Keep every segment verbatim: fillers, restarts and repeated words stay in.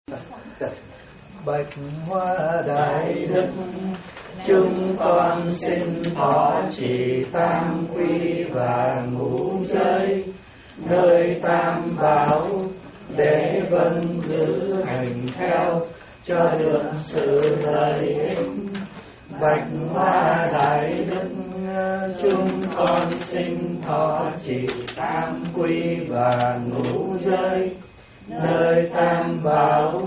Bạch Hoa Đại Đức, chúng con xin thọ trì tam quy và ngũ giới, nơi tam bảo để vâng giữ hành theo, cho được sự lợi ích. Bạch Hoa Đại Đức, chúng con xin thọ trì tam quy và ngũ giới, nơi tam bảo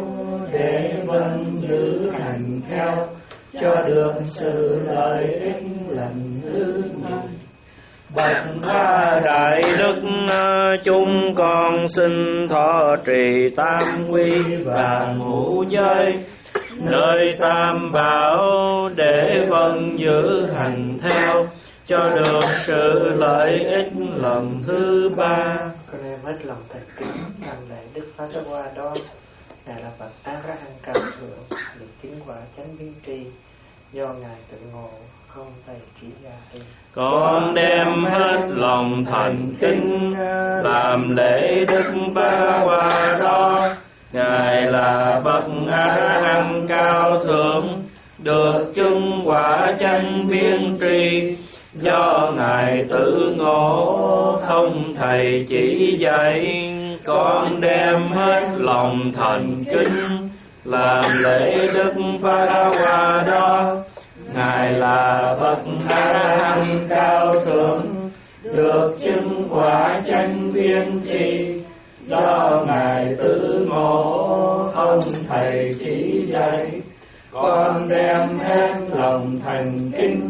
để vâng giữ hành theo, cho được sự lợi ích lần thứ hai. Bạch Hoa Đại Đức, chúng con xin thọ trì tam quy và ngũ giới, nơi tam bảo để vâng giữ hành theo, cho được sự lợi ích lần thứ ba. Con em hết lòng thành kính làm lễ Đức Phật Hoa đó. Ngài là Phật A Ra Hằng Cao Thượng, được chứng quả chánh biên tri, do Ngài tự ngộ không thầy chỉ dạy. Con đem hết lòng thành kính làm lễ Đức Phật Hoa đó. Ngài là Bậc A Hằng Cao Thượng, được chứng quả chánh biên tri, do Ngài tự ngộ không thầy chỉ dạy. Con đem hết lòng thành kính làm lễ Đức Phật Hoa đó. Ngài là Bậc A Hằng Cao Thượng, được chứng quả chánh biên tri, do Ngài tự ngộ không thầy chỉ dạy. Con đem hết lòng thành kính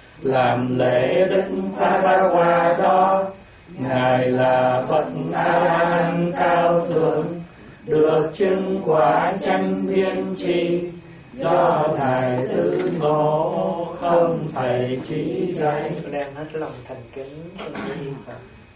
làm lễ Đức Phật Hoa đó. Ngài là Phật A Hằng Cao Thượng, được chứng quả chánh biên tri, do Ngài tự ngộ không thầy chỉ dạy. Con đem hết lòng thành kính xin quy Phật.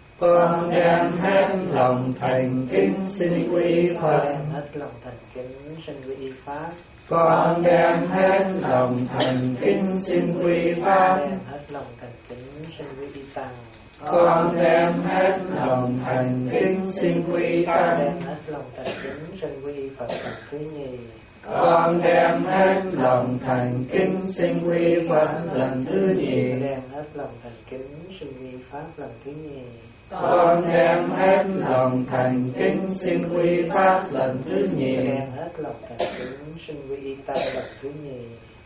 Con đem hết lòng thành kính xin quy Phật. Đem hết lòng thành kính xin quy Pháp. Con đem hết lòng thành kính xin quy Pháp. Đem hết lòng thành kính xin quy Tăng. Con đem hết lòng thành kính xin quy Tăng. Đem hết lòng thành kính xin quy Phật lần thứ nhì. Con đem hết lòng thành kính xin quy Phật lần thứ nhì. Đem hết lòng thành kính xin quy Pháp lần thứ nhì. Con đem hết lòng thành kính xin quy Pháp lần thứ nhì. Đem hết lòng thành kính xin quy Tăng lần thứ nhì.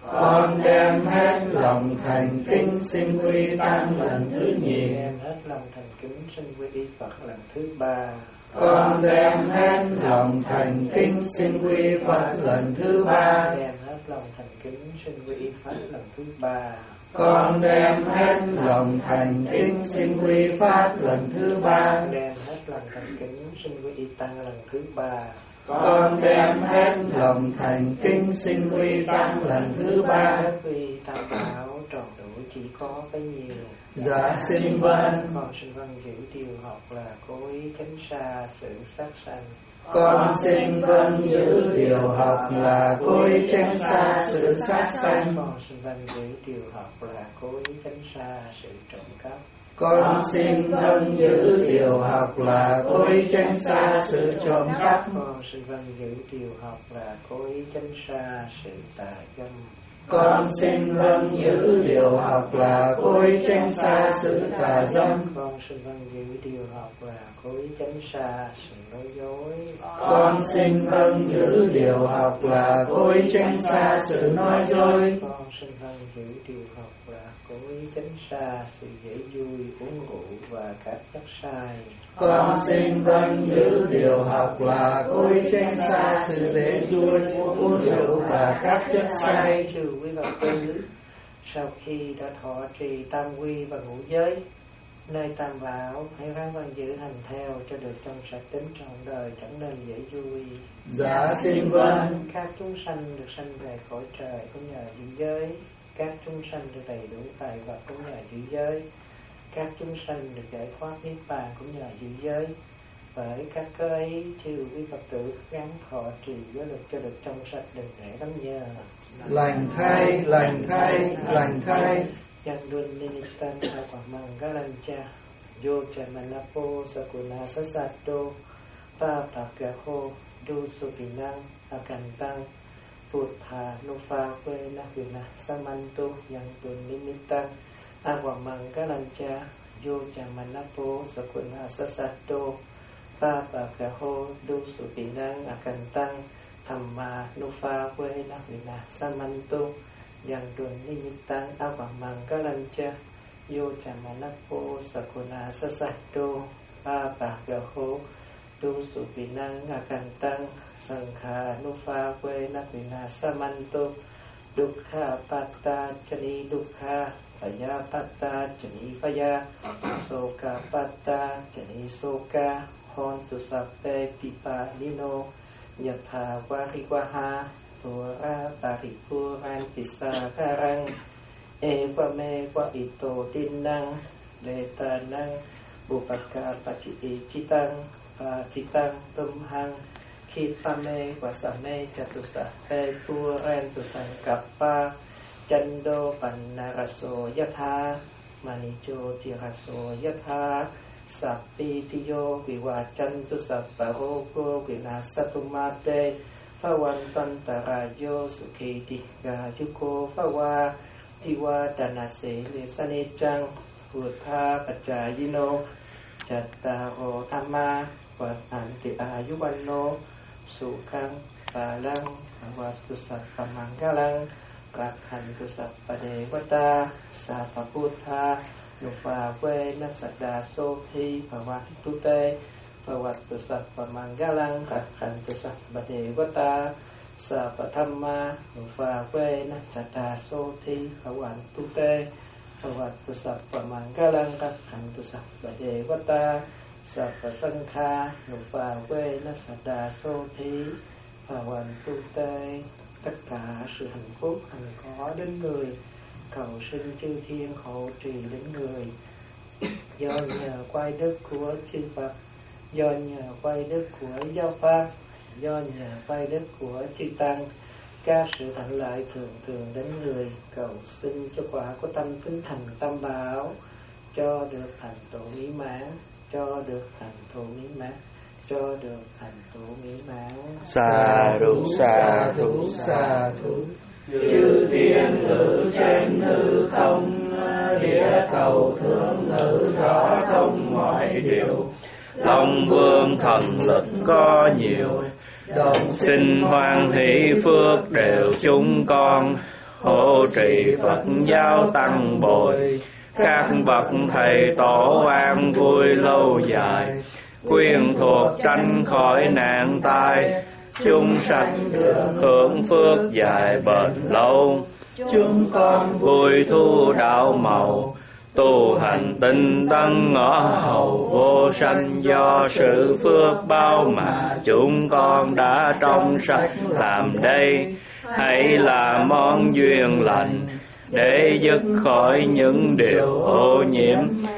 Con đem hết lòng thành kính xin quy Tăng lần thứ nhì. Đem hết lòng thành kính xin quy Phật lần thứ ba. Con đem hết lòng thành kính xin quy Phật lần thứ ba. Đem hết lòng thành kính xin quy Pháp lần thứ ba. Con đem hết lòng thành kính xin quy Pháp lần thứ ba. Đem hết lòng thành kính xin quy Tăng lần thứ ba. Con đem hết lòng thành kính xin quy Tăng lần thứ ba. Vì tam bảo tròn đủ chỉ có bấy nhiêu. Dạ xin vâng. Con xin vâng giữ điều học là cối tránh xa sự sát sanh. Con xin vâng giữ điều học là cối tránh xa sự sát sanh. Con xin vâng giữ điều học là cối tránh xa sự trộm cắp. Con xin vâng giữ điều học là cối tránh xa sự trộm cắp. Con xin vâng giữ điều học là cối tránh xa sự tà dâm. Con xin vâng giữ điều học là cối tránh xa sự tà dâm. Con xin vâng giữ điều học là cối tránh xa sự nói dối. Con xin vâng giữ điều học là cối tránh xa sự nói dối. Con xin vâng giữ điều học là cối tránh xa sự dễ vui uống rượu và các chất sai. Con xin vâng giữ điều học là cối tránh xa sự dễ vui uống rượu và các chất say. Trừ quý Phật tử, sau khi đã thọ trì tam quy và ngũ giới, nơi tam bảo phải ráng vâng giữ hành theo cho được trong sạch tính trọn đời, chẳng nên dễ vui. Dạ xin vâng. Các chúng sanh được sanh về cõi trời cũng nhờ giữ giới. Các chúng sanh được đầy đủ tài vật cũng nhờ giữ giới. Các chúng sanh được giải thoát niết bàn cũng nhờ giữ giới. Bởi các cơ ấy, chư quý Phật tử gắng thọ trì giới lực cho được trong sạch, đừng để lắm nhờ. Lành thay, lành thay, lành thay. Yang dun ninitan apa manggalancha yo chamanapo sakuna sasato pa takyaho du supinang akantang Buddha nufa vena vina samantu yang tunimittang awamanggalancha yo jamanapo sakuna sasato papakaho du supinang akantang thamma nufa vena vina samantu yang tunimittang awamanggalancha yo jamanapo sakuna sasato papakaho du supinang akantang sangha nufa vena vina samantu dukkha patta chani dukkha phaya patta chani phaya soka patta chani soka hontu sappe pipa nino yatha varivaha pura paripuran tisakarang eva me qua ito tinnang letanang bupaka paci citang citang tumhang Kitame wasame chatusatte puren tusankappa chando pannaraso yatha manicho tiraso yatha sappitiyo vivacantu sapparoko vinasatumate pavantantarayo sukhiti gayuko pava tiwa danase lesanechang buddha pacayino cattaro dhamma anti ayuwanno sukang palang wastu sappamanggalang rakhantu sappadewata sappaputta nufa vena sada sothi bhavantu te bhavattu sappamanggalang rakhantu sappadewata sappathamma nufa vena sada sothi bhavantu te bhavattu sappamanggalang rakhantu sappadewata Sapa Sankha Nufa Vena Sada Sothi Bhavantu Te. Tất cả sự hạnh phúc hằng có đến người, cầu sinh chư thiên hộ trì đến người. Do nhờ quay đức của chư Phật, do nhờ quay đức của giáo pháp, do nhờ quay đức của chư Tăng, các sự thuận lợi thường thường đến người, cầu xin cho quả của tâm tính thành tâm bảo, cho được thành tựu mỹ mãn, cho được thành tựu mỹ mãn, cho được thành tựu mỹ mãn. Sa du sa du sa du. Chư thiên ngự trên hư không, địa cầu thương ngự rõ thông mọi điều. Long vương thần lực có nhiều, đồng xin hoan hỷ phước đều chúng con. Hộ trì Phật giáo tăng bồi, các bậc thầy tổ an vui lâu dài. Quyên thuộc tránh khỏi nạn tai, chúng sanh hưởng phước dài bền lâu. Chúng con vui thu đạo màu, tu hành tinh tấn ngõ hầu vô sanh. Do sự phước bao mà chúng con đã trong sạch làm đây, hãy là món duyên lành để dứt khỏi những điều ô nhiễm,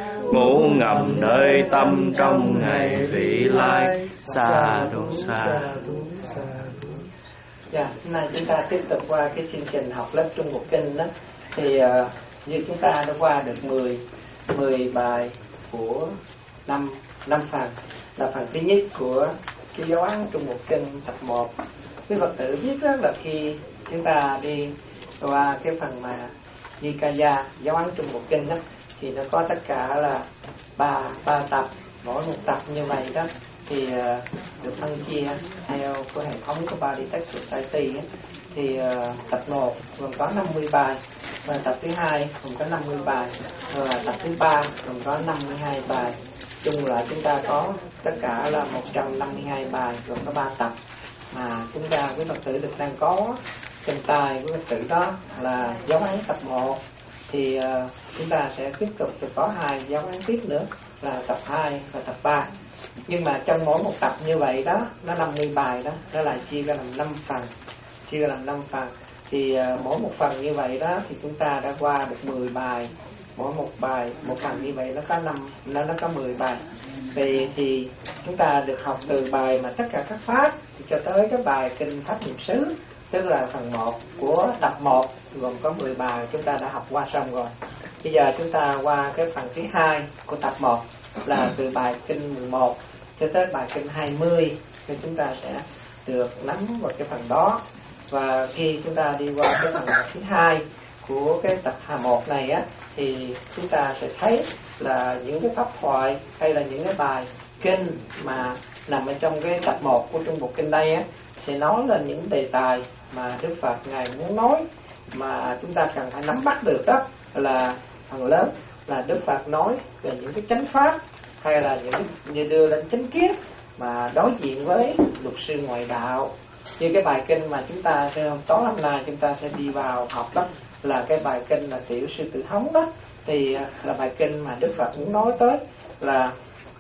ngủ ngầm nơi tâm trong ngày vị lai. Sa du sa du sa du. Dạ, hôm nay chúng ta tiếp tục qua cái chương trình học lớp Trung Bộ Kinh đó. Thì uh, như chúng ta đã qua được mười, mười bài của năm, năm phần. Là phần thứ nhất của cái giáo án Trung Bộ Kinh tập một. Quý Phật tử biết rất là khi chúng ta đi qua cái phần mà Nikaya giáo án Trung Bộ Kinh đó, thì nó có tất cả là ba ba tập, mỗi một tập như vậy đó thì uh, được phân chia theo cái hệ thống của Bali Text Society ấy. Thì uh, tập một gồm có năm mươi bài, và tập thứ hai gồm có năm mươi bài, và tập thứ ba gồm có năm mươi hai bài. Chung lại chúng ta có tất cả là một trăm năm mươi hai bài, gồm có ba tập mà chúng ta với Phật tử được đang có trên tay của Phật tử đó là giáo án tập một. Thì uh, chúng ta sẽ tiếp tục được có hai giáo án tiếp nữa là tập hai và tập ba. Nhưng mà trong mỗi một tập như vậy đó, nó năm mươi bài đó, nó lại chia ra làm năm phần, chia ra làm năm phần. Thì uh, mỗi một phần như vậy đó thì chúng ta đã qua được mười bài. Mỗi một bài, một phần như vậy nó có năm, nó nó có mười bài. Vì thì chúng ta được học từ bài mà tất cả các pháp cho tới cái bài kinh Pháp Niệm xứ, tức là phần một của tập một gồm có mười bài chúng ta đã học qua xong rồi. Bây giờ chúng ta qua cái phần thứ hai của tập một là từ bài kinh mười một cho tới bài kinh hai mươi, thì chúng ta sẽ được nắm vào cái phần đó. Và khi chúng ta đi qua cái phần thứ hai của cái tập hà một này á, thì chúng ta sẽ thấy là những cái pháp thoại hay là những cái bài kinh mà nằm ở trong cái tập một của Trung Bộ Kinh đây á, sẽ nói lên những đề tài mà Đức Phật Ngài muốn nói, mà chúng ta cần phải nắm bắt được. Đó là phần lớn là Đức Phật nói về những cái chánh pháp, hay là những cái như đưa lên chánh kiến mà đối diện với luật sư ngoại đạo. Như cái bài kinh mà chúng ta tối hôm nay chúng ta sẽ đi vào học đó là cái bài kinh là Tiểu Sư Tử Hống đó, thì là bài kinh mà Đức Phật cũng nói tới là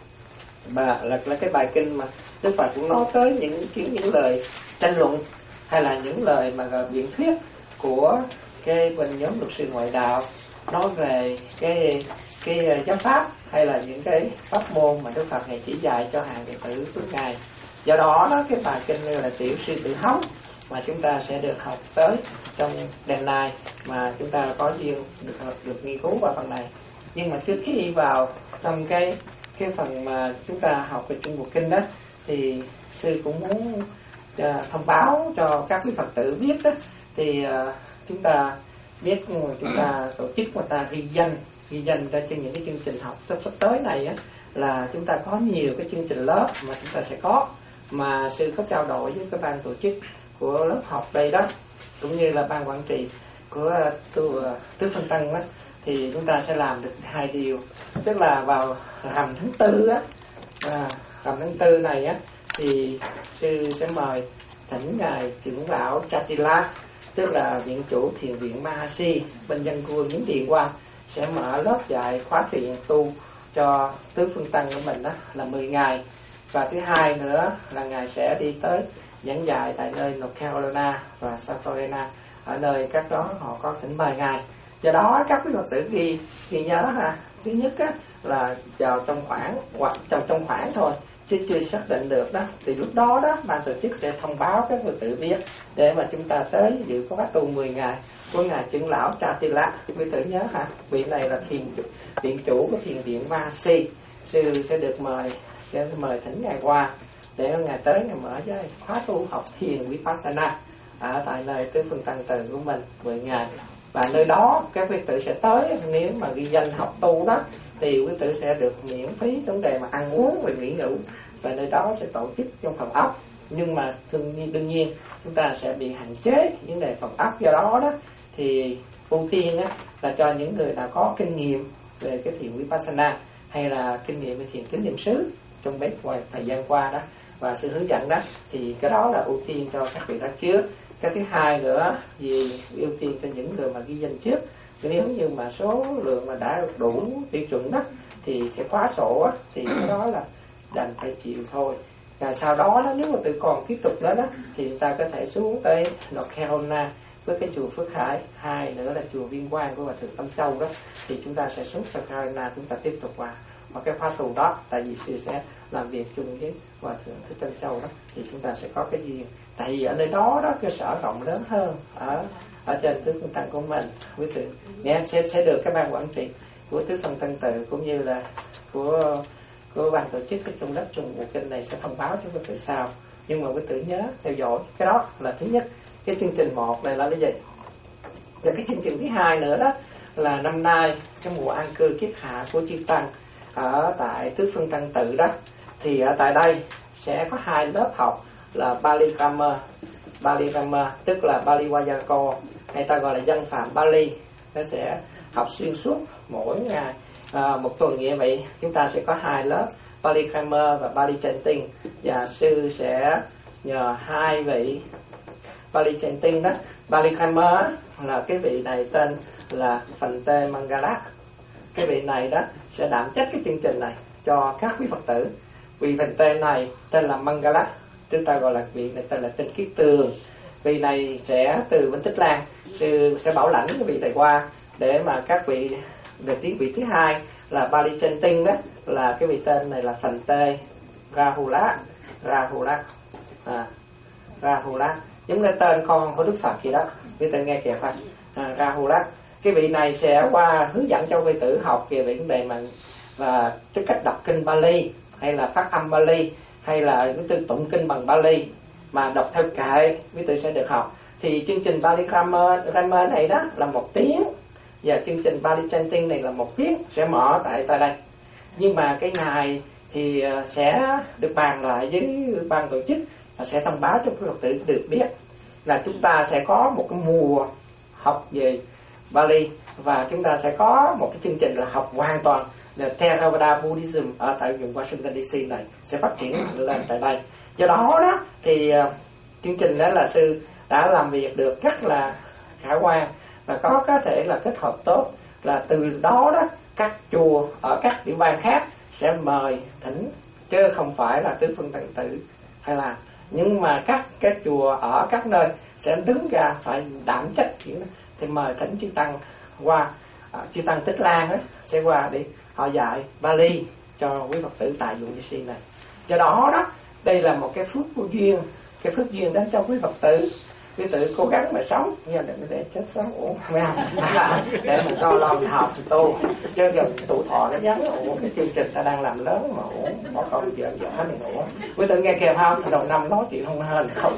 là, là là cái bài kinh mà Đức Phật cũng nói tới những những, những lời tranh luận hay là những lời mà biện thuyết của cái bên nhóm luật sư ngoại đạo, nói về cái cái giáo pháp hay là những cái pháp môn mà Đức Phật Ngài chỉ dạy cho hàng đệ tử của Ngài. Do đó đó, cái bài kinh là Tiểu Sư Tử Hống mà chúng ta sẽ được học tới trong đêm nay, mà chúng ta có duyên được được nghiên cứu vào phần này. Nhưng mà trước khi đi vào trong cái cái phần mà chúng ta học về Trung Bộ Kinh đó, thì sư cũng muốn uh, thông báo cho các quý Phật tử biết đó, thì uh, chúng ta biết chúng ta tổ chức người ta ghi danh ghi danh cho những cái chương trình học sắp sắp tới này á, là chúng ta có nhiều cái chương trình lớp mà chúng ta sẽ có, mà sư có trao đổi với cái ban tổ chức của lớp học đây đó, cũng như là ban quản trị của tu tứ phân tăng đó, thì chúng ta sẽ làm được hai điều. Tức là vào rằm tháng tư á, à, rằm tháng tư này á, thì sư sẽ mời thỉnh ngài trưởng lão Chatila, tức là viện chủ thiền viện Mahasi bên Dân Cua Miến Điện qua, sẽ mở lớp dạy khóa thiền tu cho tứ phương tăng của mình đó là mười ngày. Và thứ hai nữa là ngài sẽ đi tới giảng dạy tại nơi North Carolina và South Carolina, ở nơi các đó họ có thỉnh mời ngài. Do đó các quý Phật tử ghi ghi nhớ ha, thứ nhất á, là vào trong khoảng hoặc trong trong khoảng thôi, chứ chưa xác định được đó, thì lúc đó đó ban tổ chức sẽ thông báo các Phật tử biết để mà chúng ta tới dự khóa tu mười ngày của ngài trưởng lão Chatila. Quý tử nhớ ha, vị này là thiền chủ, viện chủ của thiền viện Mahasi. Sư sẽ được mời sẽ mời thỉnh ngài qua để ngài tới ngài mở giới khóa tu học thiền Vipassana ở tại nơi tứ phương tăng từ của mình mười ngày. Và nơi đó các quý tử sẽ tới, nếu mà ghi danh học tu đó thì quý tử sẽ được miễn phí vấn đề mà ăn uống và nghỉ ngủ, và nơi đó sẽ tổ chức trong phòng ốc. Nhưng mà đương nhiên, đương nhiên chúng ta sẽ bị hạn chế vấn đề phòng ốc. Do đó đó thì ưu tiên á, là cho những người đã có kinh nghiệm về cái thiền Vipassana hay là kinh nghiệm về thiền kính niệm xứ trong mấy thời gian qua đó, và sự hướng dẫn đó, thì cái đó là ưu tiên cho các vị đã chứa. Cái thứ hai nữa vì ưu tiên cho những người mà ghi danh trước, nếu như mà số lượng mà đã đủ tiêu chuẩn đó thì sẽ khóa sổ á, thì cái đó là đành phải chịu thôi. Và sau đó, đó nếu mà tự còn tiếp tục nữa đó thì chúng ta có thể xuống tới North Carolina với cái chùa Phước Hải, hai nữa là chùa Viên Quang của Hòa Thượng Tâm Châu đó, thì chúng ta sẽ xuống South Carolina chúng ta tiếp tục qua mà cái khóa tu đó, tại vì sư sẽ làm việc chung với Hòa Thượng Thích Tâm Châu đó, thì chúng ta sẽ có cái duyên. Tại vì ở nơi đó đó cơ sở rộng lớn hơn ở ở trên tứ phương tăng của mình, quý vị nghe sẽ sẽ được cái ban quản trị của tứ phương tăng tự cũng như là của của ban tổ chức cái trung lớp Trung Bộ Kinh này sẽ thông báo cho quý vị sau. Nhưng mà quý vị nhớ theo dõi cái đó là thứ nhất. Cái chương trình một này là cái gì? Và cái chương trình thứ hai nữa đó là năm nay cái mùa an cư kiết hạ của chư tăng ở tại tứ phương tăng tự đó, thì ở tại đây sẽ có hai lớp học là Bali Grammar, Bali Grammar tức là Bali Vayakko, hay ta gọi là dân phạm Bali. Nó sẽ học xuyên suốt mỗi ngày à, một tuần như vậy. Chúng ta sẽ có hai lớp Bali Grammar và Bali Chanting, và sư sẽ nhờ hai vị Bali Chanting đó. Bali Grammar là cái vị này tên là Phante Mangala. Cái vị này đó sẽ đảm trách cái chương trình này cho các quý Phật tử. Vị Phante này tên là Mangala, chúng ta gọi là vị này tên là Tinh Khiết Tường. Vị này sẽ từ Vĩnh Tích Lan, sư sẽ bảo lãnh cái vị này qua để mà các vị về tiếng vị thứ hai là Bali Chanting đó, là cái vị tên này là Phante Rahula, Rahula, à, Rahula, giống như tên con của Đức Phật gì đó, quý tên nghe kìa phải, à, Rahula. Cái vị này sẽ qua hướng dẫn cho quý tử học về vấn đề mà và cái cách đọc kinh Bali hay là phát âm Bali hay là cái tư tụng kinh bằng Bali. mà đọc theo kệ quý tử sẽ được học. Thì chương trình Pali Grammar, Grammar này đó là một tiếng, và chương trình Pali Chanting này là một tiếng, sẽ mở tại tại đây. Nhưng mà cái ngày thì sẽ được bàn lại với ban tổ chức, và sẽ thông báo cho quý Phật tử được biết là chúng ta sẽ có một cái mùa học về Pali, và chúng ta sẽ có một cái chương trình là học hoàn toàn là Theravada Buddhism ở tại vùng Washington đê xê này sẽ phát triển lên tại đây. Do đó đó thì uh, chương trình đó là sư đã làm việc được rất là khả quan, và có có thể là kết hợp tốt, là từ đó đó các chùa ở các địa bàn khác sẽ mời thỉnh, chứ không phải là tứ phương tận tử hay là, nhưng mà các cái chùa ở các nơi sẽ đứng ra phải đảm trách chuyện đó, thì mời thỉnh chư tăng qua, uh, chư tăng Tích Lan đó sẽ qua để họ dạy Pali cho quý Phật tử tại vùng đê xê này. Do đó đó đây là một cái phước vô duyên, cái phước duyên đến cho quý Phật tử. Quý tử cố gắng mà sống, nha, để để chết sống ổn, để mình coi lo mình học mình tu, chứ giờ tuổi thọ nó vắng ổn, cái chương trình ta đang làm lớn mà ổn, bỏ con vợ vợ hết mình ổn. Quý tử nghe kèm không? Đầu năm nói chuyện không hơn không?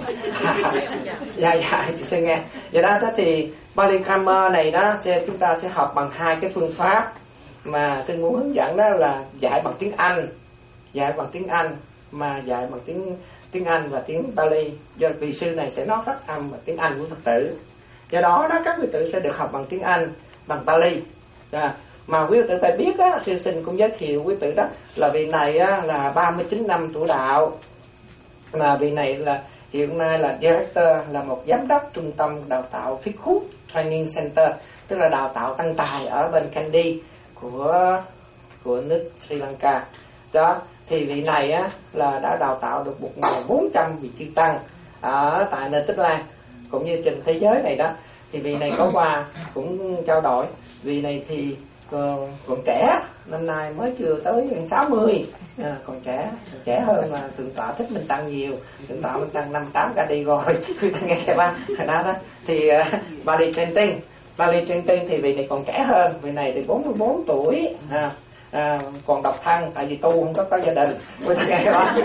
Dạ dạ, chị sẽ nghe. Vậy đó thì Pali Grammar này đó sẽ chúng ta sẽ học bằng hai cái phương pháp mà tôi muốn hướng dẫn, đó là dạy bằng tiếng Anh, dạy bằng tiếng Anh mà dạy bằng tiếng tiếng Anh và tiếng Pali, do vị sư này sẽ nói phát âm bằng tiếng Anh của Phật tử. Do đó đó các quý tử sẽ được học bằng tiếng Anh, bằng Pali. À, mà quý tử phải biết á, sư xin cũng giới thiệu quý tử đó là vị này á, là ba mươi chín năm tuổi đạo, mà vị này là hiện nay là director, là một giám đốc trung tâm đào tạo Phikhood Training Center, tức là đào tạo tăng tài ở bên Kandy của của nước Sri Lanka. Đó thì vị này á là đã đào tạo được một nghìn bốn trăm vị chư tăng ở tại nơi Tích Lan cũng như trên thế giới này đó. Thì vị này có qua cũng trao đổi, vị này thì còn, còn trẻ, năm nay mới chưa tới sáu mươi, à, còn trẻ trẻ hơn mà thượng tọa Thích Minh Tăng nhiều, thượng tọa Minh Tăng năm tám ra đi rồi. Nghe cái ba đó đó thì uh, Pali Chanting Pali Chanting thì vị này còn trẻ hơn, vị này thì bốn mươi bốn tuổi, à, À, còn độc thân, tại vì tu không có có gia đình. Quý ta nghe cái đó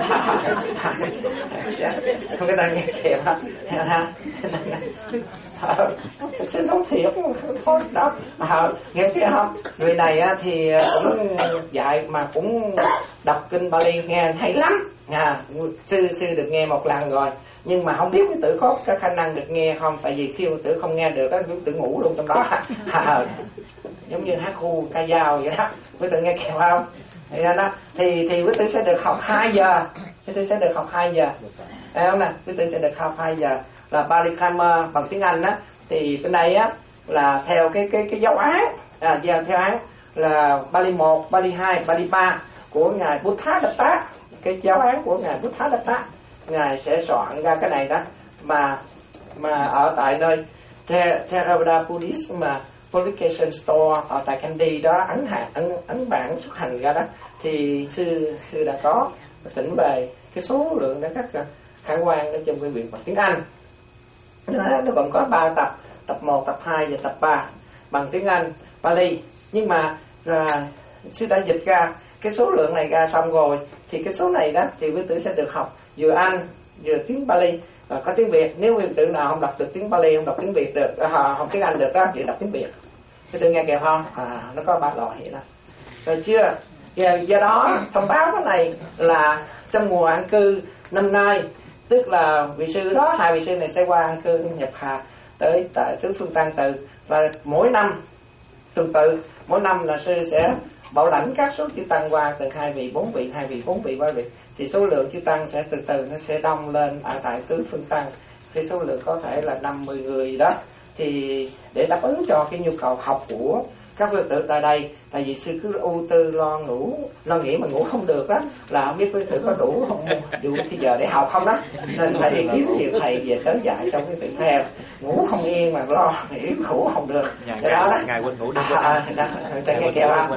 không có ta nghe kìa ha. Xin nói thiệt thôi đó, à, nghe kia không? Người này á, thì cũng dạy mà cũng đọc kinh Pali nghe hay lắm, à, sư sư được nghe một lần rồi, nhưng mà không biết cái tử có có khả năng được nghe không, tại vì khi cái tử không nghe được đó, cái tử ngủ luôn trong đó. À, giống như hát khu ca dao vậy đó, quý tử nghe kèm không? Thì đó, thì thì quý tử sẽ được học hai giờ, quý tử sẽ được học hai giờ, thấy không nè? Quý tử sẽ được học hai giờ là Pali Grammar bằng tiếng Anh đó. Thì bên đây á là theo cái cái cái giáo án, à, theo án là Pali một, Pali hai, Pali ba của ngài Buddhadatta, cái giáo án của ngài Buddhadatta, ngài sẽ soạn ra cái này đó, mà mà ở tại nơi Theravada Buddhism mà Publication Store ở tại Kandy đó, ấn hạn ấn ấn bản xuất hành ra đó, thì sư sư đã có tỉnh về cái số lượng đã rất là khả quan ở trong cái việc bằng tiếng Anh. Nó, nó còn có ba tập, tập một, tập hai và tập ba bằng tiếng Anh Pali, nhưng mà à, sư đã dịch ra cái số lượng này ra xong rồi, thì cái số này đó thì quý tử sẽ được học vừa Anh vừa tiếng Pali và có tiếng Việt. Nếu quý tử nào không đọc được tiếng Pali, không đọc tiếng Việt được, à, không tiếng Anh được đó, chỉ đọc tiếng Việt. Quý tử nghe kịp không? À, nó có ba loại vậy đó. Rồi chưa? Do, do đó thông báo cái này là trong mùa an cư năm nay, tức là vị sư đó, hai vị sư này sẽ qua an cư nhập hà tới tại tứ phương tăng tự, và mỗi năm tương tự, mỗi năm là sư sẽ bảo lãnh các số chư tăng qua từ hai vị, bốn vị, hai vị, bốn vị, ba vị, thì số lượng chư tăng sẽ từ từ nó sẽ đông lên ở tại tứ phương tăng, thì số lượng có thể là năm mươi người đó, thì để đáp ứng cho cái nhu cầu học của các Phật tử tại đây. Tại vì sư cứ ưu tư lo ngủ, lo nghĩ mà ngủ không được đó, là không biết Phật tử có đủ không đủ thì giờ để học không đó, nên phải đi kiếm nhiều thầy về tới dạy trong cái tự theo. Ngủ không yên mà lo nghĩ ngủ không được, cái đó đó ngày quên ngủ đi, nghe kêu không,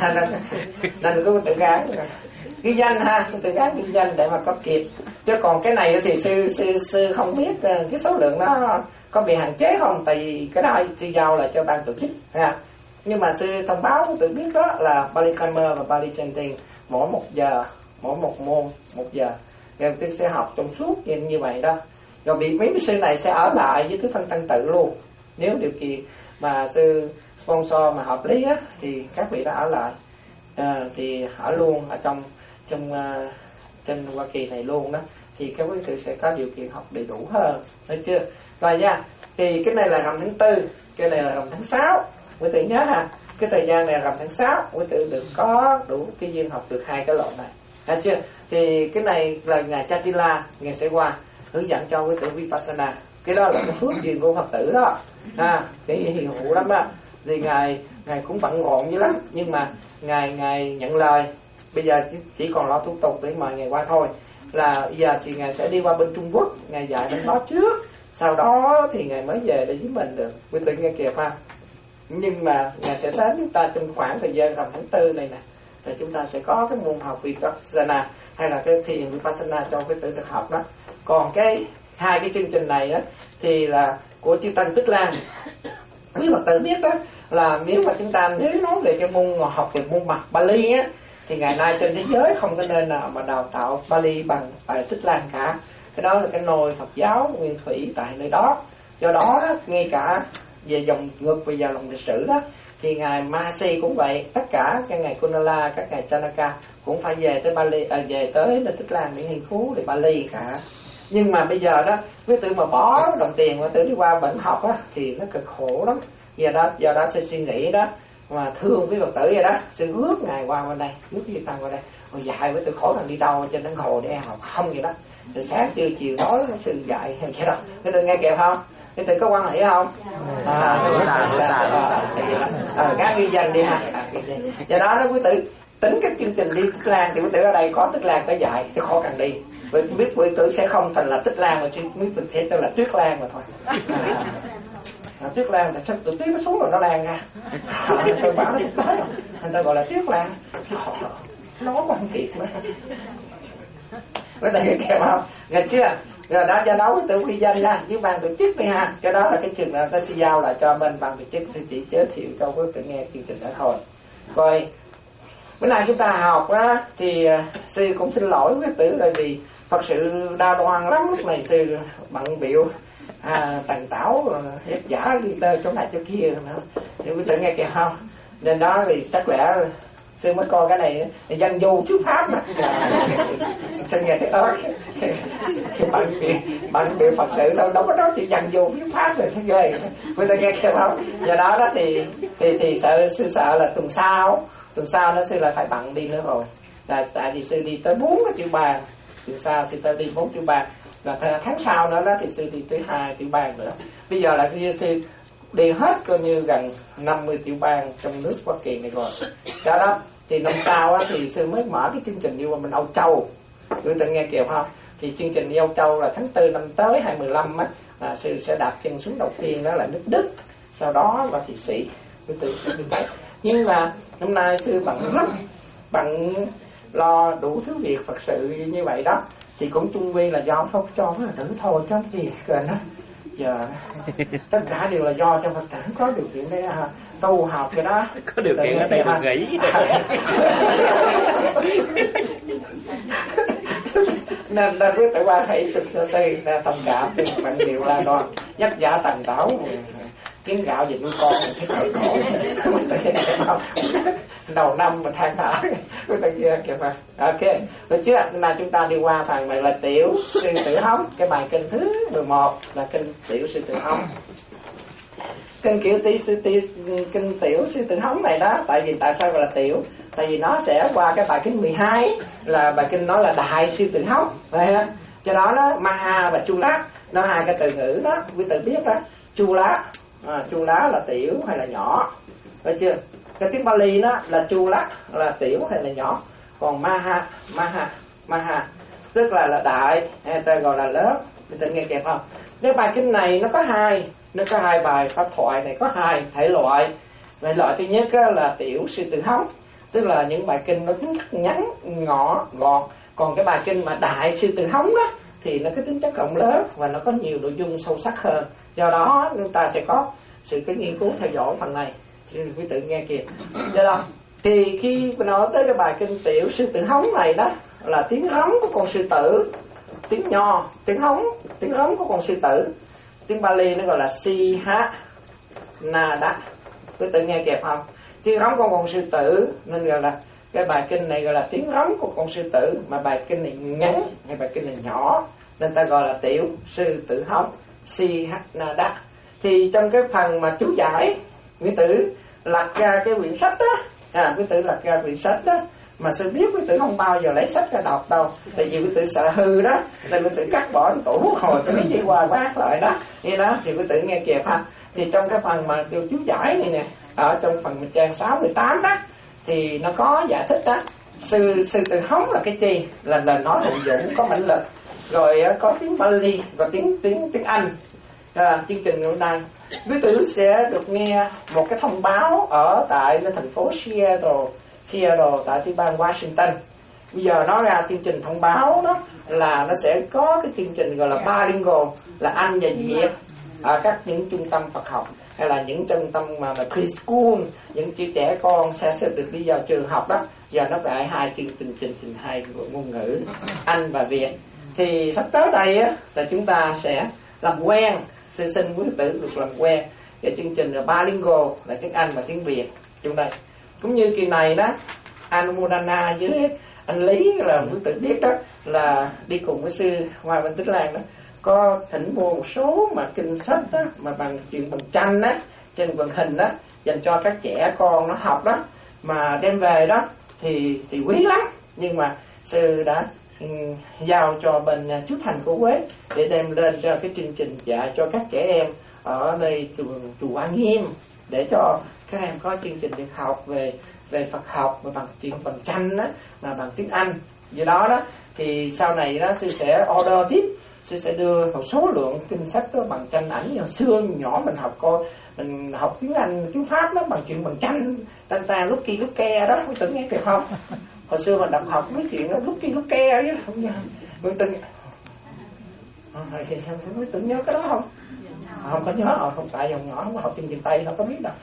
nên cứ tự gắng ghi danh ha, tự gắng ghi danh để mà có kịp. Chứ còn cái này thì sư sư sư không biết cái số lượng nó có bị hạn chế không, tại vì cái đó sư giao là cho ban tổ chức ha. Nhưng mà sư thông báo tự biết đó là Pali Grammar và Pali Chanting mỗi một giờ, mỗi một môn một giờ, rồi tôi sẽ học trong suốt như, như vậy đó. Rồi vị mấy sư này sẽ ở lại với cái phân tăng tự luôn, nếu điều kiện mà sư sponsor mà hợp lý á thì các vị đã ở lại, à, thì ở luôn ở trong trong uh, trên Hoa Kỳ này luôn đó, thì các quý vị sẽ có điều kiện học đầy đủ hơn, thấy chưa? Rồi nha, thì cái này là rằm tháng tư, cái này là rằm tháng sáu, quý vị nhớ ha, cái thời gian này là rằm tháng sáu, quý vị được có đủ cái duyên học được hai cái loại này, thấy chưa? Thì cái này là ngài Chatila, ngài sẽ qua hướng dẫn cho quý vị Vipassana, cái đó là cái phước duyên của Phật tử đó, à, cái hiện hữu lắm á. Thì ngài ngài cũng bận rộn dữ lắm, nhưng mà ngài ngài nhận lời, bây giờ chỉ còn lo thủ tục để mời ngài qua thôi. Là bây giờ thì ngài sẽ đi qua bên Trung Quốc, ngài dạy bên đó trước, sau đó thì ngài mới về để với mình được, quý vị nghe kịp ha. Nhưng mà ngài sẽ đến chúng ta trong khoảng thời gian rằm tháng tư này nè, thì chúng ta sẽ có cái môn học Vipassana hay là cái thiền Vipassana cho cái tự thực học đó. Còn cái hai cái chương trình này á thì là của chư Tăng Tích Lan. Quý Phật tử biết đó, là nếu mà chúng ta nếu nói về cái môn học về môn mặt Bali á, thì ngày nay trên thế giới không có nơi nào mà đào tạo Bali bằng tại Tích Lan cả. Cái đó là cái nôi Phật giáo nguyên thủy tại nơi đó. Do đó ngay cả về dòng ngược về vào lòng lịch sử đó, thì ngài Mahasi cũng vậy, tất cả các ngài Kunala, các ngài Chanaka cũng phải về tới Bali, à, về tới nơi Tích Lan để nghiên cứu về Bali cả. Nhưng mà bây giờ đó, quý tử mà bỏ đồng tiền mà tử đi qua bệnh học á thì nó cực khổ lắm. Do đó, do đó sẽ suy nghĩ đó mà thương với Phật tử vậy đó, sẽ rước ngài qua bên đây, rước cái tăng qua đây, rồi dạy với tử khổ thằng đi đâu trên nó ngồi để học không vậy đó. Từ sáng trưa chiều tối nó sư dạy hay vậy đó. Cái tử nghe kịp không? Cái tử có quan hệ không? À, nó xài, nó xài, nó xài. Các ghi danh đi ha. Do đó đó quý tử tính cái chương trình đi Tích Lan thì quý tử ở đây có Tích Lan có dạy, chứ khó cần đi. Vì biết quý tử sẽ không thành là Tích Lan mà chỉ quý tử sẽ cho là Tuyết Lan mà thôi. À, Tuyết Lan là sao tụi tuyết nó xuống rồi nó lan ra, tôi bảo nó tới, người ta gọi là Tuyết Lan, nó quan kịp mà. Có thể kèm không? Nghe chưa? Rồi đó, do đó quý tử ghi danh ra với ban tổ chức đi ha. Cái đó là cái trường là ta sẽ giao lại cho bên ban tổ chức, sẽ chỉ giới thiệu cho quý tử nghe chương trình đó thôi. Rồi bữa nay chúng ta học á thì sư cũng xin lỗi quý tử, bởi vì Phật sự đa đoan lắm, lúc này sư bận biểu à, tàn tảo hết giả đi tới chỗ này chỗ kia nữa, thì quý tử nghe kìa không? Nên đó thì chắc lẽ sư mới coi cái này dân du trước pháp mà sư nghe thấy đó bạn bị bạn bị Phật sự đâu đâu có nói chuyện dân du trước pháp rồi thấy ghê, quý tử nghe kìa không? Do đó đó thì thì thì sợ sư sợ là tuần sau tuần sau nó sư lại phải bận đi nữa rồi, là tại vì sư đi tới bốn cái tiểu bang, tuần sau sư tới đi bốn tiểu bang, là tháng sau nữa đó thì sư đi tới hai tiểu bang nữa. Bây giờ là sư, sư đi hết coi như gần năm mươi tiểu bang trong nước Hoa Kỳ này rồi. Đó đó thì năm sau á, thì sư mới mở cái chương trình đi qua bên Âu Châu. Quý vị nghe kịp không? Thì chương trình đi Âu Châu là tháng tư năm tới hai mươi lăm á, là sư sẽ đạp chân xuống đầu tiên đó là nước Đức, sau đó là Thụy Sĩ. Quý vị sẽ thấy. Nhưng mà năm nay sư bận lắm, bận lo đủ thứ việc Phật sự như vậy đó, thì cũng chung quy là do Phật cho nó thử thôi chứ gì kìa đó. Giờ tất cả đều là do cho Phật tử có điều kiện để à, tu học cái đó, có điều kiện ở đây được nghỉ. Nên nên biết phải qua hãy trực cho xây ra thông cảm cho bạn điều là đoan nhắc giả tần tảo kiếm gạo về nuôi con mình thấy khổ đầu năm mình than thở cái tay kia kìa mà. Ok được chưa? Là chúng ta đi qua phần này là tiểu sư tử hống, cái bài kinh thứ mười một là kinh tiểu sư tử hống. Kinh kiểu tí sư tí kinh tiểu sư tử hống này đó, tại vì tại sao gọi là tiểu? Tại vì nó sẽ qua cái bài kinh mười hai là bài kinh nói là đại sư tử hống, vậy ha. Cho đó nó Maha và Chu Lá, nó hai cái từ ngữ đó quý tử biết đó. Chu Lá, à, Chu Lá là tiểu hay là nhỏ, phải chưa? Cái tiếng Bali đó là Chu Lá là tiểu hay là nhỏ, còn Maha Maha Maha tức là là đại, hay ta gọi là lớn. Quý tử nghe kịp không? Nếu bài kinh này nó có hai, nó có hai bài pháp thoại này có hai thể loại. Vậy loại thứ nhất là tiểu sư tử hống, tức là những bài kinh nó tính chất ngắn ngọ gọn, còn cái bài kinh mà đại sư tử hống đó thì nó có tính chất rộng lớn và nó có nhiều nội dung sâu sắc hơn. Do đó chúng ta sẽ có sự cái nghiên cứu theo dõi phần này, thì quý tử nghe kìa. Do đó thì khi nói tới cái bài kinh tiểu sư tử hống này đó là tiếng hống của con sư tử, tiếng Nho, tiếng hống, tiếng ống của con sư tử. Tiếng Bali nó gọi là Siha Nada. Quý tự nghe kịp không? Tiếng ống của con sư tử nên gọi là cái bài kinh này gọi là tiếng ống của con sư tử, mà bài kinh này ngắn hay bài kinh này nhỏ nên ta gọi là tiểu sư tử hống, Siha Nada. Thì trong cái phần mà chú giải, quý tử lật ra cái quyển sách đó, à quý tử lật ra quyển sách đó, mà sư biết quý tử không bao giờ lấy sách ra đọc đâu, tại vì quý tử sợ hư đó, nên quý tử cắt bỏ tủ hút hồi cái gì qua quát lại đó, vậy đó thì quý tử nghe kịp ha. Thì trong cái phần mà điều chú giải này nè, ở trong phần trang sáu mươi tám đó, thì nó có giải thích đó. Sư sư tử hống là cái chi? Là lời nói hùng dũng, có mãnh lực, rồi có tiếng Bali và tiếng tiếng tiếng Anh. À, chương trình hôm nay quý tử sẽ được nghe một cái thông báo ở tại thành phố Seattle, Seattle tại tiểu bang Washington. Bây giờ nó ra chương trình thông báo đó là nó sẽ có cái chương trình gọi là bilingual, là Anh và Việt ở các những trung tâm Phật học hay là những trung tâm mà, mà preschool, những chị trẻ con sẽ, sẽ được đi vào trường học đó. Giờ nó phải hai chương trình trình trình hai ngôn ngữ Anh và Việt. Thì sắp tới đây á là chúng ta sẽ làm quen, sư xin quý tử được làm quen cái chương trình là bilingual, là tiếng Anh và tiếng Việt trong đây. Cũng như kỳ này đó, Anumodana với anh Lý là quý tử biết đó, là đi cùng với sư Hoa Văn Tích Lan đó, có thỉnh mua một số mà kinh sách đó, mà bằng chuyện bằng tranh đó, trên màn hình đó, dành cho các trẻ con nó học đó, mà đem về đó thì thì quý lắm, nhưng mà sư đã um, giao cho bên uh, chú Thành của Quế để đem lên cho cái chương trình dạy cho các trẻ em ở đây chùa chùa Quan Nghiêm, để cho các em có chương trình được học về về Phật học mà bằng chuyện bằng tranh đó, mà bằng tiếng Anh. Do đó đó thì sau này đó sư sẽ order tiếp, sư sẽ đưa một số lượng kinh sách đó bằng tranh ảnh. Hồi xưa nhỏ mình học coi, mình học tiếng Anh tiếng Pháp đó bằng chuyện bằng tranh, tan tan lúc kia lúc ke đó, không tưởng nghe kịp không? Hồi xưa mình đọc học mấy chuyện đó lúc kia lúc ke chứ không nhớ. Mình từng à, thì sao mới tưởng nhớ cái đó không? Không có nhớ, không tại dòng nhỏ không có học chương trình Tây đâu có biết đâu.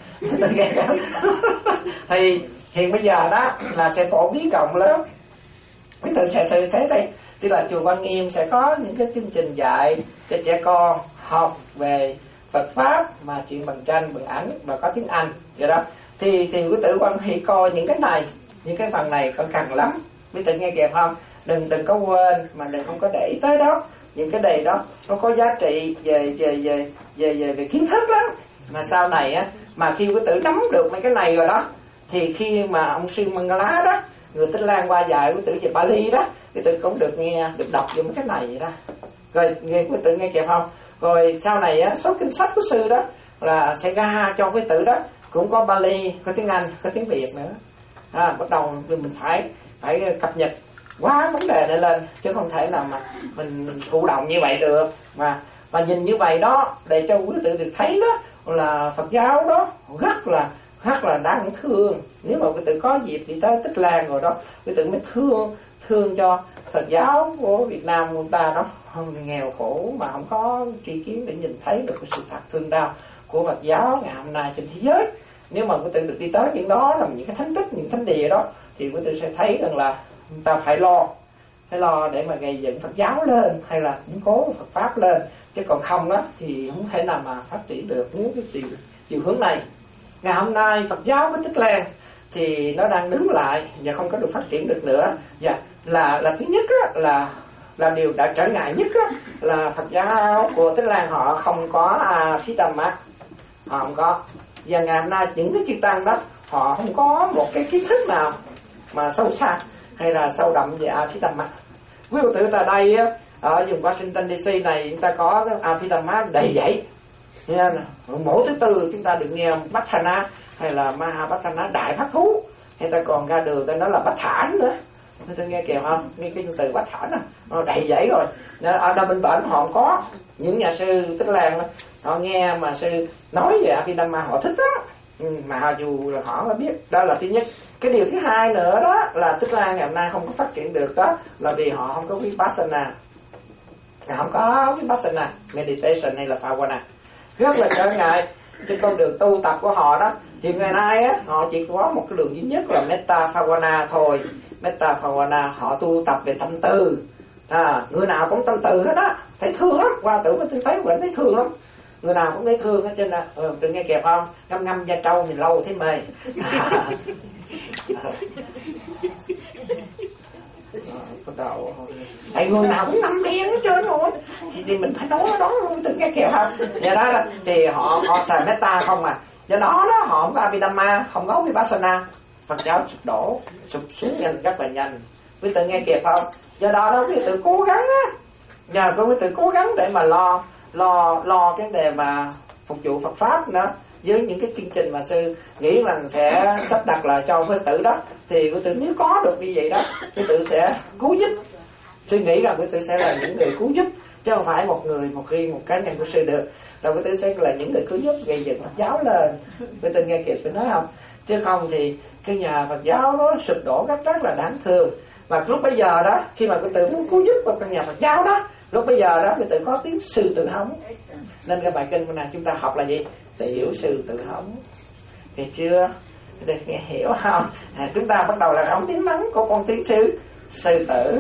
Thì hiện bây giờ đó là sẽ phổ biến rộng lớn. Quý tử sẽ sẽ thấy đây, tức là chùa Quan Nghiêm sẽ có những cái chương trình dạy cho trẻ con học về Phật pháp mà chuyện bằng tranh, bằng ảnh và có tiếng Anh vậy đó. Thì thì quý tử quan hệ coi những cái này, những cái phần này còn cần lắm. Quý tử nghe kịp không? Đừng đừng có quên, mà đừng không có để ý tới đó. Những cái này đó nó có giá trị về về về về về, về kiến thức lắm. Mà sau này á, mà khi quý tử nắm được mấy cái này rồi đó, thì khi mà ông sư Mangala đó, người Tích Lan qua dạy quý tử về Bali đó, quý tử cũng được nghe, được đọc về mấy cái này vậy đó. Rồi nghe quý tử nghe kịp không? Rồi sau này á, số kinh sách của sư đó là sẽ ra cho quý tử đó, cũng có Bali, có tiếng Anh, có tiếng Việt nữa. À, bắt đầu mình phải phải cập nhật quá vấn đề này lên, chứ không thể nào mà mình, mình thụ động như vậy được. Mà và nhìn như vậy đó để cho quý tử được thấy đó là Phật giáo đó rất là rất là đáng thương. Nếu mà quý tử có dịp đi tới Tích Lan rồi đó, quý tử mới thương thương cho Phật giáo của Việt Nam của ta đó, không nghèo khổ mà không có tri kiến để nhìn thấy được cái sự thật thương đau của Phật giáo ngày hôm nay trên thế giới. Nếu mà quý tử được đi tới những đó, là những cái thánh tích, những thánh địa đó, thì quý tử sẽ thấy rằng là ta phải lo phải lo để mà gây dựng Phật giáo lên, hay là củng cố Phật pháp lên, chứ còn không đó thì không thể nào mà phát triển được nếu cái chiều, chiều hướng này. Ngày hôm nay Phật giáo với Tích Lan thì nó đang đứng lại và không có được phát triển được nữa. Và là là thứ nhất đó, là là điều đã trở ngại nhất đó, là Phật giáo của Tích Lan họ không có à, phía Đà Mát, họ không có. Và ngày hôm nay những cái chư tăng đó họ không có một cái kiến thức nào mà sâu xa hay là sâu đậm về Abhidhamma. Quý vị tử tại đây ở vùng Washington đê xê này chúng ta có Abhidhamma đầy dẫy. Mỗi thứ tư chúng ta được nghe Bhatthana hay là Mahabhatthana đại pháp thú, hay ta còn ra đường ta nói là Bát Thản nữa. Tôi nghe kìa không? Nghe cái từ Bát Thản nó đầy dẫy rồi. Ở đâu bên bển họ có những nhà sư Tích Lan họ nghe mà sư nói về Abhidhamma họ thích đó. Ừ, mà dù là họ biết. Đó là thứ nhất. Cái điều thứ hai nữa đó là Tích Lan ngày hôm nay không có phát triển được đó, là vì họ không có Vipassana, không có Vipassana meditation hay là Bhavana, rất là trở ngại trên con đường tu tập của họ đó. Thì ngày nay á, họ chỉ có một cái đường duy nhất là Metta Bhavana thôi. Metta Bhavana họ tu tập về tâm tư, À, người nào cũng tâm từ hết á, thấy thương lắm, qua tử mới thấy vẫn thấy thương lắm, người nào cũng thấy thương hết trên là ừ, tự nghe kẹp không, ngâm ngâm da trâu nhìn lâu thấy mê. À, bắt đầu tại người nào cũng ngâm đen hết trơn rồi, thì, thì mình phải nói đó luôn, tự nghe kẹp không, vậy đó là, thì họ họ xài metta không à, do đó đó họ không có Abhidhamma, không có Vipassana, Phật giáo sụp đổ, sụp xuống nhanh rất là nhanh. Quý tự nghe kịp không? Do đó đó quý tự cố gắng á, nhờ quý tự cố gắng để mà lo lo lo cái đề mà phục vụ Phật pháp nữa, với những cái chương trình mà sư nghĩ rằng sẽ sắp đặt lại cho quý tử đó, thì quý tử nếu có được như vậy đó, quý tử sẽ cứu giúp. Sư nghĩ rằng quý tử sẽ là những người cứu giúp, chứ không phải một người một riêng một cá nhân của sư được, là quý tử sẽ là những người cứu giúp gây dựng Phật giáo lên. Quý tử nghe kịp sư nói không? Chứ không thì cái nhà Phật giáo nó sụp đổ rất rất là đáng thương. Và lúc bây giờ đó, khi mà quý tử muốn cứu giúp vào căn nhà Phật giáo đó, lúc bây giờ đó quý tử có tiếng sư tự hống. Nên cái bài kinh này chúng ta học là gì? Tiểu sư tự hống. Thì chưa để nghe hiểu không? À, chúng ta bắt đầu là ống tiếng nắng của con tiếng sư sư tử,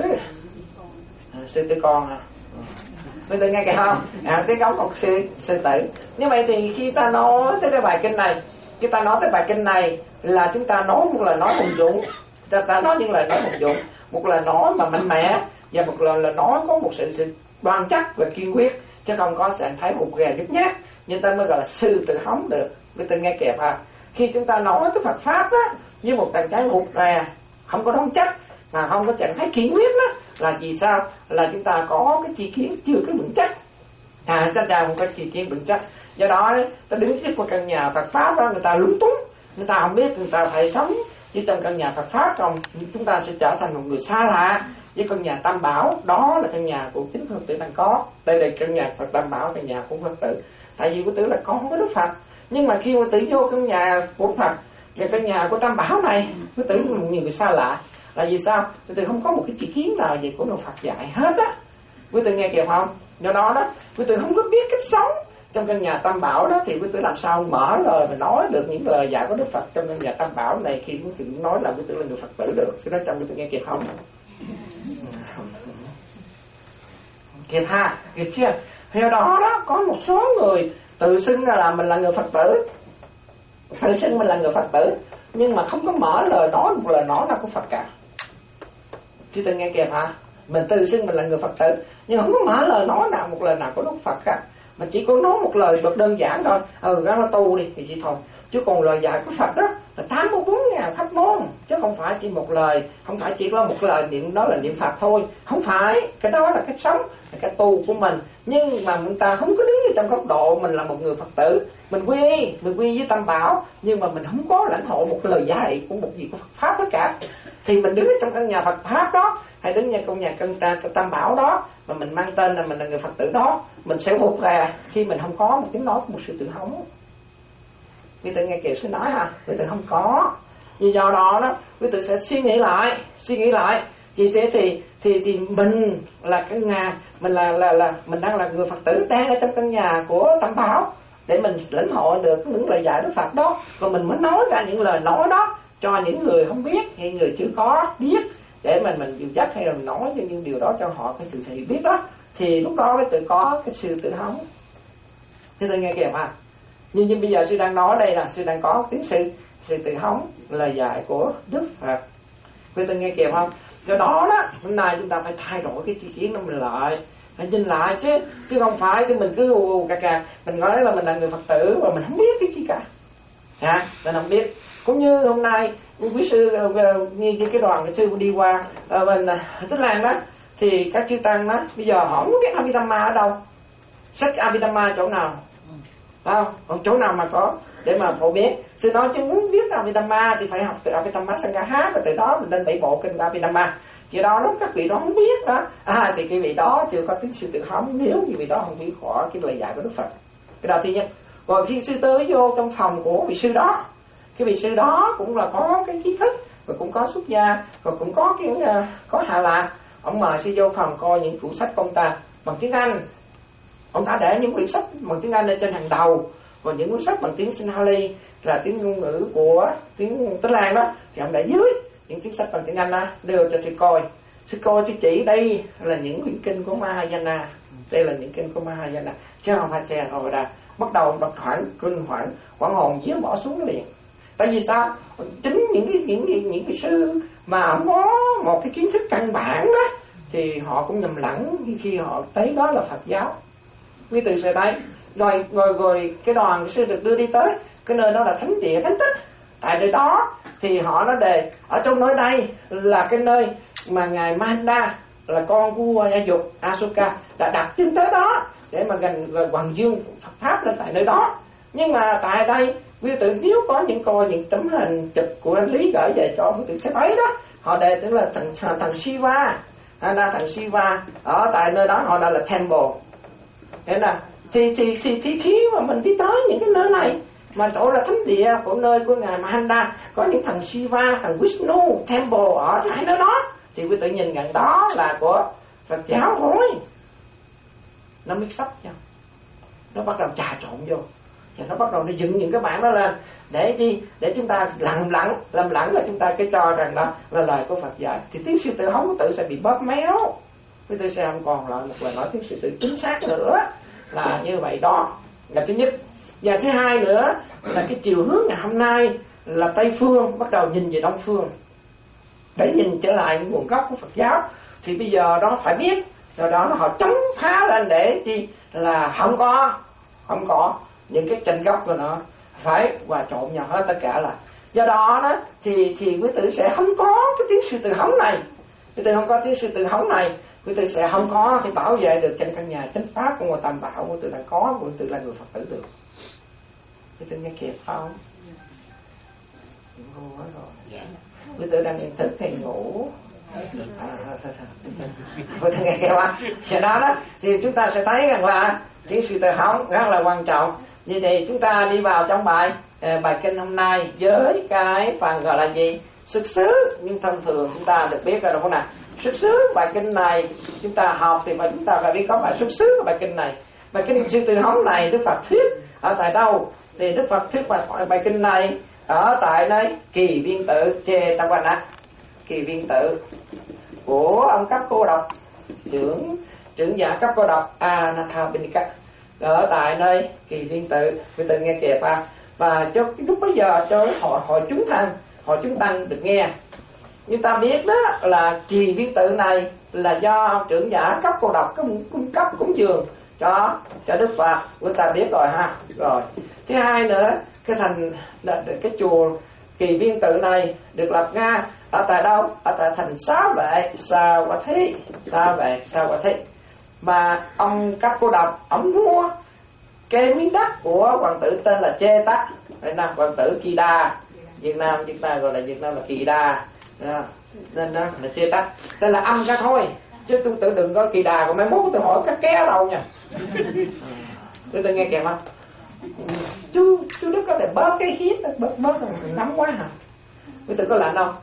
à, sư tử con à. Quý tử nghe kìa không? À, tiếng ống con sư sư tử. Như vậy thì khi ta nói tới cái bài kinh này, chúng ta nói tới bài kinh này là chúng ta nói một lời nói hùng dũng, ta, ta nói những lời nói hùng dũng, một lời nói mà mạnh mẽ, và một lời là nói có một sự, sự đoan chắc và kiên quyết, chứ không có trạng thái hụt ghè nhút nhát, nhưng ta mới gọi là sư tự hống được. Quý tử nghe kẹp à? Khi chúng ta nói cái Phật pháp á, như một trạng thái hụt ghè, không có đoan chắc, mà không có trạng thái kiên quyết đó, là vì sao? Là chúng ta có cái chi kiến chưa có vững chắc. À, chắc chắn không có chi kiến vững chắc. Do đó, ta đứng trước một căn nhà Phật pháp đó, người ta lúng túng, người ta không biết người ta phải sống chứ trong căn nhà Phật pháp không, chúng ta sẽ trở thành một người xa lạ với căn nhà Tam Bảo. Đó là căn nhà của chính Phật tử đang có. Đây là căn nhà Phật Tam Bảo, căn nhà của Phật tử. Tại vì Phật tử là con của Đức Phật, nhưng mà khi Phật tử vô căn nhà của Phật và căn nhà của Tam Bảo này, Phật tử là một người xa lạ. Là vì sao? Phật tử không có một cái chỉ kiến nào về của Đức Phật dạy hết á. Quý tử nghe kịp không? Do đó đó, quý tử không có biết cách sống trong căn nhà Tam Bảo đó, thì quý tử làm sao mở lời và nói được những lời dạy của Đức Phật trong căn nhà Tam Bảo này, khi quý tử nói là quý tử là người Phật tử được. Xin nói trong quý tử nghe kịp không? Kịp ha, kịp chưa? Theo đó đó, có một số người tự xưng là mình là người Phật tử, tự xưng mình là người Phật tử, nhưng mà không có mở lời nói một lời nói nào của Phật cả. Quý tử nghe kịp hả? Mình tự xưng mình là người Phật tử, nhưng không có mở lời nói nào một lời nào của Đức Phật cả, mà chỉ có nói một lời bậc đơn giản thôi, ừ gắn nó tu đi thì chỉ thôi. Chứ còn lời dạy của Phật đó là tám mươi bốn ngàn pháp môn, chứ không phải chỉ một lời, không phải chỉ có một lời niệm đó là niệm Phật thôi, không phải. Cái đó là cái sống, là cái tu của mình. Nhưng mà chúng ta không có đứng trong góc độ mình là một người Phật tử, mình quy mình quy với Tam Bảo, nhưng mà mình không có lãnh hộ một lời dạy của một gì của Phật pháp tất cả, thì mình đứng trong căn nhà Phật pháp đó, hay đứng trong nhà căn Tam Bảo đó, mà mình mang tên là mình là người Phật tử đó, mình sẽ hụt ra khi mình không có một tiếng nói của một sự tự hống. Quý tử nghe kịp sư nói ha, quý tử không có. Vì do đó đó, quý tử sẽ suy nghĩ lại, suy nghĩ lại. Vì thế thì thì thì mình là cái nhà, mình là là là mình đang là người Phật tử đang ở trong căn nhà của Tam Bảo, để mình lĩnh hội được những lời dạy Đức Phật đó, và mình mới nói ra những lời nói đó cho những người không biết hay người chưa có biết, để mình mình dìu dắt hay là mình nói cho những điều đó cho họ cái sự hiểu biết đó, thì lúc đó mới tự có cái sự tự hống. Thế tôi nghe kìa mà. Nhưng, nhưng bây giờ sư đang nói đây là sư đang có tiếng sư sự tự hống, lời dạy của Đức Phật. Quý tôi nghe kịp không? Do đó đó, hôm nay chúng ta phải thay đổi cái chi kiến của mình lại, phải nhìn lại chứ, chứ không phải thì mình cứ ù cà cà, mình nói là mình là người Phật tử mà mình không biết cái gì cả. À, mình không biết. Cũng như hôm nay quý sư như cái đoàn cái sư đi qua ở bên Tích Lan đó, thì các chư tăng đó bây giờ họ không biết Abhidhamma ở đâu, sách Abhidhamma chỗ nào, không? Còn chỗ nào mà có để mà phổ biến. Sư nói chứ muốn biết Abhidhamma thì phải học từ Abhidhamma Sangaha, và từ đó mình lên bảy bộ kinh Abhidhamma. Chỉ đó đó các vị đó không biết đó, à thì cái vị đó chưa có tiếng sư tự hống, nếu như vị đó không biết khỏi cái lời dạy của Đức Phật. Cái đầu tiên nhất. Rồi khi sư tới vô trong phòng của vị sư đó, cái vị sư đó cũng là có cái kiến thức, và cũng có xuất gia, và cũng có cái uh, có hạ lạc. Ông mời sư vô phòng coi những cuốn sách của ông ta bằng tiếng Anh. Ông ta để những quyển sách bằng tiếng Anh lên trên hàng đầu, còn những cuốn sách bằng tiếng Sinhali là tiếng ngôn ngữ của tiếng Tích Lan đó thì ông để dưới những cuốn sách bằng tiếng Anh đó đưa cho sư coi. sư cô sư chỉ đây là những quyển kinh của Mahayana, đây là những kinh của Mahayana, chứ không phải xe rồi là bắt đầu đọc hoảng kinh hoảng quảng hồn vía bỏ xuống liền. Tại vì sao? Chính những cái những cái những cái sư mà không có một cái kiến thức căn bản đó thì họ cũng nhầm lẫn khi họ thấy đó là Phật giáo. Quý từ sẽ thấy rồi rồi rồi cái đoàn sư được đưa đi tới cái nơi đó là thánh địa thánh tích. Tại nơi đó thì họ nói đề ở trong nơi đây là cái nơi mà ngài Manda là con vua Gia Dục Asoka đã đặt chân tới đó để mà gần rồi hoàng dương Phật pháp lên tại nơi đó. Nhưng mà tại đây quý tử nếu có những coi những tấm hình chụp của anh Lý gửi về cho quý tử sẽ thấy đó, họ đề tức là thằng thằng Shiva, hay là thằng Shiva ở tại nơi đó họ gọi là temple. Thế là thì thì thì thì khi mà mình đi tới những cái nơi này mà chỗ là thánh địa của nơi của ngài Mahanda có những thằng Shiva, thằng Vishnu temple ở tại nơi đó thì quý tử nhìn gần đó là của Phật giáo thôi. Nó mix up nhau, nó bắt đầu trà trộn vô và nó bắt đầu nó dựng những cái bản đó lên để chi để chúng ta lầm lẫn lầm lẫn là chúng ta cứ cho rằng đó là lời của Phật dạy thì tiếng sư tử hống tự sẽ bị bóp méo. Quý tử sẽ không còn lại một lời nói tiếng sư tử chính xác nữa là như vậy đó là thứ nhất. Và thứ hai nữa là cái chiều hướng ngày hôm nay là Tây phương bắt đầu nhìn về Đông phương để nhìn trở lại nguồn gốc của Phật giáo. Thì bây giờ đó phải biết rồi đó họ chống phá lên để chi là không có không có những cái tranh gốc của nó phải hòa trộn nhau hết tất cả. Là do đó đó thì thì quý tử sẽ không có cái tiếng sư từ hống này, quý tử không có tiếng sư từ hống này, quý tử sẽ không có thì bảo vệ được trên căn nhà chánh pháp của ngôi Tam Bảo. Quý tử đang có, quý tử là người Phật tử được. Quý tử nghe kịp không? Ngu quá rồi. Quý tử đang nhận thức thì ngủ. À, thôi, thôi. Quý tử nghe kịp không? Sau đó đó thì chúng ta sẽ thấy rằng là tiếng sư từ hống rất là quan trọng. Vậy thì chúng ta đi vào trong bài bài kinh hôm nay với cái phần gọi là gì? Xuất xứ. Nhưng thông thường chúng ta được biết là đúng không nào? Xuất xứ bài kinh này chúng ta học thì mà chúng ta phải biết có bài xuất xứ của bài kinh này. Bài kinh sư từ hống này Đức Phật thuyết ở tại đâu? Thì Đức Phật thuyết bài, bài kinh này ở tại nơi Kỳ Viên Tự Chê Tăng Quan Á, Kỳ Viên Tự của ông cấp cô độc trưởng trưởng giả cấp cô độc Anathapindika ở tại nơi Kỳ Viên Tự. Quý tử nghe kịp à? Và cho lúc bây giờ cho hội hội chúng tăng hội chúng tăng được nghe. Chúng ta biết đó là Kỳ Viên Tự này là do ông trưởng giả cấp cô độc cung, cung cấp cúng dường cho cho Đức Phật. Chúng ta biết rồi ha. Rồi thứ hai nữa cái thành cái chùa Kỳ Viên Tự này được lập ra ở tại đâu? Ở tại thành Xá Vệ Sa Quạ Thí, Xá Vệ Sa Quạ Thí. Mà ông cấp cô độc ông mua cái miếng đất của hoàng tử tên là Chê Tắc, Việt Nam hoàng tử Kỳ Đa, Việt Nam chúng ta gọi là Việt Nam là Kỳ Đa, nên đó là Chê Tắc, tên là âm ra thôi chứ tôi tự đừng có Kỳ Đà còn mấy mốt tôi hỏi các ké đâu nha. Tôi tôi nghe kìa không? Chú chú Đức có thể bớt cái hít bớt bớt nóng quá hả? Tôi tự có lạnh không?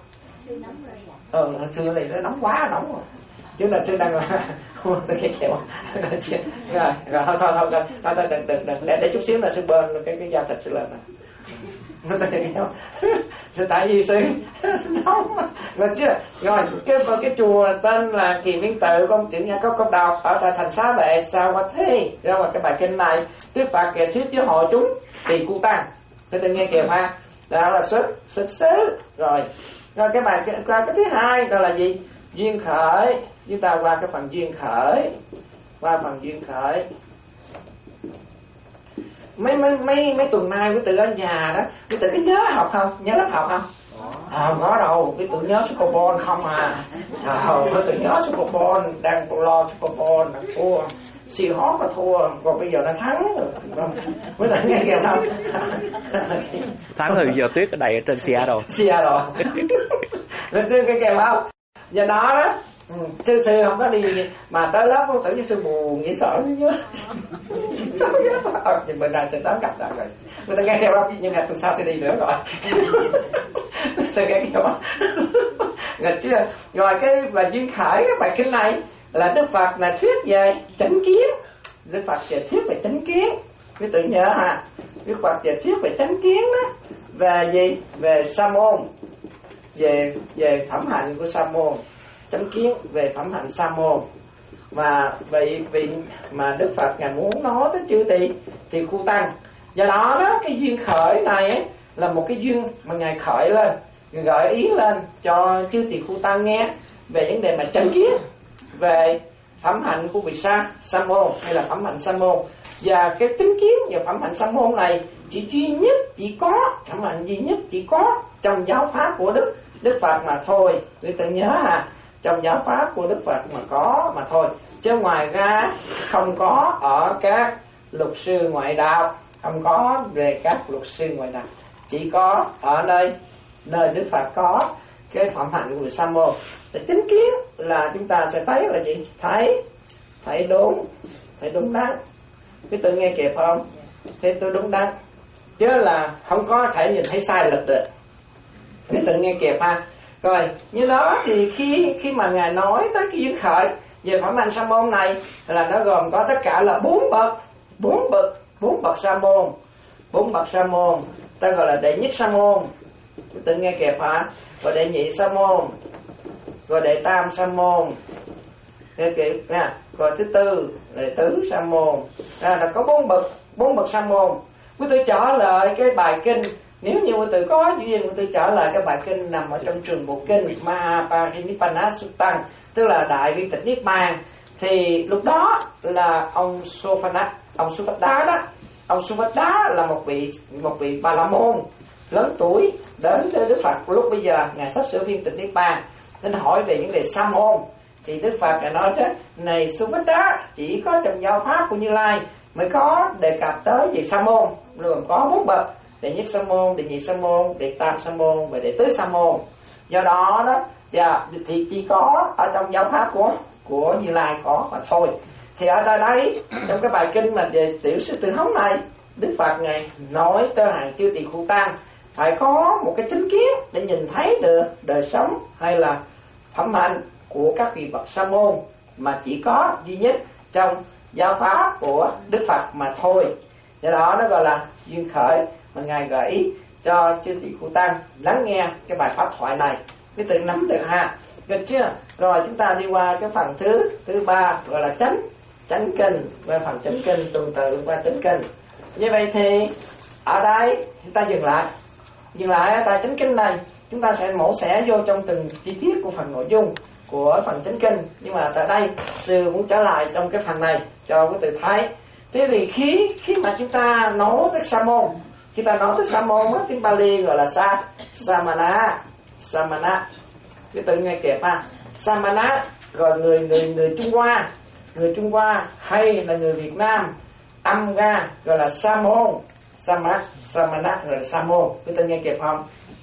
Ờ hồi xưa thì nó nóng quá nóng rồi. Chứ là sư đang là không tôi nghe kìa rồi rồi thôi thôi thôi thôi thôi đừng đừng đừng để để chút xíu là sư bên cái cái da thịt sư lên này. Nó tại vì tại vì sư nóng mà chưa rồi cái cái chùa tên là Kỳ Viên Tự công trưởng nhà có công đọc ở tại thành Xá Vệ Sa Quạ Thí. Rồi mà cái bài kinh này Đức Phật kể thuyết với hội chúng Tỳ Cu Tăng. Thế tôi nghe kìa ha, đó là xuất xuất xứ rồi. Rồi cái bài cái, cái thứ hai gọi là gì? Duyên khởi. Chúng ta qua cái phần duyên khởi, qua phần duyên khởi. mấy mấy mấy mấy tuần nay quý tử ở nhà đó, quý tử có nhớ học không? Nhớ lớp học không? À, không có đâu, quý tử nhớ Superball không à? Trời, quý tử nhớ Superball, đang lo Superball, thua, siêu hot mà thua, còn bây giờ nó thắng rồi. Quý tử nghe kìa không? Thắng rồi giờ tuyết đầy ở trên xe rồi. Xe rồi. Nên tương cái kìa không? Do đó đó. Ừ, sư sư không có đi mà tới lớp không tưởng như sư buồn vậy sợ chứ ờ, bên này sẽ tới gặp lại rồi người ta nghe theo đó nhưng mà tuần sau sẽ đi nữa rồi sư nghe theo đó rồi chưa rồi cái bài duyên khởi cái bài kinh này là Đức Phật là thuyết về chánh kiến. Đức Phật về thuyết về chánh kiến quý tự nhớ ha. Đức Phật về thuyết về chánh kiến đó về gì? Về sa môn, về về phẩm hạnh của sa môn. chánh kiến về phẩm hạnh sa môn. Và vậy vì mà Đức Phật ngài muốn nói tới chư tỳ thì khu tăng, do đó đó cái duyên khởi này ấy, là một cái duyên mà ngài khởi lên, ngài gợi ý lên cho chư tỳ khu tăng nghe về vấn đề mà chánh kiến về phẩm hạnh của vị sa sa môn hay là phẩm hạnh sa môn. Và cái tính kiến về phẩm hạnh sa môn này chỉ duy nhất, chỉ có phẩm hạnh duy nhất chỉ có trong giáo pháp của Đức Đức Phật mà thôi. Quý tự nhớ à, trong giáo pháp của Đức Phật mà có mà thôi, chứ ngoài ra không có ở các luật sư ngoại đạo, không có về các luật sư ngoại đạo, chỉ có ở nơi nơi Đức Phật có cái phẩm hạnh của người sa môn. Để chính kiến là chúng ta sẽ thấy là gì? Thấy thấy đúng, thấy đúng đắn. Cái tự nghe kịp không? Thấy tôi đúng đắn, chứ là không có thể nhìn thấy sai lệch được. Cái tự nghe kịp ha. Rồi như đó thì khi khi mà ngài nói tới cái duyên khởi về phẩm hạnh sa môn này là nó gồm có tất cả là bốn bậc, bốn bậc, bốn bậc sa môn, bốn bậc sa môn. Ta gọi là đệ nhất sa môn, tự nghe kịp hả? Rồi đệ nhị sa môn, rồi đệ tam sa môn, nghe kịp nha. Rồi thứ tư đệ tứ sa môn. À, là có bốn bậc, bốn bậc sa môn. Quý tôi trả lời cái bài kinh, nếu như quý tôi có duyên quý tôi trả lời cái bài kinh nằm ở trong trường bộ kinh Mahaparinibbana Sutta, tức là đại viên tịch niết bàn. Thì lúc đó là ông Sophanat, ông Suvaddha đó, ông Suvaddha là một vị một vị Bà La Môn lớn tuổi đến với Đức Phật lúc bây giờ ngài sắp sửa viên tịch niết bàn, nên hỏi về những đề sa môn. Thì Đức Phật ngài nói thế này: Suvaddha, chỉ có trong giáo pháp của Như Lai mới có đề cập tới về sa môn, gồm có bốn bậc: đệ nhất sa môn, đệ nhị sa môn, đệ tam sa môn và đệ tứ sa môn. Do đó đó dạ, thì chỉ có ở trong giáo pháp của của Như Lai có mà thôi. Thì ở đây đấy trong cái bài kinh mà về tiểu sư tử hống này, Đức Phật ngài nói tới hàng chư tỳ khu tăng phải có một cái chính kiến để nhìn thấy được đời sống hay là phẩm hạnh của các vị bậc sa môn mà chỉ có duy nhất trong giáo pháp của Đức Phật mà thôi. Do đó nó gọi là duyên khởi mà ngài gợi ý cho chư tỳ khu tăng lắng nghe cái bài pháp thoại này, cái tự nắm được ha, được chưa? Rồi chúng ta đi qua cái phần thứ thứ ba gọi là chánh chánh kinh, và phần chánh kinh tuần tự qua chánh kinh. Như vậy thì ở đây chúng ta dừng lại, dừng lại tại chánh kinh này, chúng ta sẽ mổ xẻ vô trong từng chi tiết của phần nội dung của phần chánh kinh. Nhưng mà tại đây sư muốn trở lại trong cái phần này cho quý tự thấy. Thế thì khi khi mà chúng ta nói tới sa môn, khi ta nói tới sa môn á, tiếng Bali gọi là sa samana, samana. Cái tự nghe kịp ha, samana. Rồi người người người Trung Hoa, người Trung Hoa hay là người Việt Nam âm ra gọi là sa môn, sama samana gọi là sa môn. Cái tự nghe kịp không?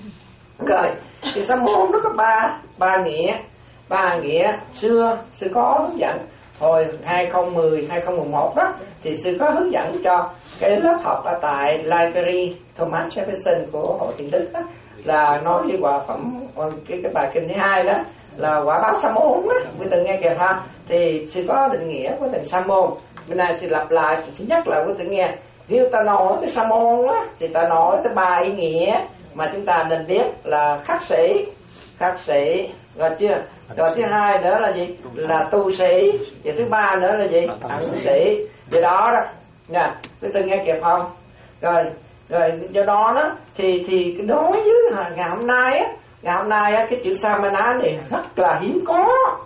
Rồi thì sa môn nó có ba ba nghĩa, ba nghĩa xưa sư có hướng dẫn hồi hai không một không hai không một một đó, thì sư có hướng dẫn cho cái lớp học ở tại library Thomas Jefferson của Hội Thiền Đức đó, là nói đi qua phẩm cái cái bài kinh thứ hai đó là quả báo sa môn đó, quý tự nghe kìa ha. Thì sư có định nghĩa của từ sa môn. Bên này sư lặp lại, sư nhắc lại quý tự nghe. Nếu ta nói tới sa môn á, thì ta nói tới ba ý nghĩa mà chúng ta nên biết là khắc sĩ, khắc sĩ, rồi chưa? Rồi thứ hai nữa là gì? Là tu sĩ. Và thứ ba nữa là gì? Ẩn sĩ. Do đó đó, nha, tôi từng nghe kịp không? Rồi, rồi do đó đó thì thì đối với ngày hôm nay á, ngày hôm nay á, cái chữ samana này rất là hiếm có,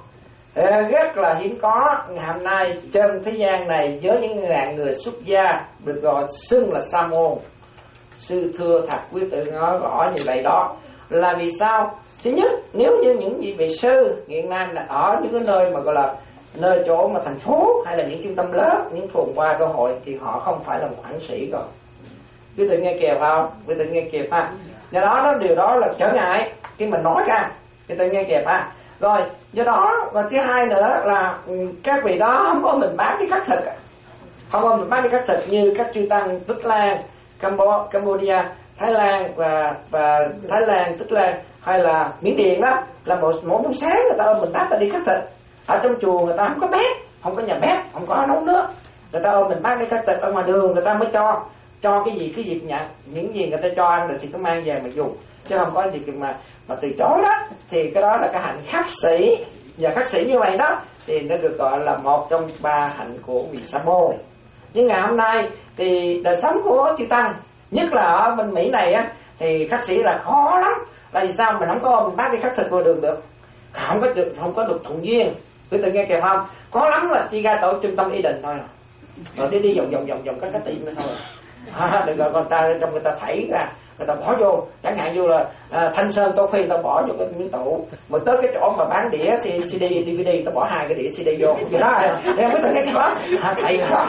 rất là hiếm có. Ngày hôm nay trên thế gian này với những ngàn người xuất gia được gọi xưng là sa môn. Sư thưa thật quý tự nói rõ như vậy đó là vì sao? Thứ nhất, nếu như những vị vị sư hiện nay là ở những cái nơi mà gọi là nơi chỗ mà thành phố hay là những trung tâm lớn, những phồn hoa cơ hội, thì họ không phải là một ẩn sĩ rồi. Quý tự nghe kịp không? Quý tự nghe kịp ha. Do đó đó điều đó là trở ngại khi mình nói ra. Quý tự nghe kịp ha. Rồi do đó và thứ hai nữa là các vị đó không có mình bán cái khắc thực, không có mình bán cái khắc thực như các chư tăng Tích Lan, Cambo, Cambodia, Thái Lan và và Thái Lan, Tích Lan hay là Miến Điện đó, là một mỗi buổi sáng người ta ôm mình bát ta đi khắc thịt. Ở trong chùa người ta không có bếp, không có nhà bếp, không có nấu nước, người ta ôm mình bát đi khắc thịt. Ở ngoài đường người ta mới cho cho cái gì cái gì nhận, những gì người ta cho ăn được thì có mang về mà dùng, chứ không có gì mà mà từ chối đó. Thì cái đó là cái hạnh khắc sĩ, Và khắc sĩ như vậy đó thì nó được gọi là một trong ba hạnh của vị Sa môn. Nhưng ngày hôm nay thì đời sống của chư tăng, nhất là ở bên Mỹ này á, thì khắc sĩ là khó lắm. Là vì sao mình không có ôm bác đi khắc thực qua đường được, không có được, không có được thuận duyên. Tôi tự nghe kìa không, có lắm là chỉ ra tổ trung tâm Eden thôi, rồi đi đi vòng vòng vòng vòng các cái tiệm nữa thôi. À, đừng rồi người ta trong người ta thảy ra, người ta bỏ vô, chẳng hạn như là à, Thanh Sơn Tô Phi ta bỏ vô cái miếng tủ, mà tới cái chỗ mà bán đĩa xê đê đê vê đê ta bỏ hai cái đĩa xê đê vô, vậy đó, em biết tự nghe cái đó, à, thầy đó.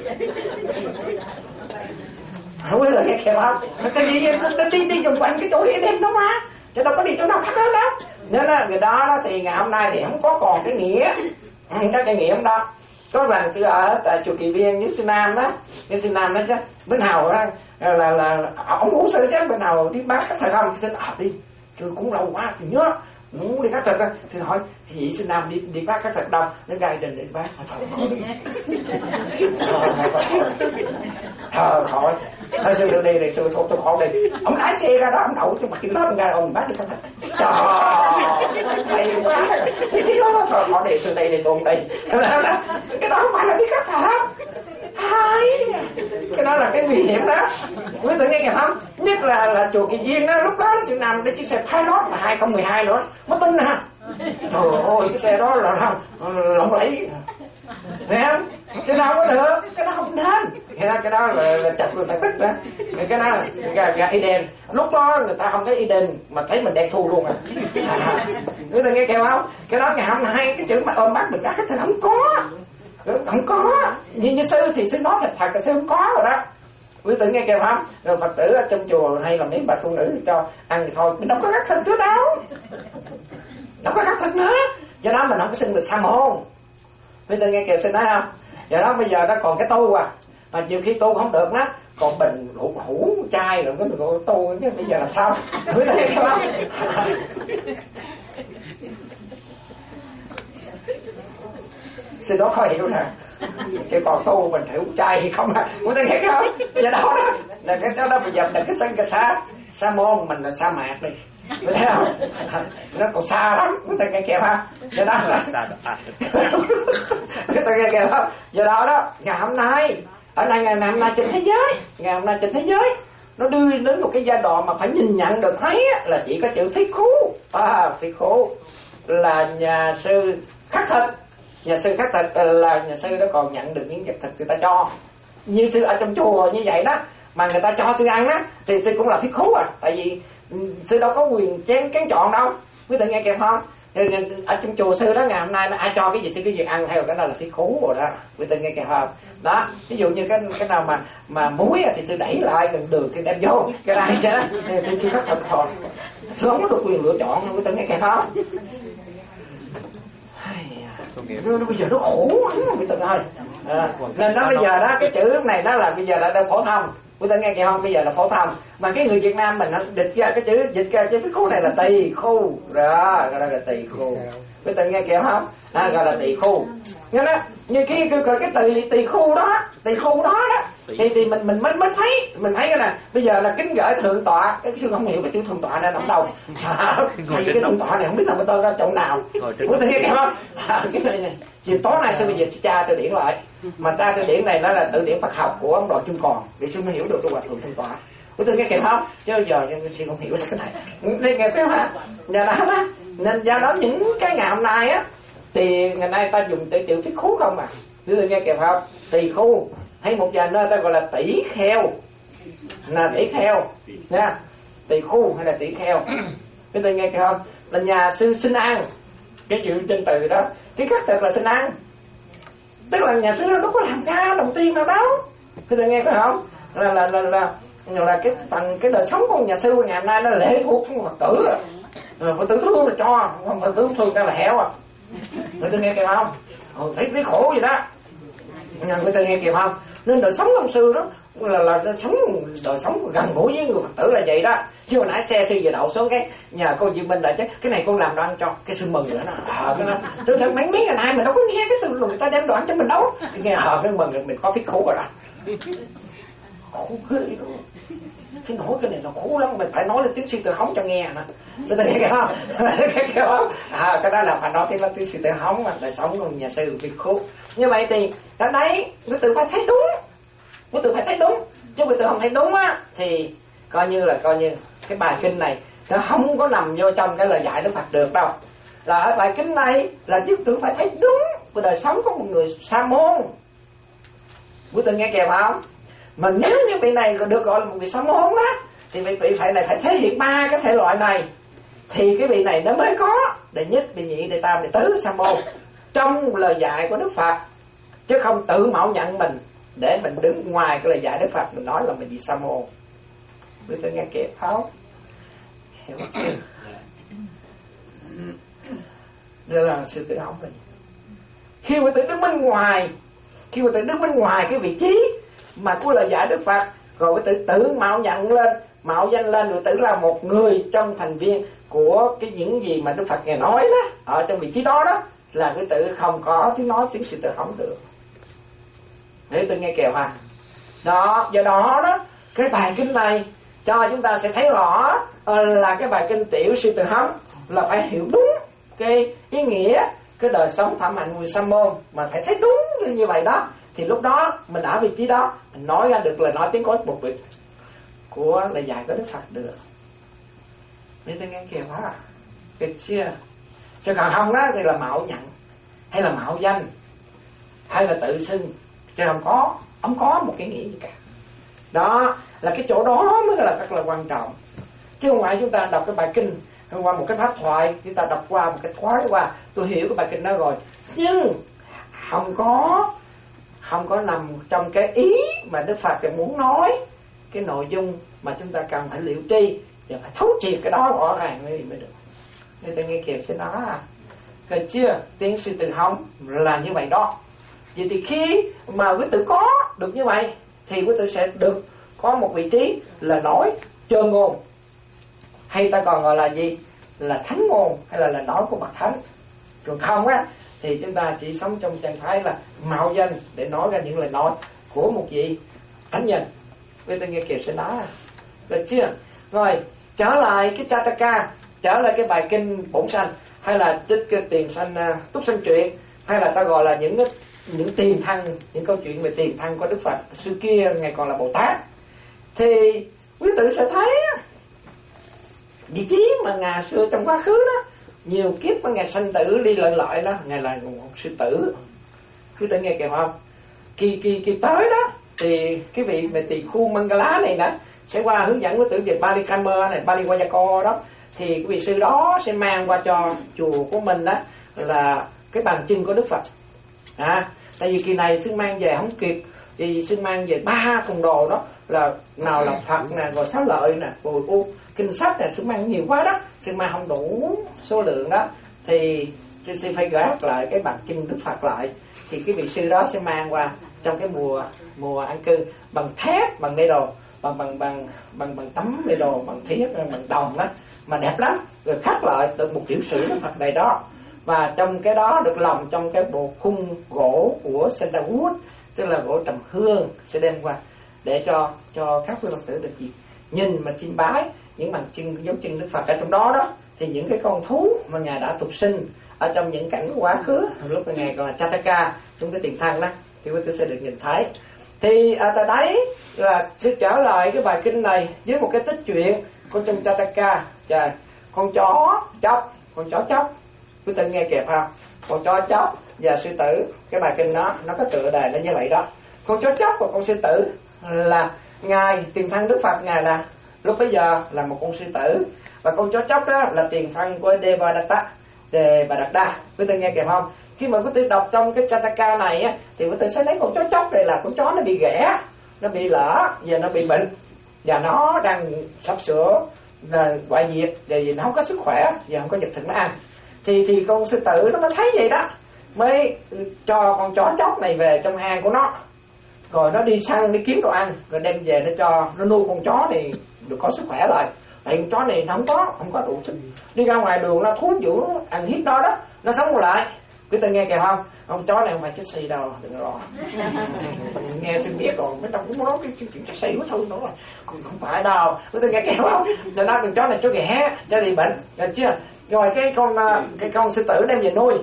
Không biết là nghe kìa không, cái gì nó đi đi vòng quanh cái chỗ kia đêm đó mà, chứ đâu có đi chỗ nào khác đâu. Nên là người đó, đó thì ngày hôm nay thì không có còn cái nghĩa, không có cái nghĩa không đó. Có lần xưa ở tại chùa Kỳ Viên với sư Nam đó, cái sư Nam đó chứ bên nào đó, là là, là ông uống sư chứ bên nào đi bác khắc thật không, xin à, đi, chứ cũng lâu quá thì nhớ muốn đi khắc thật. Thì hỏi thì vị sư Nam đi đi bác khắc thật đâu, nó gai đình đi bác thôi thôi thôi thôi sư được đi thì sư thôi tôi khổ đi, ông lái xe ra đó ông đậu cho mặt cái đó ông gai ông bác đi khắc thật. Trời thầy quá cái đó thôi họ để sư đây để tuôn đây, cái đó không phải là đi khắc thật. Hai cái đó là cái nguy hiểm đó, quý tự nghe kìa không? Nhất là là chùa Kỳ Viên đó, lúc đó sư Nam đi chiếc xe Pilot mà hai không một hai nữa mới tin nè. Trời ơi cái xe đó là không lộng lẫy, thấy không? Cái đó có được, cái đó không nên, cái đó cái đó là, là chặt người ta tức đó, cái đó là gà Eden. Lúc đó người ta không thấy Eden mà thấy mình đen thu luôn à. Quý tự nghe kìa không? Cái đó ngày hôm nay cái chữ mà ôm bắt mình đã cái thì không có. Không có, nhưng như sư thì sư nói thật thật là sư không có rồi đó. Quý tử nghe kìa không? Rồi Phật tử ở trong chùa hay là mấy bà phụ nữ cho ăn thì thôi, mình đâu có khắc thực chứ đâu, đâu có khắc thực nữa, do đó mình không có xưng được sa môn. Quý tử nghe kìa sư nói không? Do đó bây giờ nó còn cái tu à, mà nhiều khi tu không được đó, còn bình hũ hũ chai rồi cái tu chứ bây giờ làm sao? Quý tử nghe kìa không? Sư đó khó hiểu nè, cái còn tu mình hiểu trai thì không à, muốn thấy nghe không? Vậy đó đó, là cái đó, đó bây giờ là cái sân cái xa, sa môn mình là sa mạc đi, thấy không? Nó còn xa lắm, muốn thấy nghe kìa ha, vậy đó là cái tôi nghe kìa không? Vậy đó đó, ngày hôm nay, ở đây ngày hôm nay trên thế giới, ngày hôm nay trên thế giới, nó đưa đến một cái giai đoạn mà phải nhìn nhận được thấy là chỉ có chữ phí khú, à phí khú là nhà sư khắc thực. Nhà sư khắc thực là nhà sư đó còn nhận được những vật thực người ta cho, như sư ở trong chùa như vậy đó mà người ta cho sư ăn á thì sư cũng là phí khú à, tại vì sư đâu có quyền chén kén chọn đâu, quý vị nghe kìa không? Thì ở trong chùa sư đó ngày hôm nay ai cho cái gì sư cái việc ăn theo cái đó là phí khú rồi đó, quý vị nghe kìa không? Đó, ví dụ như cái cái nào mà mà muối thì sư đẩy lại gần đường sư đem vô cái này chứ thì sư khắc thực thôi, sư không có được quyền lựa chọn, quý vị nghe kìa không? Nó, nó bây giờ nó khổ lắm quý vị ơi, à, nên nó bây giờ đó cái chữ này đó là bây giờ là phổ thông, quý vị nghe kìa không? Bây giờ là phổ thông mà cái người Việt Nam mình nó dịch ra cái chữ dịch ra cái khu này là tỳ khu đó, gọi là tỳ khu, quý vị nghe kìa không? À, gọi là tỳ khu, nghe đó như cái cái cái, cái tỳ tỳ khu đó, tỳ khu đó đó thì thì mình mình mới mới thấy mình thấy cái này bây giờ là kính gửi thượng tọa, cái sư không hiểu cái chữ thượng tọa này nằm đâu, hay cái thượng tọa này không biết nằm ở tên đó chỗ nào, quý vị nghe không? À, cái này này chiều tối nay sư bây giờ tra từ điển lại, mà tra từ điển này nó là từ điển Phật học của ông Đội Chung Còn để sư mới hiểu được cái hòa thượng thượng tọa, quý vị nghe kịp không? Chứ giờ sư không hiểu được cái này, đây nghe thấy không? Giờ đó đó nên do đó những cái ngày hôm nay á thì ngày nay ta dùng từ chữ phí khú không à, quý vị nghe kịp không? Tỳ khu hay một vài nơi ta gọi là tỷ kheo, là tỷ kheo nha, tỳ khu hay là tỷ kheo, quý vị nghe kịp không? Là nhà sư xin ăn, cái chữ trên từ đó cái khắc thực là xin ăn, tức là nhà sư nó có làm ca đồng tiên nào đâu, quý vị nghe phải không? Là là là là là cái phần cái đời sống của nhà sư ngày hôm nay nó lệ thuộc của Phật tử rồi, Phật tử thương là cho, không Phật tử thương ta là hẻo à, quý vị nghe kịp không? Ừ, thấy thấy khổ vậy đó, quý vị nghe kịp không? Nên đời sống ông sư đó là là đời sống đời sống gần gũi với người Phật tử là vậy đó, chứ hồi nãy xe sư vừa đậu xuống cái nhà cô Diệu Minh lại chứ cái này con làm đồ ăn cho, cái sư mừng rồi đó, à, cái đó tôi thấy mấy mấy ngày nay mình đâu có nghe cái từ người ta đem đồ ăn cho mình đâu, cái nghe hờ cái mừng mình có phí khổ rồi đó. khổ ghê luôn. Cái nói cái này nó khổ lắm, mình phải nói lên tiếng sư tử hống cho nghe nè. Người ta nghe không? Cái không? À, cái đó là phải nói tiếng tiếng sư tử hống mà đời sống của nhà sư bị khổ. Như vậy thì ở đấy quý tử phải thấy đúng, quý tử phải thấy đúng. Chứ quý tử không thấy đúng á thì coi như là coi như cái bài kinh này nó không có nằm vô trong cái lời dạy Đức Phật được đâu. Là ở bài kinh này là quý tử phải thấy đúng của đời sống của một người sa môn. Quý tử nghe kìa không? Mà nếu như vị này được gọi là một vị sa môn đó thì vị vị phải này phải thể hiện ba cái thể loại này thì cái vị này nó mới có đệ nhất, đệ nhị, đệ tam, đệ tứ sa môn trong lời dạy của Đức Phật, chứ không tự mạo nhận mình để mình đứng ngoài cái lời dạy Đức Phật mình nói là mình vị sa môn. Quý tử nghe kịp không? Hiểu chưa? Đây là sư tử hống mình. Khi quý tử đứng bên ngoài, khi quý tử đứng bên ngoài cái vị trí mà của lời dạy Đức Phật, rồi quý tử tự mạo nhận lên, mạo danh lên, quý tử là một người trong thành viên của cái những gì mà Đức Phật ngài nói đó, ở trong vị trí đó đó là quý tử không có tiếng nói tiếng sư tử hống được. Để tôi nghe kèo ha. Đó, do đó đó cái bài kinh này cho chúng ta sẽ thấy rõ là cái bài kinh tiểu sư tử hống là phải hiểu đúng cái ý nghĩa cái đời sống phạm hạnh người sa môn, mà phải thấy đúng như vậy đó thì lúc đó mình ở vị trí đó mình nói ra được lời nói tiếng cối một việc của lời dạy của Đức Phật được. Để tôi nghe kìa quá, được chưa? Chứ còn không đó thì là mạo nhận hay là mạo danh hay là tự xưng, chứ không có không có một cái nghĩa gì cả. Đó là cái chỗ đó mới là rất là quan trọng, chứ không phải chúng ta đọc cái bài kinh qua một cái pháp thoại, chúng ta đọc qua một cái thoái qua tôi hiểu cái bài kinh đó rồi, nhưng không có không có nằm trong cái ý mà Đức Phật muốn nói, cái nội dung mà chúng ta cần phải liệu tri và phải thấu triệt cái đó rõ ràng mới mới được. Nên tôi nghe kịp sẽ nói à, được chưa? Tiếng sư tử hống là như vậy đó. Vậy thì khi mà quý tử có được như vậy thì quý tử sẽ được có một vị trí là nói trơn ngôn, hay ta còn gọi là gì, là thánh ngôn, hay là lời nói của bậc thánh. Còn không á thì chúng ta chỉ sống trong trạng thái là mạo danh để nói ra những lời nói của một vị thánh nhân. Bây giờ nghe kịp sẽ nói à, được chưa? Rồi trở lại cái Chataka, trở lại cái bài kinh bổn sanh, hay là tích cái tiền sanh uh, túc sanh truyện, hay là ta gọi là những những tiền thân, những câu chuyện về tiền thân của Đức Phật xưa kia ngày còn là Bồ Tát, thì quý tử sẽ thấy vị trí mà ngài xưa trong quá khứ đó, nhiều kiếp mà ngài sanh tử đi lợi lợi đó, ngài là một sư tử. Quý tử nghe kìa không? Kỳ kỳ kỳ tới đó thì cái vị về tỳ khu Mangala này nè sẽ qua hướng dẫn quý tử về Palikrama này, Paliwayako đó, thì cái vị sư đó sẽ mang qua cho chùa của mình đó là cái bàn chân của Đức Phật. À, tại vì kỳ này sư mang về không kịp, thì sư mang về ba thùng đồ đó, là nào là Phật nè, rồi Xá Lợi nè, rồi ô kinh sách nè, sư mang nhiều quá đó, sư mang không đủ số lượng đó, thì sư phải gác lại cái bàn chân Đức Phật lại, thì cái vị sư đó sẽ mang qua trong cái mùa mùa an cư bằng thép, bằng đê đồ, bằng bằng bằng bằng bằng tấm đê đồ, bằng thiết, bằng đồng đó mà đẹp lắm, rồi khắc lại được một tiểu sử Đức Phật này đó. Và trong cái đó được lòng trong cái bộ khung gỗ của sandalwood, tức là gỗ trầm hương, sẽ đem qua để cho cho các quý Phật tử được gì nhìn mà chiêm bái những bằng chân dấu chân Đức Phật ở trong đó đó. Thì những cái con thú mà ngài đã tục sinh ở trong những cảnh quá khứ lúc mà ngài còn là Chataka, trong cái tiền thân đó, thì quý tử sẽ được nhìn thấy. Thì ở tại đấy là sẽ trở lại cái bài kinh này với một cái tích chuyện của trong Chataka. Trời, con chó chóc, con chó chóc, quý tử nghe kịp không? Con chó chóc và sư tử, cái bài kinh đó nó có tựa đề nó như vậy đó. Con chó chóc và con sư tử là ngài tiền thân Đức Phật, ngài là lúc bấy giờ là một con sư tử, và con chó chóc đó là tiền thân của Devadatta, Devadatta. Quý tử nghe kịp không? Khi mà quý tử đọc trong cái Chataka này á, thì quý tử sẽ thấy con chó chóc này là con chó nó bị ghẻ, nó bị lỡ và nó bị bệnh, và nó đang sắp sửa là hoại diệt, vì nó không có sức khỏe và không có vật thực nó ăn. Thì thì con sư tử nó thấy vậy đó, mới cho con chó chóc này về trong hang của nó, rồi nó đi săn đi kiếm đồ ăn, rồi đem về nó cho nó nuôi con chó này được có sức khỏe lại. Tại con chó này nó không có không có đủ sức, đi ra ngoài đường nó thú dữ ăn hiếp nó đó, nó sống lại Quý tự nghe kìa không? Con chó này không phải chết xì đâu, đừng lo. Nghe xin biết rồi, mấy trong cũng nói cái chuyện chết xì quá thôi nữa rồi. Không phải đâu, quý tự nghe kìa không? Rồi nói con chó này chó ghẻ, cho đi bệnh, được chưa? Rồi cái con cái con sư tử đem về nuôi.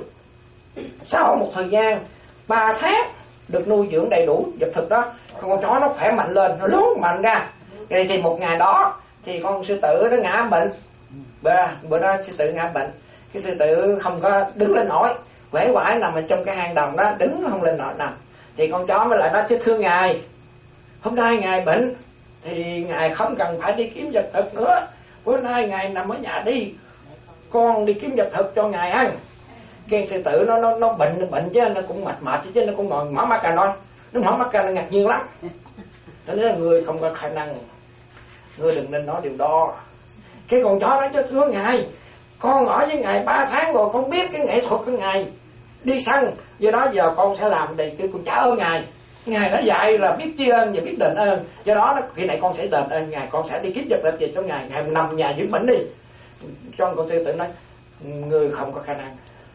Sau một thời gian ba tháng được nuôi dưỡng đầy đủ vật thực đó, con chó nó khỏe mạnh lên, nó lớn mạnh ra. Thì, thì một ngày đó thì con sư tử nó ngã bệnh. Bữa, bữa đó sư tử ngã bệnh, cái sư tử không có đứng lên nổi, quể quải nằm ở trong cái hang đồng đó, đứng không lên nổi nằm. Thì con chó mới lại nói chứ thưa ngài, hôm nay ngài bệnh thì ngài không cần phải đi kiếm vật thực nữa, bữa nay ngài nằm ở nhà đi, con đi kiếm vật thực cho ngài ăn. Cái sư tử nó nó nó bệnh nó bệnh chứ nó cũng mệt mệt chứ nó cũng ngồi mở mắt ra nói, nó mở mắt ra nó ngạc nhiên lắm. Cho nên là người không có khả năng, người đừng nên nói điều đó. Cái con chó nói cho thưa ngài, con ở với ngài ba tháng rồi, con biết cái nghệ thuật của ngài đi săn, do đó giờ con sẽ làm đầy cái con trả ơn ngài. Ngài đã dạy là biết tri ân và biết đền ơn, do đó khi này con sẽ đền ơn ngài, con sẽ đi kiếm vật về cho ngài, ngài nằm nhà dưỡng bệnh đi. Cho con sư tử nói, người không có khả năng,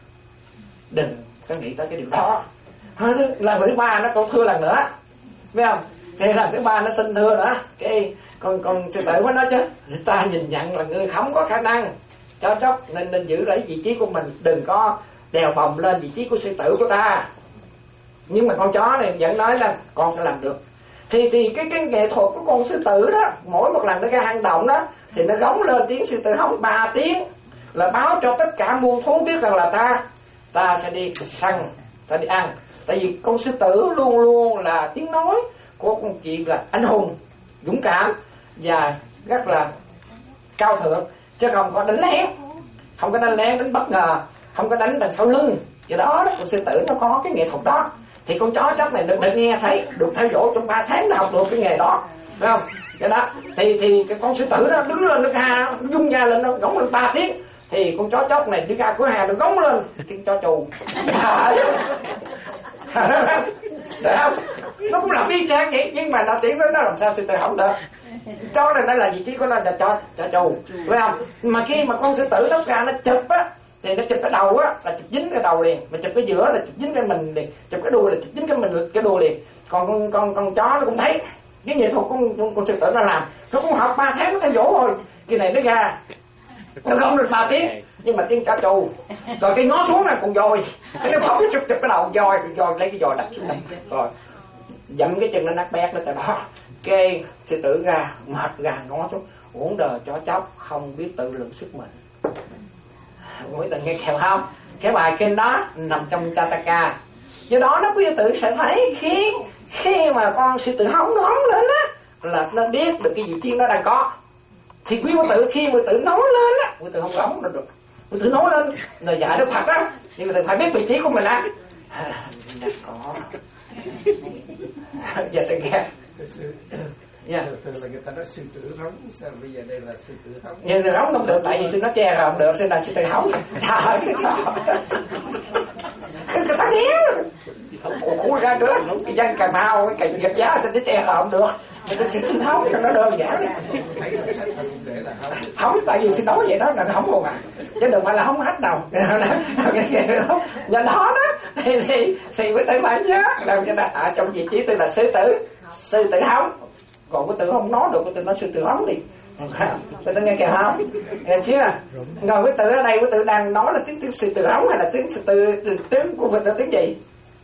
đừng có nghĩ tới cái điều đó. Lần thứ ba nó còn thưa lần nữa, biết không? Thế lần thứ ba nó xin thưa nữa, cái con con sư tử mới nói chứ, ta nhìn nhận là người không có khả năng, cho chóc nên nên giữ lấy vị trí của mình, đừng có đèo bồng lên vị trí của sư tử của ta. Nhưng mà con chó này vẫn nói là con sẽ làm được. Thì thì cái cái nghệ thuật của con sư tử đó, mỗi một lần nó ra hang động đó thì nó góng lên tiếng sư tử hống ba tiếng, là báo cho tất cả muôn thú biết rằng là ta ta sẽ đi săn, ta đi ăn. Tại vì con sư tử luôn luôn là tiếng nói của con chị là anh hùng, dũng cảm và rất là cao thượng, chứ không có đánh lén, không có đánh lén, đánh bất ngờ, không có đánh đằng sau lưng. Vậy đó, đó con sư tử nó có cái nghệ thuật đó. Thì con chó chóc này được, được nghe thấy, được theo dõi trong ba tháng nó học được cái nghề đó, phải không? Cái đó thì thì cái con sư tử đó đứng lên, nó ha, nó dung ra lên, nó góng lên ba tiếng. Thì con chó chóc này đi ra cửa hàng nó góng lên tiếng chó chù. Được không? Nó cũng làm y chang vậy, nhưng mà nó tiếng đó nó làm sao sư tử không được. Chó này nó là vị trí của nó là chó chó chù, phải không? Mà khi mà con sư tử nó ra nó chụp á, thì nó chụp cái đầu á là chụp dính cái đầu liền, mà chụp cái giữa là chụp dính cái mình liền, chụp cái đuôi là chụp dính cái mình cái đuôi liền. Còn con con con chó nó cũng thấy cái nghệ thuật của con, con, con sư tử nó làm, nó cũng học ba tháng nó theo dỗ rồi. Cái này nó ra nó không được ba tiếng, nhưng mà tiếng chó chù. Rồi cái ngó xuống là con dòi, cái nó không chụp chụp cái đầu dòi, dòi lấy cái dòi đập xuống đây, rồi dẫm cái chân nó nát bét nó tại đó. Cái sư tử ra mệt ra ngó xuống, uổng đời chó chóc không biết tự lượng sức mình. Quý tự nghe kèo không? Cái bài kinh đó nằm trong Jataka. Do đó nó quý tự sẽ thấy khi khi mà con sư tử hống nó hống lên á là nó biết được cái vị trí nó đang có. Thì quý tự khi quý tự nói lên á, quý tự không hống nó được. Quý tự nói lên là dạy Đức Phật á, nhưng mà tự phải biết vị trí của mình á. À, có. Giờ sẽ nghe. Yeah. Thường là người ta nói sư tử hống, sao bây giờ đây là sư tử hống? Nhưng mà hống không được, tại vì sư nó che rồi không được, sư là sư tử hống. Trời ơi, sư sợ. Người ta né. Ủa khui ra nữa, cái dân Cà Mau, cái cành gạch giá, nó che rồi không được. Người ta sư hống cho nó đơn giản. Thấy là sách là cũng để là hống. Hống, tại vì sư nói vậy đó là hống luôn à. Chứ đừng phải là hống hết đâu. Nhân đó đó, thì thì thì với tự bạn nhớ. Làm cho nó ở trong vị trí tôi là sư tử, sư tử hống. Còn cái từ không nói được, cái từ nói sư tử hống đi. Tôi nghe kìa không? Nghe chưa? Rồi cái từ ở đây, cái từ đang nói là tiếng tiếng sư tử hống hay là tiếng sư tử tiếng của mình là tiếng gì?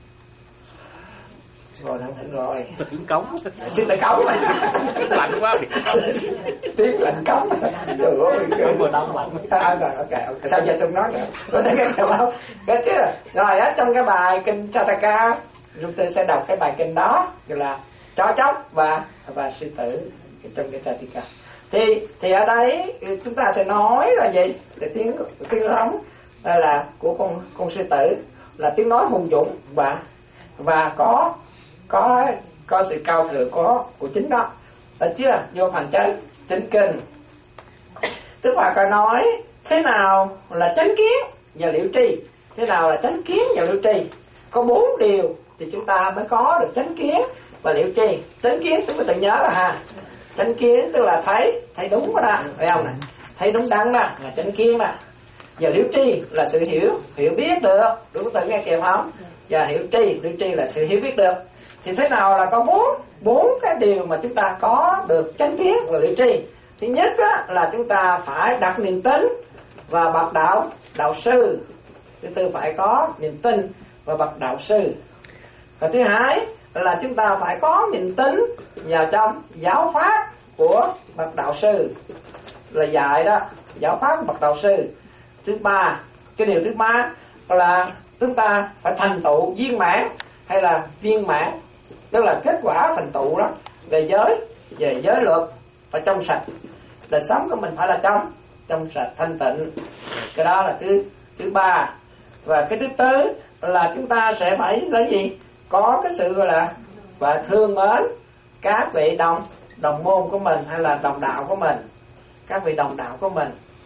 Rồi đang thỉnh rồi. Tiếng cống. Sư tử cống. Lạnh quá. Tiếng lạnh cống. Trời ơi, cống vừa đông lạnh. À, rồi ok, sao giờ tôi nói nữa? Có thấy cái kìa không? Nghe chưa? Rồi á trong cái bài kinh Jataka, chúng tôi sẽ đọc cái bài kinh đó, gọi là chó chóc và và sư tử trong cái Jataka. Thì thì ở đây chúng ta sẽ nói là gì? Để tiếng tiếng hống là của con con sư tử là tiếng nói hùng dũng và và có có có sự cao thượng có của chính đó. Được chưa? Vô phần chánh chánh kinh. Tức là coi nói thế nào là chánh kiến và liễu tri, thế nào là chánh kiến và liễu tri. Có bốn điều thì chúng ta mới có được chánh kiến và liễu tri. Chánh kiến chúng ta tự nhớ là ha. Chánh kiến tức là thấy thấy đúng đó, phải không nè? Thấy đúng đắn đó là chánh kiến đó. Giờ liễu tri là sự hiểu hiểu biết được, đúng không? Tự nghe kịp không? Và hiểu tri, liễu tri là sự hiểu biết được. Thì thế nào là có bốn bốn cái điều mà chúng ta có được chánh kiến và liễu tri. Thứ nhất á, là chúng ta phải đặt niềm tin và bậc đạo đạo sư. Thứ tư phải có niềm tin và bậc đạo sư. Và thứ hai là chúng ta phải có niềm tin vào trong giáo pháp của bậc đạo sư, là dạy đó, giáo pháp của bậc đạo sư. Thứ ba, cái điều thứ ba là chúng ta phải thành tựu viên mãn hay là viên mãn, tức là kết quả thành tựu đó về giới, về giới luật phải trong sạch, đời sống của mình phải là trong trong sạch thanh tịnh. Cái đó là thứ thứ ba. Và cái thứ tư là chúng ta sẽ phải là gì? Có cái sự gọi là và thương mến các vị đồng đồng môn của mình hay là đồng đạo của mình, các vị đồng đạo của mình.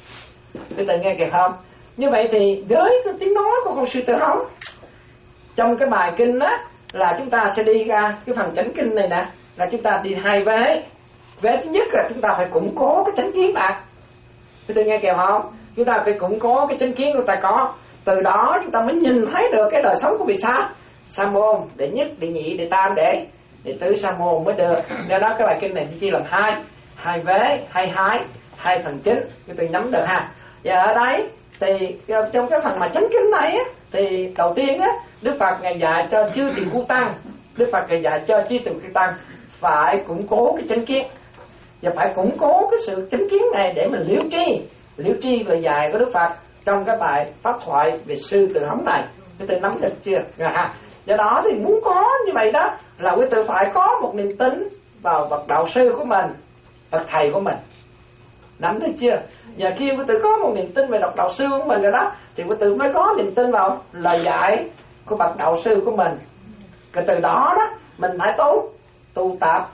Quý vị nghe kìa không? Như vậy thì với cái tiếng nói của con sư Tử Hống trong cái bài kinh đó là chúng ta sẽ đi ra cái phần chánh kinh này nè, là chúng ta đi hai vế. Vế thứ nhất là chúng ta phải củng cố cái chánh kiến đã. Quý vị nghe kìa không? Chúng ta phải củng cố cái chánh kiến của ta có, từ đó chúng ta mới nhìn thấy được cái đời sống của vị sa sa môn, đệ nhất, đệ nhị, đệ tam, đệ đệ tứ sa môn mới được. Nên đó cái bài kinh này chia làm hai hai vế, hai hai hai phần chính, chúng tôi nắm được ha. Và ở đấy thì trong cái phần mà chánh kinh này á, thì đầu tiên á, Đức Phật ngài dạy cho chư tỳ khưu tăng, Đức Phật ngài dạy cho chư tỳ khưu tăng phải củng cố cái chánh kiến, và phải củng cố cái sự chánh kiến này để mình liễu tri. Liễu tri là dạy của Đức Phật trong cái bài pháp thoại về sư Tử Hống này. Quý vị nắm được chưa? À, do đó thì muốn có như vậy đó là quý vị phải có một niềm tin vào bậc đạo sư của mình, bậc thầy của mình. Nắm được chưa? Và khi quý vị có một niềm tin về bậc đạo sư của mình rồi đó, thì quý vị mới có niềm tin vào lời dạy của bậc đạo sư của mình. Cái từ đó đó mình phải tu tu tập.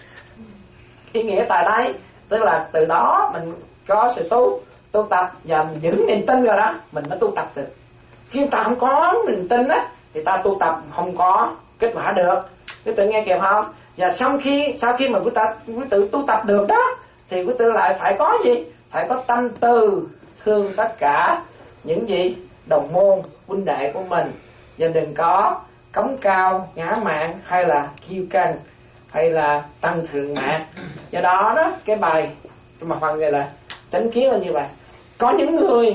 Ý nghĩa tại đây tức là từ đó mình có sự tu tu tập và mình giữ niềm tin rồi đó mình mới tu tập được. Khi ta không có niềm tin á thì ta tu tập không có kết quả được. Quý tự nghe kịp không? Và sau khi sau khi mà quý ta quý tự tu tập được đó thì quý tự lại phải có gì? Phải có tâm từ thương tất cả những gì đồng môn huynh đệ của mình, và đừng có cống cao ngã mạn hay là kiêu căng hay là tăng thượng mạng. Do đó đó cái bài mà phần này là chánh kiến là như vậy. Có những người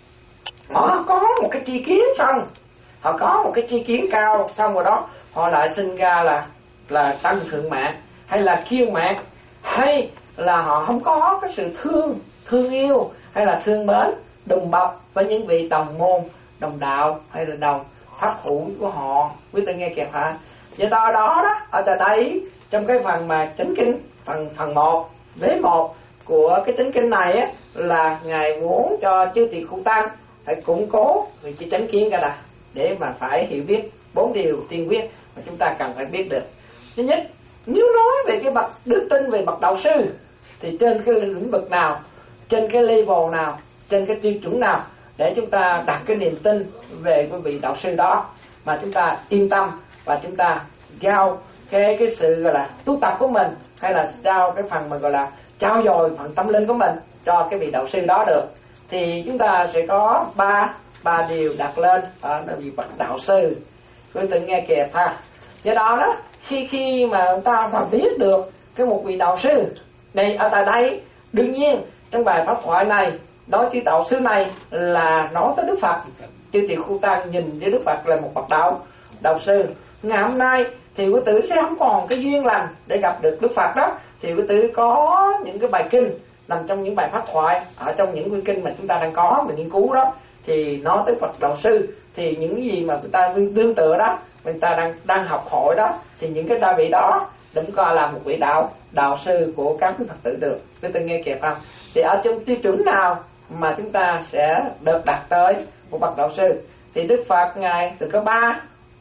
họ có một cái tri kiến xong, họ có một cái tri kiến cao xong rồi đó họ lại sinh ra là là tăng thượng mạng hay là kiêu mạng, hay là họ không có cái sự thương thương yêu hay là thương mến đùm bọc với những vị đồng môn đồng đạo hay là đồng pháp hữu của họ. Quý vị nghe kịp hả? Do đó đó đó ở tại đây trong cái phần mà chánh kinh phần phần một vế một của cái chánh kinh này á, là ngài muốn cho chư tỳ khưu tăng phải củng cố về cái chánh kiến ra đã, để mà phải hiểu biết bốn điều tiên quyết mà chúng ta cần phải biết được. Thứ nhất, nếu nói về cái bậc đức tin về bậc đạo sư thì trên cái lĩnh vực nào, trên cái level nào, trên cái tiêu chuẩn nào để chúng ta đặt cái niềm tin về cái vị đạo sư đó mà chúng ta yên tâm và chúng ta giao cái cái sự gọi là tu tập của mình, hay là giao cái phần mà gọi là trao dồi phần tâm linh của mình cho cái vị đạo sư đó được, thì chúng ta sẽ có ba ba điều đặt lên ở là vị bậc đạo sư. Quý vị nghe kịp ha. Do đó đó khi khi mà chúng ta mà biết được cái một vị đạo sư này ở tại đây, đương nhiên trong bài pháp thoại này nói chư đạo sư này là nói tới Đức Phật, chư tỳ khưu tăng nhìn với Đức Phật là một bậc đạo đạo sư. Ngày hôm nay thì quý tử sẽ không còn cái duyên lành để gặp được Đức Phật đó, thì quý tử có những cái bài kinh nằm trong những bài pháp thoại ở trong những quyển kinh mà chúng ta đang có mình nghiên cứu đó, thì nói tới Phật đạo sư, thì những cái gì mà người ta tương tự đó người ta đang đang học hỏi đó, thì những cái đa vị đó đừng coi là một vị đạo đạo sư của các quý Phật tử được. Quý tử nghe kịp không? Thì ở trong tiêu chuẩn nào mà chúng ta sẽ được đặt tới một bậc đạo sư, thì Đức Phật ngài từ có ba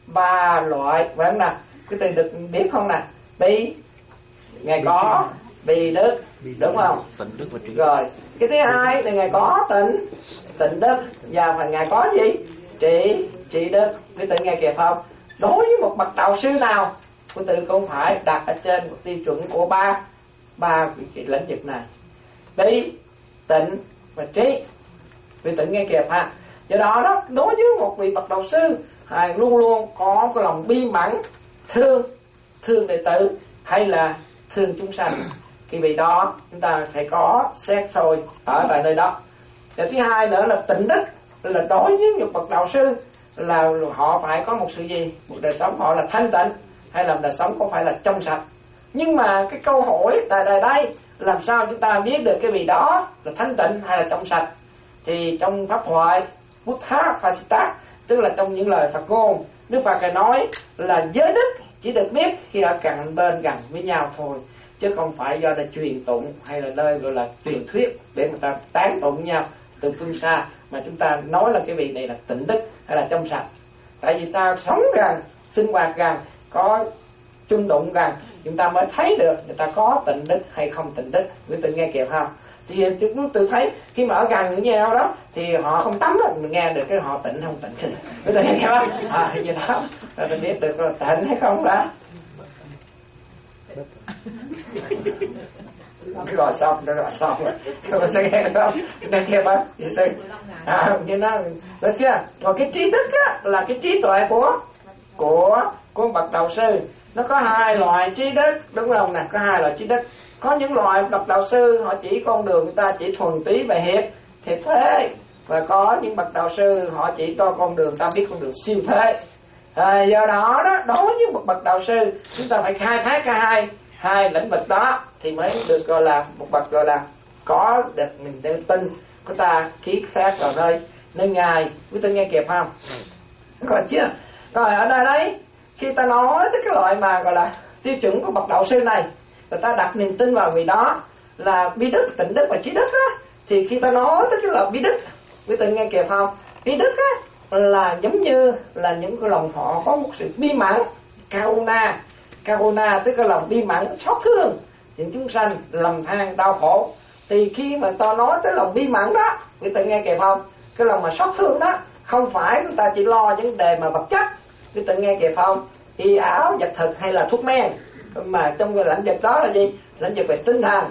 ba loại, phải không nào? Quý tử được biết không nè? Bi ngài có bi đức, đúng không? Tịnh đức và trí. Rồi cái thứ hai là ngài có tịnh tịnh đức, và phần ngài có gì? Trị trị đức. Quý tử nghe kịp không? Đối với một bậc đạo sư nào, quý tử cũng phải đặt ở trên một tiêu chuẩn của ba ba cái lĩnh vực này: bi, tịnh và trí. Quý tự nghe kịp ha. Do đó đó, đối với một vị bậc đạo sư, Ngài luôn luôn có cái lòng bi mẫn, thương thương đệ tử hay là thương chúng sanh. Cái vị đó chúng ta phải có xét soi ở tại nơi đó. Và thứ hai nữa là tịnh đức, là đối với một bậc đạo sư là họ phải có một sự gì, một đời sống họ là thanh tịnh hay là đời sống có phải là trong sạch. Nhưng mà cái câu hỏi tại đây đây, làm sao chúng ta biết được cái vị đó là thanh tịnh hay là trong sạch? Thì trong pháp thoại Buddha Pasita, tức là trong những lời Phật ngôn, Đức Phật Ngài nói là giới đức chỉ được biết khi ở cạnh bên gần với nhau thôi, chứ không phải do là truyền tụng hay là nơi gọi là truyền thuyết để người ta tán tụng nhau từ phương xa mà chúng ta nói là cái vị này là tịnh đức hay là trong sạch. Tại vì ta sống gần, sinh hoạt gần, có chung đụng gần, chúng ta mới thấy được người ta có tịnh đức hay không tịnh đức. Quý tự nghe kịp không? Thì chúng tôi thấy khi mà ở gần với nhau đó thì họ không tắm đó, mình nghe được cái họ tịnh không tịnh. Quý tự nghe kịp không? À, vậy đó, rồi mình biết được là tịnh hay không đó. Rồi xong, rồi xong rồi. Mình sẽ nghe được không? Nghe kịp không? À, như nó, được chưa? Còn cái trí đức á, là cái trí tuệ của của của bậc đạo sư. Nó có hai loại trí đức, đúng không nè? Có hai loại trí đức. Có những loại bậc đạo sư họ chỉ con đường người ta chỉ thuần túy về hiệp thiệt thế, và có những bậc đạo sư họ chỉ cho con đường ta biết con đường siêu thế. À, do đó đó, đối với một bậc đạo sư chúng ta phải khai thác cả hai hai lĩnh vực đó thì mới được gọi là một bậc gọi là có được mình tự tin của ta ký phát vào nơi nơi ngài. Quý tôi nghe kịp không? Còn chưa? Rồi ở đây đấy, khi ta nói tới cái loại mà gọi là tiêu chuẩn của bậc đạo sư này, người ta đặt niềm tin vào vị đó là bi đức, tịnh đức và trí đức á, thì khi ta nói tới cái loại bi đức, quý tự nghe kịp không? Bi đức á là giống như là những cái lòng họ có một sự bi mẫn, karuna, karuna tức là lòng bi mẫn xót thương những chúng sanh lầm than đau khổ. Thì khi mà ta nói tới lòng bi mẫn đó, quý tự nghe kịp không? Cái lòng mà xót thương đó không phải chúng ta chỉ lo vấn đề mà vật chất, quý tự nghe kịp không? Y áo, vật thực hay là thuốc men, mà trong cái lĩnh vực đó là gì? Lĩnh vực về tinh thần.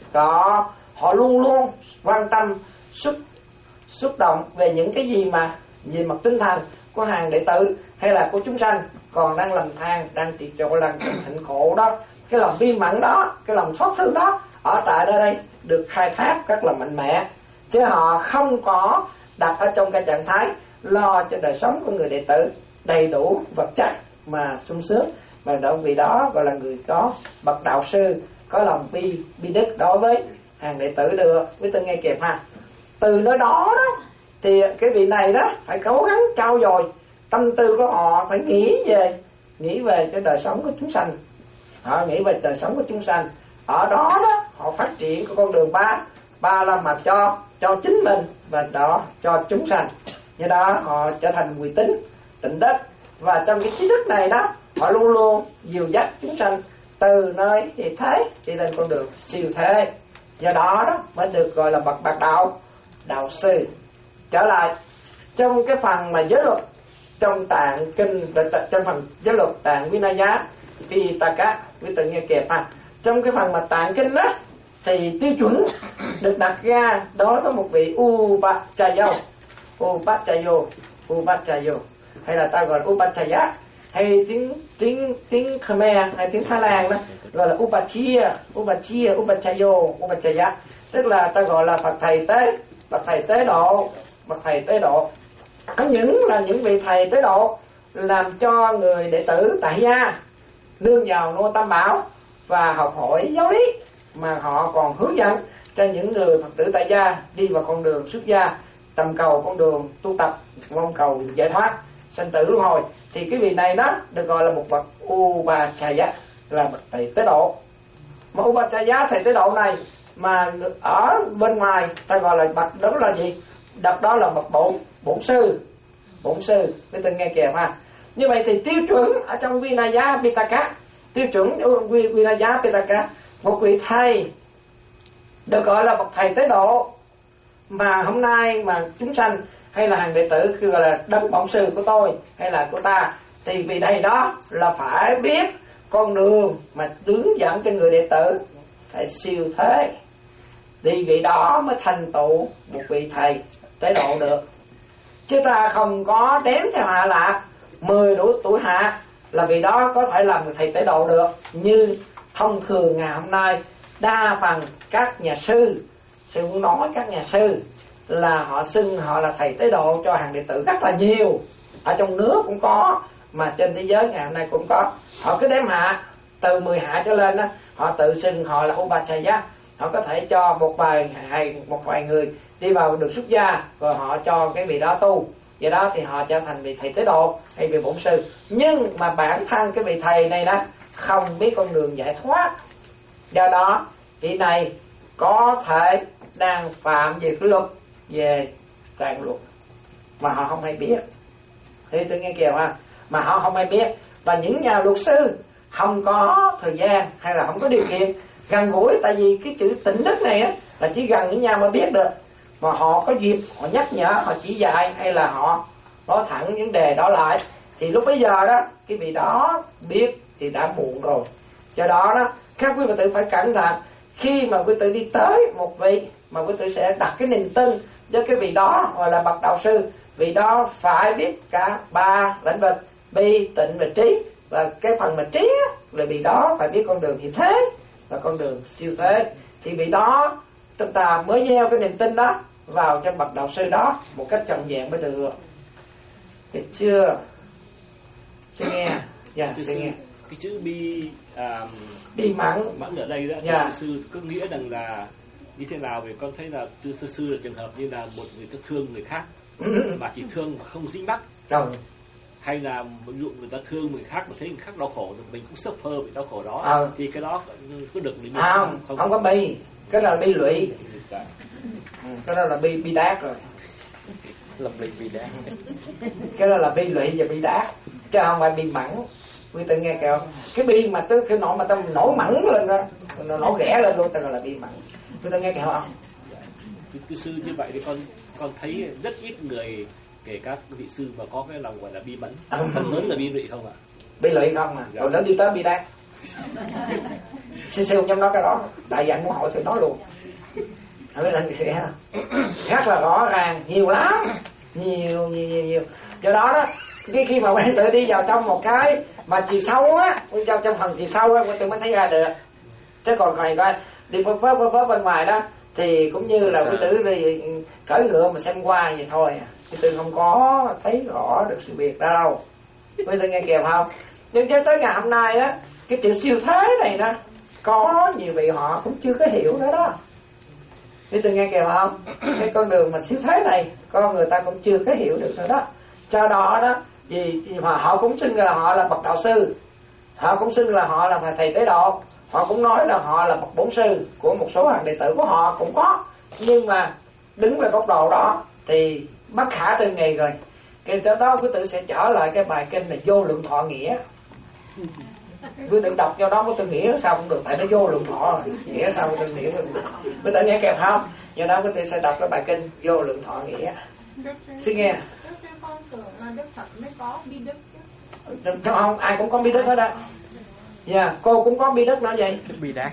Đó, họ luôn luôn quan tâm xúc xúc động về những cái gì mà về mặt tinh thần của hàng đệ tử hay là của chúng sanh còn đang lầm than, đang tiệt chỗ lần hạnh khổ đó. Cái lòng bi mẫn đó, cái lòng xót thương đó ở tại đây đây được khai thác rất là mạnh mẽ, chứ họ không có đặt ở trong cái trạng thái lo cho đời sống của người đệ tử đầy đủ vật chất mà sung sướng, mà đó vì đó gọi là người có bậc đạo sư có lòng bi bi đức đối với hàng đệ tử được. Quý tôi nghe kịp ha. Từ nơi đó đó thì cái vị này đó phải cố gắng trau dồi tâm tư của họ, phải nghĩ về nghĩ về cái đời sống của chúng sanh, họ nghĩ về đời sống của chúng sanh. Ở đó đó họ phát triển cái con đường ba ba la mật cho cho chính mình và đó cho chúng sanh. Do đó họ trở thành người tín tịnh đức, và trong cái trí đức này đó họ luôn luôn dìu dắt chúng sanh từ nơi hiệp thế đi lên con đường siêu thế. Do đó đó mới được gọi là bậc bậc đạo đạo sư. Trở lại trong cái phần mà giới luật trong tạng kinh, trong phần giới luật tạng Vinaya Pitaka, quý tự nghe kịp ha. Trong cái phần mà tạng kinh đó thì tiêu chuẩn được đặt ra đối với một vị Upachayo, Upachayo, Upachayo hay là ta gọi là Upachaya, hay tiếng tiếng tiếng Khmer hay tiếng Thái Lan đó gọi là Upachia, Upachia, Upachayo, Upachaya, tức là ta gọi là Phật thầy tế, Phật thầy tế độ, Phật thầy tế độ. Có những là những vị thầy tế độ làm cho người đệ tử tại gia nương vào nô tam bảo và học hỏi giáo lý, mà họ còn hướng dẫn cho những người Phật tử tại gia đi vào con đường xuất gia, tầm cầu con đường tu tập, mong cầu giải thoát sanh tử luân hồi. Thì cái vị này đó được gọi là một bậc Upachaya, là bậc thầy tế độ. Mà Upachaya thầy tế độ này mà ở bên ngoài ta gọi là bậc đó là gì? Đợt đó là bậc bổn bổn sư, bổn sư. Cái tên nghe kìa ha. Như vậy thì tiêu chuẩn ở trong Vinaya Pitaka, tiêu chuẩn Vinaya Pitaka, một vị thầy được gọi là bậc thầy tế độ mà hôm nay mà chúng sanh hay là hàng đệ tử cứ gọi là đấng bổn sư của tôi hay là của ta, thì vì đây đó là phải biết con đường mà hướng dẫn cho người đệ tử phải siêu thế, thì vị đó mới thành tựu một vị thầy tế độ được. Chứ ta không có đếm theo hạ lạc, mười đủ tuổi hạ là vì đó có thể làm thầy tế độ được. Như thông thường ngày hôm nay đa phần các nhà sư, sư muốn nói các nhà sư là họ xưng họ là thầy tế độ cho hàng đệ tử rất là nhiều. Ở trong nước cũng có, mà trên thế giới ngày hôm nay cũng có. Họ cứ đếm hạ, từ mười hạ trở lên đó, họ tự xưng họ là Upachaya. Họ có thể cho một vài hay một vài người đi vào được xuất gia, rồi họ cho cái vị đó tu, vậy đó thì họ trở thành vị thầy tế độ hay vị bổn sư. Nhưng mà bản thân cái vị thầy này đó không biết con đường giải thoát, do đó vị này có thể đang phạm về cái luật về tạng luật mà họ không hay biết. Thì tôi nghe kìa mà mà họ không hay biết, và những nhà luật sư không có thời gian hay là không có điều kiện gần gũi, tại vì cái chữ tịnh đức này á là chỉ gần những nhà mới biết được, mà họ có dịp họ nhắc nhở, họ chỉ dạy hay là họ nói thẳng vấn đề đó lại, thì lúc bây giờ đó cái vị đó biết thì đã muộn rồi. Do đó đó các quý Phật tử phải cẩn thận khi mà quý tử đi tới một vị mà quý tử sẽ đặt cái niềm tin với cái vị đó gọi là bậc đạo sư. Vị đó phải biết cả ba lĩnh vực bi, tịnh và trí, và cái phần mà trí á, là vị đó phải biết con đường hiện thế và con đường siêu thế, thì vị đó chúng ta mới gieo cái niềm tin đó vào trong bậc đạo sư đó một cách trọn vẹn mới được. Được chưa? Xin nghe. Dạ, xin nghe. Cái chữ bi à, bi mẫn mẫn ở đây đó, dạ. Thưa sư có nghĩa rằng là như thế nào? Vì con thấy là thưa sư sư là trường hợp như là một người ta thương người khác mà chỉ thương mà không dính mắc, rồi hay là ví dụ người ta thương người khác mà thấy người khác đau khổ thì mình cũng suffer vì đau khổ đó, à. thì cái đó có được mình à, không, không không có bi, cái đó là bi lụy, cái đó là bi bi đát rồi, lập lị bi đát, cái đó là bi lụy và bi đát chứ không phải bi mẫn. Quý tự nghe kìa, cái bi mà tới cái nỗi mà tâm nổi mẫn lên đó, nó nổi ghẻ lên luôn, ta gọi là bi mẫn. Quý tự nghe kìa không? Thưa sư như vậy thì con con thấy rất ít người, kể các vị sư mà có cái lòng gọi là bi mẫn, phần lớn là bi lụy không ạ? Bi lụy không à? Dạ. Rồi nó đi tới bi đát. Sư sư trong đó cái đó, đại dạng của hội sư nói luôn. Ở cái gì sẽ rất là rõ ràng, nhiều lắm, nhiều nhiều nhiều nhiều. Do đó đó, khi khi mà bạn tự đi vào trong một cái mà chiều sâu á, trong trong phần chiều sâu á, tôi mới thấy ra được. Chứ còn này coi đi phớp phớp phớp phớp bên ngoài đó thì cũng như là quý tử đi cởi ngựa mà xem qua vậy thôi, quý tử không có thấy rõ được sự việc đâu. Quý tử nghe kịp không? Nhưng cho tới ngày hôm nay đó, cái chữ siêu thế này đó có nhiều vị họ cũng chưa có hiểu nữa đó. Quý tử nghe kịp không? Cái con đường mà siêu thế này con người ta cũng chưa có hiểu được nữa đó. Cho đó đó vì mà họ cũng xưng là họ là bậc đạo sư, họ cũng xưng là họ là thầy tế độ, họ cũng nói là họ là bậc bổn sư của một số hàng đệ tử của họ cũng có, nhưng mà đứng về góc độ đó thì bất khả tư nghị rồi. Cái đó, đó quý tử sẽ trở lại cái bài kinh là vô lượng thọ nghĩa. Quý tử đọc cho đó có tư nghĩa sao cũng được, tại nó vô lượng thọ nghĩa sao có tư nghĩa cũng được. Quý tử nghe kịp không? Do đó quý tử sẽ đọc cái bài kinh vô lượng thọ nghĩa. Xin nghe. Con tưởng là Đức Phật mới có bi đức chứ. Không, ai cũng có bi đức hết đó. Dạ, yeah, cô cũng có bi đức nữa vậy. Bi đát.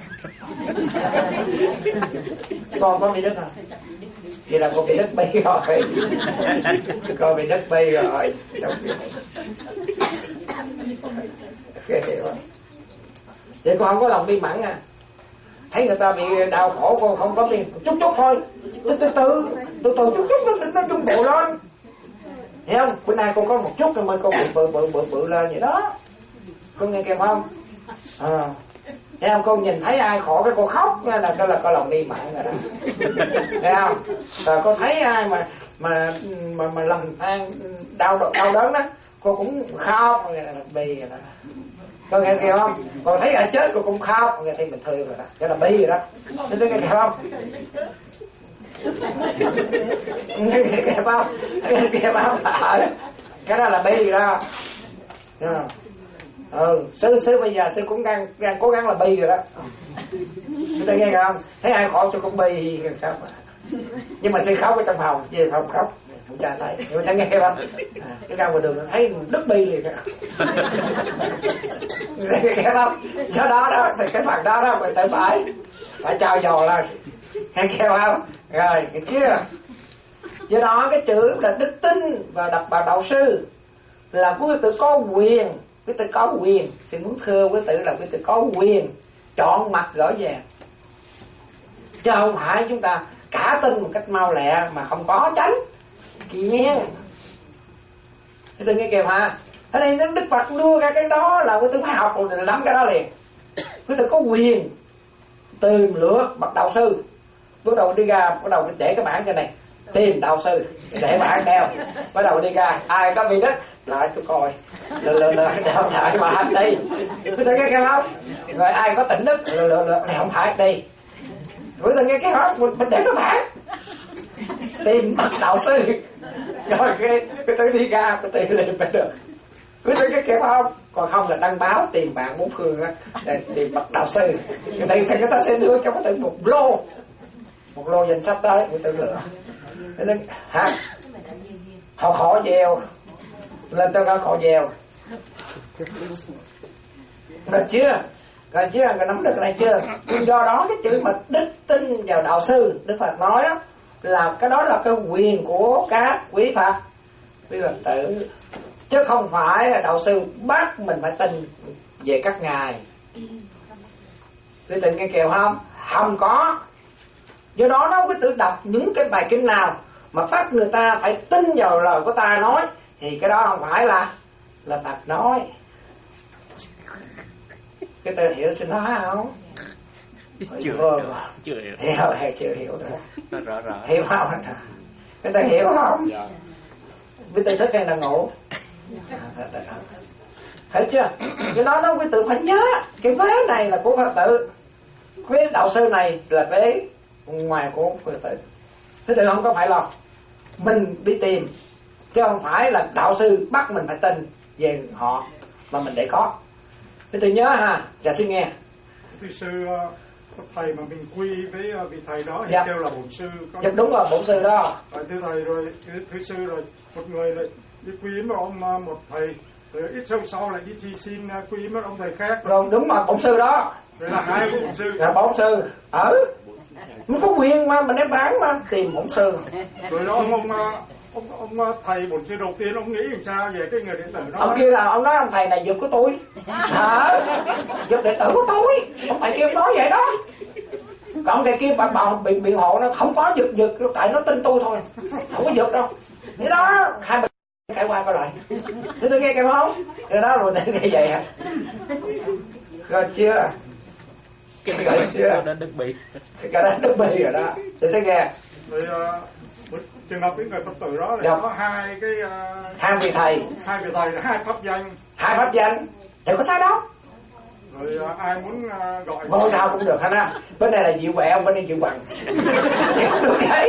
Con có bi đức hả? Vậy là cô bị đức bi rồi. Cô bị đức bi rồi. Vậy cô không có lòng bi mẫn à? Thấy người ta bị đau khổ cô không có bi, chút chút thôi, từ từ từ từ từ chút chút nó nó trung bộ lên, hiểu không? Bữa nay cô có một chút rồi mình cô bự bự bự bự bự lên vậy đó, cô nghe kịp không? À. Thấy không? Cô nhìn thấy ai khổ cái cô khóc nên là cái là có lòng bi mẫn rồi đó. Thấy không? Rồi cô thấy ai mà mà mà mà lầm than đau đau đớn đó, cô cũng khóc, là bi rồi đó. Cô nghe kìa không? Cô thấy ai chết cô cũng khóc, nghe thấy mình thương rồi đó, cái là bi rồi đó. Thế tôi nghe kìa không? Nghe kìa không? Nghe kìa không? Cái đó là bi rồi đó. Ừ, sư sư bây giờ sư cũng đang, đang cố gắng là bi rồi đó. Chúng ta nghe không? Thấy ai khổ sư cũng bi khóc. Nhưng mà sư khóc ở trong phòng, chứ không khóc không cha thấy. Người ta nghe không? À, cái ra ngoài đường thấy đứt bi liền kìa. Nghe không? Cho đó đó, thì cái phần đó đó người ta phải phải trao dò lên. Nghe không? Rồi, cái kia. Do đó cái chữ là đức tin và đặt vào đạo sư là quý tử có quyền, quý tử có quyền, xin muốn thưa quý tử là quý tử có quyền chọn mặt rõ ràng, chứ không phải chúng ta cả tin một cách mau lẹ mà không có tránh kiên. Quý tử nghe kìa mà, ở đây Đức Phật đưa ra cái đó là quý tử phải học rồi nắm cái đó liền. Quý tử có quyền tìm lựa bậc đạo sư, bắt đầu đi ra, bắt đầu để cái bảng trên này tìm đạo sư, để bảng theo, bắt đầu đi ra ai có vị đức lại tôi coi lựa lựa lựa đeo lại mà anh đi, quý tử nghe kêu không? Rồi ai có tỉnh đức lựa lựa lựa này không phải đi, quý tử nghe kêu không? Mình để cái bảng tìm bậc đạo sư, rồi cái quý tử đi ra, quý tử liền phải được. Quý tử cái kêu không? Còn không là đăng báo tìm bạn bốn phương á, tìm bậc đạo sư, người ta người ta sẽ đưa cho quý tử một lô, một lô danh sách tới, quý tử lựa. Nên, hả? Họ khổ dèo lên tới đó khổ dèo, rồi chưa? Rồi chưa? Người nắm được cái này chưa? Do đó cái chữ mà đức tin vào đạo sư, Đức Phật nói đó là cái đó là cái quyền của các quý Phật, quý Phật tử, chứ không phải là đạo sư bắt mình phải tin về các ngài. Quý tử nghe kêu không? Không có. Do đó nó quý tử đọc những cái bài kinh nào mà bắt người ta phải tin vào lời của ta nói thì cái đó không phải là là Phật nói. Cái tự hiểu xin nói không? Chưa hiểu, chưa hiểu. Hiểu hay chưa hiểu nữa? Nó rõ rõ. Hiểu không? Cái tự hiểu không? Dạ. Quý tử thức hay là ngủ? Thấy chưa? Cho đó nó quý tử phải nhớ cái vế này là của Phật tử, vế đạo sư này là vế ngoài của Phật tử. Thế thì không có phải lo mình đi tìm, chứ không phải là đạo sư bắt mình phải tin về họ mà mình để có. Thế thì nhớ ha, dạ xin nghe. Thưa sư, thầy mà mình quy với vị thầy đó thì dạ. kêu là bổn sư. Có Dạ đúng rồi, bổn sư đó. Rồi, thưa thầy rồi, thưa, thưa sư rồi, một người lại đi quy với ông một thầy, rồi ít sau sau lại đi thi xin quy với ông thầy khác. Rồi đúng rồi, bổn sư đó. Rồi là hai của bổn sư. Là bổn sư. Ở mình có quyền mà mình đem bán mà tìm bổn sư. Rồi đó ông ông ông, ông thầy bổn sư đầu tiên ông nghĩ làm sao về cái người đệ tử đó? Ông kia là ông nói ông thầy này giật của tôi. Hả? Giật đệ tử của tôi. Ông thầy kia nói vậy đó. Còn cái kia bà bà bị bị hộ nó không có giật giật, tại nó tin tôi thôi, không có giật đâu. Thế đó hai bên cãi qua coi lại. Thế tôi nghe kêu không? Cái đó rồi để nghe vậy à? Rồi chưa? Cái rồi chưa? đó đức bị. Cái đó đức bị rồi đó. Tôi sẽ nghe. Rồi uh, trường hợp cái người Phật tử đó là có hai cái uh, hai vị thầy, hai vị thầy là hai pháp danh. Hai pháp danh. Thì có sao đâu. Rồi uh, ai muốn uh, gọi ngôi nào cũng được hết á. Bên này là Diệu Quẹo, bên đây Diệu Bằng. Được đấy.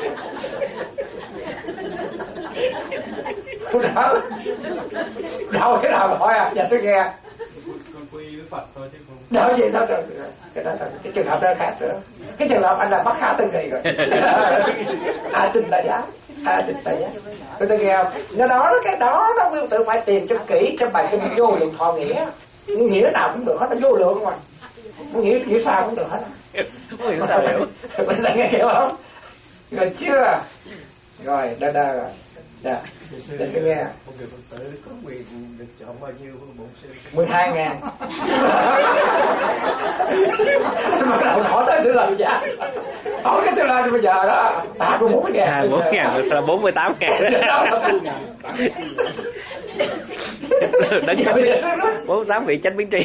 Đâu, đâu cái nào hỏi à? Dạ sẽ nghe. Con quy với Phật thôi chứ không. Đâu vậy thôi rồi. Cái đó cái trường hợp đó khác nữa. Cái trường hợp anh là bắt khá từng ngày rồi. À tin tại giá. À tin tại giá. Tôi tôi nghe không? Nó đó cái đó nó will tự phải tìm cho kỹ trong bài kinh vô lượng thọ nghĩa. Nghĩa nào cũng được hết, nó vô lượng mà. Nghĩa nghĩa sao cũng được hết. Không hiểu sao hiểu. Mình sẽ nghe hiểu không? Rồi chưa? Rồi, đó đó rồi. Dạ. Để xin nghe. Một người Phật tử có quyền được chọn bao nhiêu bổn sư? mười hai ngàn. Mà đầu hỏi tới sự làm giả. Hỏi cái sự làm bây giờ đó. Ta có bốn ngàn. À, bốn ngàn là bốn mươi tám ngàn. Đánh bốn mươi tám vị chánh biến tri.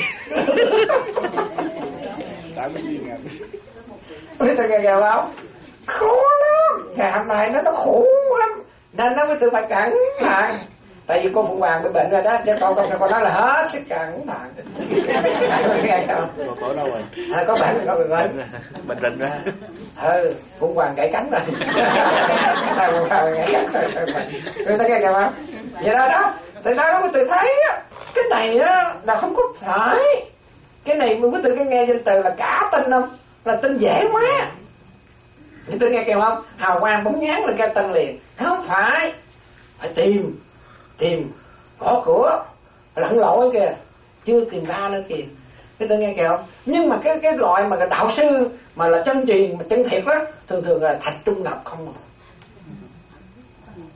tám mươi ngàn. Biết tôi nghe nghe không? Khổ lắm. Ngày hôm nay nó nó khổ lắm. Nên nó mới tự phải cẩn thận. Tại vì cô Phụ Hoàng bị bệnh rồi đó, cho con con con nói là hết sức cẩn thận. Nghe không? Mà khổ đâu rồi? À, có bệnh có bệnh bệnh rình ra. Ừ, Phụ Hoàng gãy cánh rồi. Phụ Hoàng gãy cánh rồi. Người ta nghe kìa không? Vậy đó đó. Tại đó nó mới tự thấy á, cái này á là không có phải. Cái này mới mới tự cái nghe danh từ là cả tin không? Là tin dễ quá. Thì tôi nghe kêu không? Hào quang bóng nhán là cái tin liền. Không phải. Phải tìm. Tìm. Gõ cửa. Lặn lội kìa. Chưa tìm ra nữa kìa. Cái tôi nghe kêu không? Nhưng mà cái cái loại mà đạo sư mà là chân truyền, mà chân thiệt đó, thường thường là thạch trung ngọc không.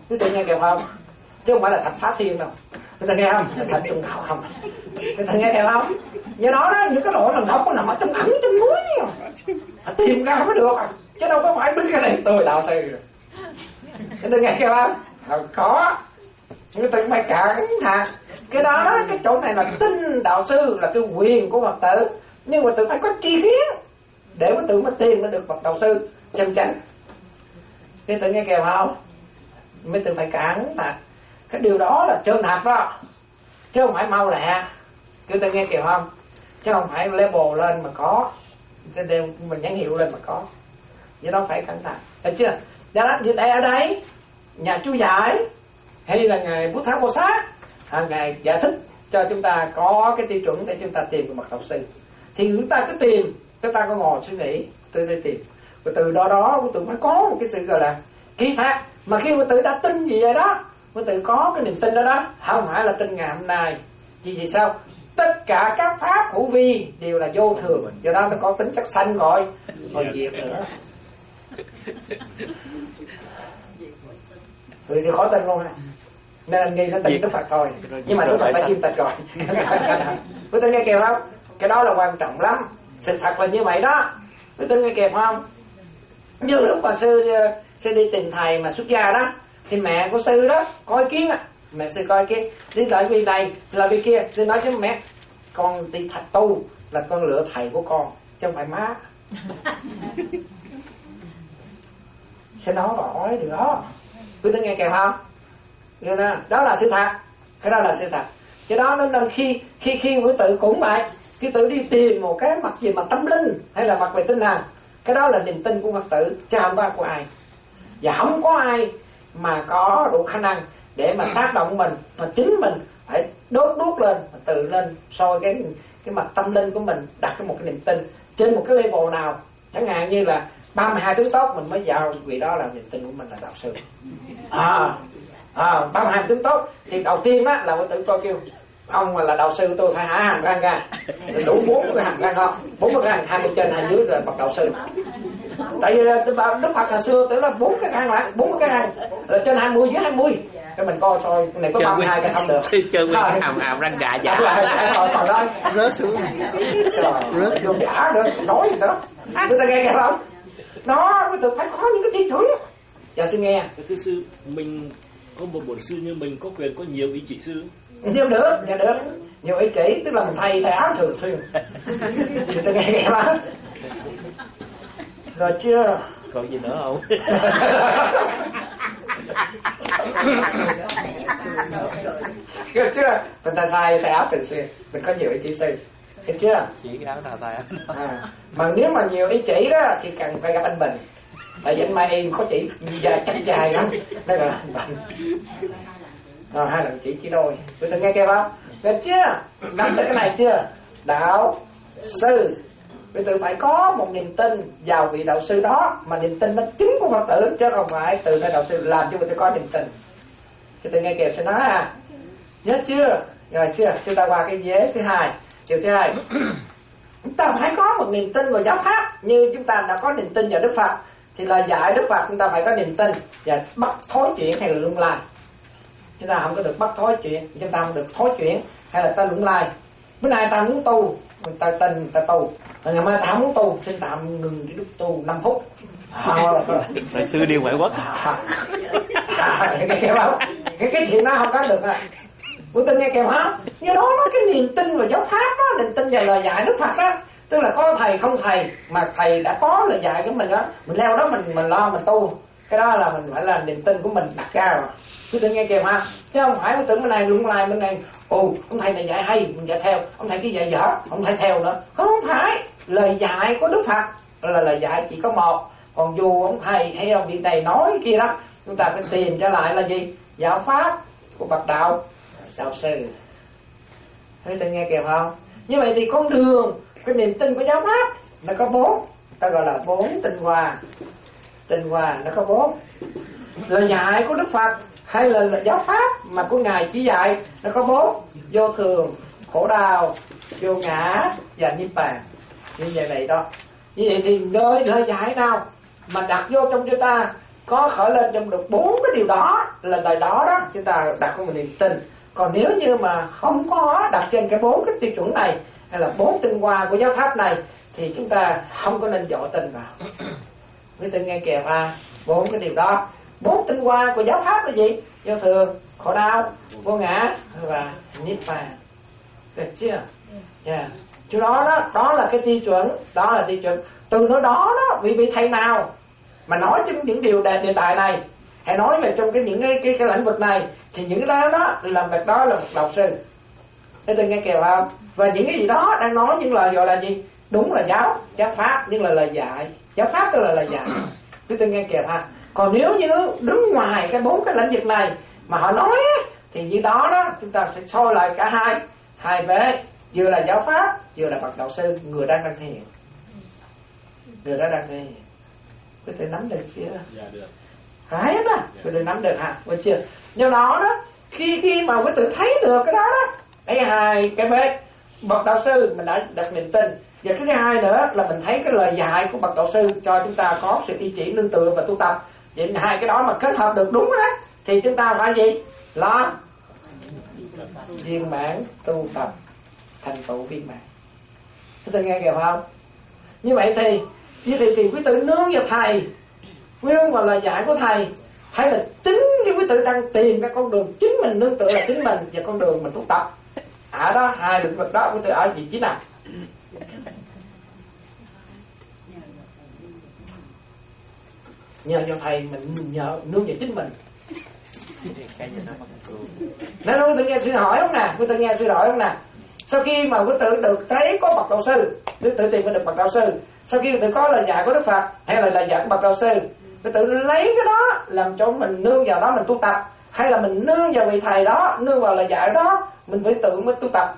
Quý vị nghe kịp không? Chứ không phải là thạch phá thiên đâu. Quý vị nghe không? Là thạch trung đạo không. Quý vị nghe kịp không? Do đó đó, những cái độ thần thông có nằm ở trong ẩn trong núi. Phải tìm ra mới được. Chứ đâu có phải đứng cái này tôi đạo sư rồi. Quý vị nghe kịp không? Không có. Quý vị phải cẩn thận. Cái đó, cái chỗ này là tin đạo sư, là cái quyền của Phật tử. Nhưng mà tự phải có chi kiến để mà tự mới tìm nó được Phật đạo sư chân chánh. Quý vị nghe kịp không? Mới tự phải cẩn thận. Cái điều đó là chân thật đó, chứ không phải mau lẹ. Quý vị nghe kịp không? Chứ không phải level lên mà có, cái đều mình nhãn hiệu lên mà có. Vậy đó phải cẩn thận, thấy chưa? Do đó như đây ở đây nhà chú giải hay là ngài Bút Thắng Bồ Sát, à, ngài giải thích cho chúng ta có cái tiêu chuẩn để chúng ta tìm cái mặt đạo sư. Thì chúng ta cứ tìm, chúng ta có ngồi suy nghĩ, từ từ tìm, và từ đó đó quý tự phải có một cái sự gọi là ký thác. Mà khi quý tự đã tin gì vậy đó, quý tự có cái niềm tin đó đó, không phải là tin ngày hôm nay. Vì vì sao? Tất cả các pháp hữu vi đều là vô thường, do đó nó có tính chất sanh rồi, còn diệt nữa. Rồi thì khó tin luôn ha. Nên anh nghĩ nó tin Đức Phật thôi, nhưng mà Đức Phật phải diêm tịch rồi. Quý vị nghe kịp không? Cái đó là quan trọng lắm. Sự thật là như vậy đó. Quý vị nghe kịp không? Như lúc mà sư sư đi tìm thầy mà xuất gia đó, thì mẹ của sư đó có ý kiến á, mẹ sư coi kiến đi lại vì này là vì kia, sư nói với mẹ con đi thạch tu là con lựa thầy của con chứ không phải má. Sư nói hỏi được đó. Quý vị nghe kịp không? Đó, đó là sự thật, cái đó là sự thật. Cái đó nó nên khi khi khi quý tự cũng vậy, quý tự đi tìm một cái mặt gì mà tâm linh hay là mặt về tinh thần, cái đó là niềm tin của Phật tử, chứ không có của ai. Và không có ai mà có đủ khả năng để mà tác động mình, mà chính mình phải đốt đuốc lên, tự lên soi cái cái mặt tâm linh của mình, đặt cái một cái niềm tin trên một cái level nào, chẳng hạn như là ba mươi hai tướng tốt mình mới vào vì đó là niềm tin của mình là đạo sư. À, à ba mươi hai tướng tốt thì đầu tiên á là quý tử coi kêu ông mà là đạo sư tôi phải hả hàng răng ra, đủ bốn cái hàng răng không, bốn cái hàng hai mươi trên hai dưới rồi bậc đạo sư. Tại vì Đức Phật hồi xưa tưởng là bốn cái răng lại, bốn cái răng là trên hai mươi dưới hai mươi. Cái mình coi coi cái này có ba mươi hai cái không được. Chơi nguyên cái hàm hàm răng gà giả. Rồi còn đó rớt xuống. Rớt vô giả nữa, nói gì đó. Người ta nghe nghe không? Nó người ta phải có những cái tiêu chuẩn. Dạ xin nghe. Thưa sư, mình có một bổn sư như mình có quyền có nhiều ý chỉ sư. Nhiều được, dạ được. Nhiều ý chỉ tức là mình thay thay áo thường xuyên. Người ta nghe nghe không? Rồi chưa? Còn gì nữa không? Được chưa? Mình thay thay thay áo thường xuyên, mình có nhiều ý chỉ sư. Được chưa? Chỉ cái áo nào thay áo. À, mà nếu mà nhiều ý chỉ đó thì cần phải gặp anh Bình. Tại vì anh Mai em có chỉ dài chắc dài lắm. Đây là anh Bình. Rồi hai lần chỉ chỉ đôi. Quý vị nghe kêu không? Được chưa? Nắm được cái này chưa? Đạo sư. Quý vị phải có một niềm tin vào vị đạo sư đó, mà niềm tin nó chính của Phật tử chứ không phải từ cái đạo sư làm cho quý vị có niềm tin. Quý vị nghe kêu sẽ nói à. Nhớ chưa? Rồi chưa? Chúng ta qua cái vế thứ hai. Điều thứ hai. Chúng ta phải có một niềm tin vào giáo pháp, như chúng ta đã có niềm tin vào Đức Phật thì lời dạy Đức Phật chúng ta phải có niềm tin và bắt thối chuyện hay là lung lai. Chúng ta không có được bắt thối chuyện, chúng ta không được thối chuyện hay là ta lung lai. Bữa nay ta muốn tu, người ta tin người ta tu, ngày mai ta không muốn tu, xin tạm ngừng đi tu năm phút. Đại sư đi ngoại quốc. Cái cái cái cái chuyện đó không có được à. Quý tin nghe kèm hả? Do đó nó cái niềm tin vào giáo pháp đó, niềm tin vào lời dạy Đức Phật đó. Tức là có thầy không thầy, mà thầy đã có lời dạy của mình đó, mình leo đó mình mình lo mình tu. Cái đó là mình phải là niềm tin của mình đặt ra rồi. Quý tin nghe kèm hả? Chứ không phải quý tưởng bên này lung lai bên này, ồ ông thầy này dạy hay, mình dạy theo, ông thầy kia dạy dở, ông thầy theo nữa. Không phải, lời dạy của Đức Phật là lời dạy chỉ có một. Còn dù ông thầy hay ông vị này nói kia đó, chúng ta phải tìm trở lại là gì? Giáo pháp của Phật đạo. Đạo sư. Thấy ta nghe kìa không? Như vậy thì con đường, cái niềm tin của giáo pháp nó có bốn, ta gọi là bốn tinh hoa. Tinh hoa nó có bốn. Lời dạy của Đức Phật hay là, là giáo pháp mà của Ngài chỉ dạy nó có bốn: vô thường, khổ đau, vô ngã và niết bàn. Như vậy này đó. Như vậy thì nơi lời dạy nào mà đặt vô trong chúng ta có khởi lên trong được bốn cái điều đó là đời đó đó chúng ta đặt một niềm tin. Còn nếu như mà không có đặt trên cái bốn cái tiêu chuẩn này hay là bốn tinh hoa của giáo pháp này thì chúng ta không có nên dội tin vào. Quý tin nghe kìa ha, bốn cái điều đó, bốn tinh hoa của giáo pháp là gì? Vô thường, khổ đau, vô ngã và niết bàn. Được chưa? Yeah. Chỗ đó đó, đó là cái tiêu chuẩn, đó là tiêu chuẩn. Từ nơi đó đó, vị vị thầy nào mà nói trong những điều đề, đề tài này, hãy nói về trong cái những cái cái, cái lĩnh vực này thì những cái đó đó là việc đó là một đạo sư. Thế tôi nghe kìa không? Và những cái gì đó đang nói những lời gọi là gì? Đúng là giáo, giáo pháp, nhưng là lời dạy. Giáo pháp tức là lời dạy. Thế tôi nghe kìa ha. Còn nếu như đứng ngoài cái bốn cái lĩnh vực này mà họ nói thì như đó đó chúng ta sẽ soi lại cả hai hai vế, vừa là giáo pháp vừa là bậc đạo sư, người đang đang thể hiện, người đó đang thể hiện. Có thể nắm được chưa? Dạ được. Phải đó, có thể nắm được hả? Được chưa? Do đó đó, khi khi mà quý tự thấy được cái đó đó, đây hai cái vế bậc đạo sư mình đã đặt niềm tin. Và cái thứ hai nữa là mình thấy cái lời dạy của bậc đạo sư cho chúng ta có sự ý chỉ nương tựa và tu tập. Vậy hai cái đó mà kết hợp được đúng đó thì chúng ta phải gì? Là viên mãn tu tập thành tựu viên mãn. Chúng ta nghe kìa không? Như vậy thì như thì, thì quý tử nương vào thầy, nương vào lời dạy của thầy, hay là chính cái quý tử đang tìm cái con đường chính mình nương tựa là chính mình và con đường mình tu tập. Ở đó hai lĩnh vực đó quý tử ở vị trí nào? Nhờ vào thầy mình nhờ nương vào chính mình. Nên quý tử nghe sư hỏi không nè, quý tử nghe sư hỏi không nè. Sau khi mà quý tử được thấy có bậc đạo sư, quý tử tìm được bậc đạo sư, sau khi quý tử có lời dạy của Đức Phật hay là lời dạy của bậc đạo sư, quý tử lấy cái đó làm cho mình nương vào đó mình tu tập, hay là mình nương vào vị thầy đó, nương vào lời dạy đó, mình phải tự mới tu tập.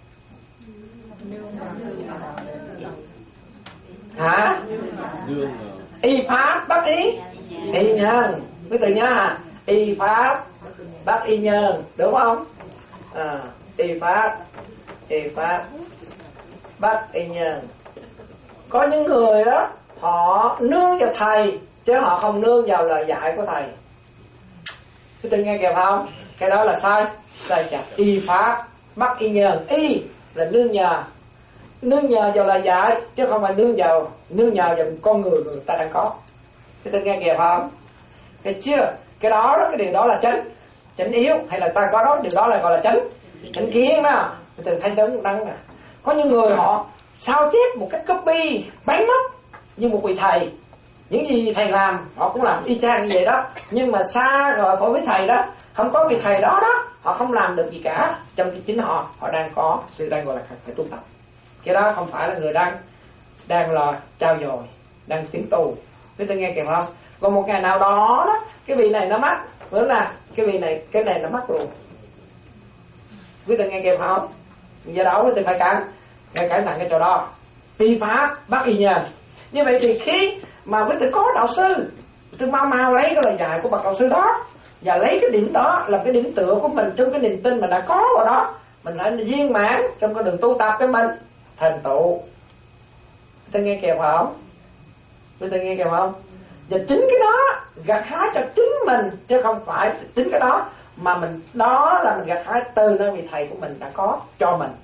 Hả? Y pháp bắt ý y nhân, quý tử nhớ hả? Y pháp bắt y nhân, đúng không? À, y pháp y pháp bắt y nhân. Có những người đó họ nương vào thầy chứ họ không nương vào lời dạy của thầy. Quý tử nghe kịp không? Cái đó là sai, sai chặt. Y pháp bắt y nhân, y là nương nhờ, nương nhờ vào lời dạy chứ không phải nương vào nương nhờ vào con người người ta đang có. Quý tử nghe kịp không? Cái chưa? Cái đó đó, cái điều đó là chánh chánh yếu, hay là ta có đó điều đó là gọi là chánh chánh kiến đó. Quý tử thấy đấng đắng nè. Có những người họ sao chép một cách copy bắn mất như một vị thầy, những gì thầy làm họ cũng làm y chang như vậy đó, nhưng mà xa rồi khỏi với thầy đó, không có vị thầy đó đó, họ không làm được gì cả. Trong khi chính họ họ đang có sự đang gọi là phải tu tập. Cái đó không phải là người đang đang là trao dồi, đang tiến tu. Quý tử nghe kịp không? Còn một ngày nào đó đó, cái vị này nó mắc, đúng là cái vị này cái này nó mắc luôn. Quý tử nghe kịp không? Do đó quý tử phải cẩn nghe cẩn thận cái chỗ đó. Y pháp bắt y nhân. Như vậy thì khi mà quý tử có đạo sư, quý tử mau mau lấy cái lời dạy của bậc đạo sư đó và lấy cái điểm đó làm cái điểm tựa của mình trong cái niềm tin mình đã có rồi đó, mình hãy viên mãn trong cái đường tu tập của mình thành tựu. Quý tử nghe kịp không? Quý tử nghe kịp không? Và chính cái đó gặt hái cho chính mình chứ không phải chính cái đó mà mình đó là mình gặt hái từ nơi vị thầy của mình đã có cho mình.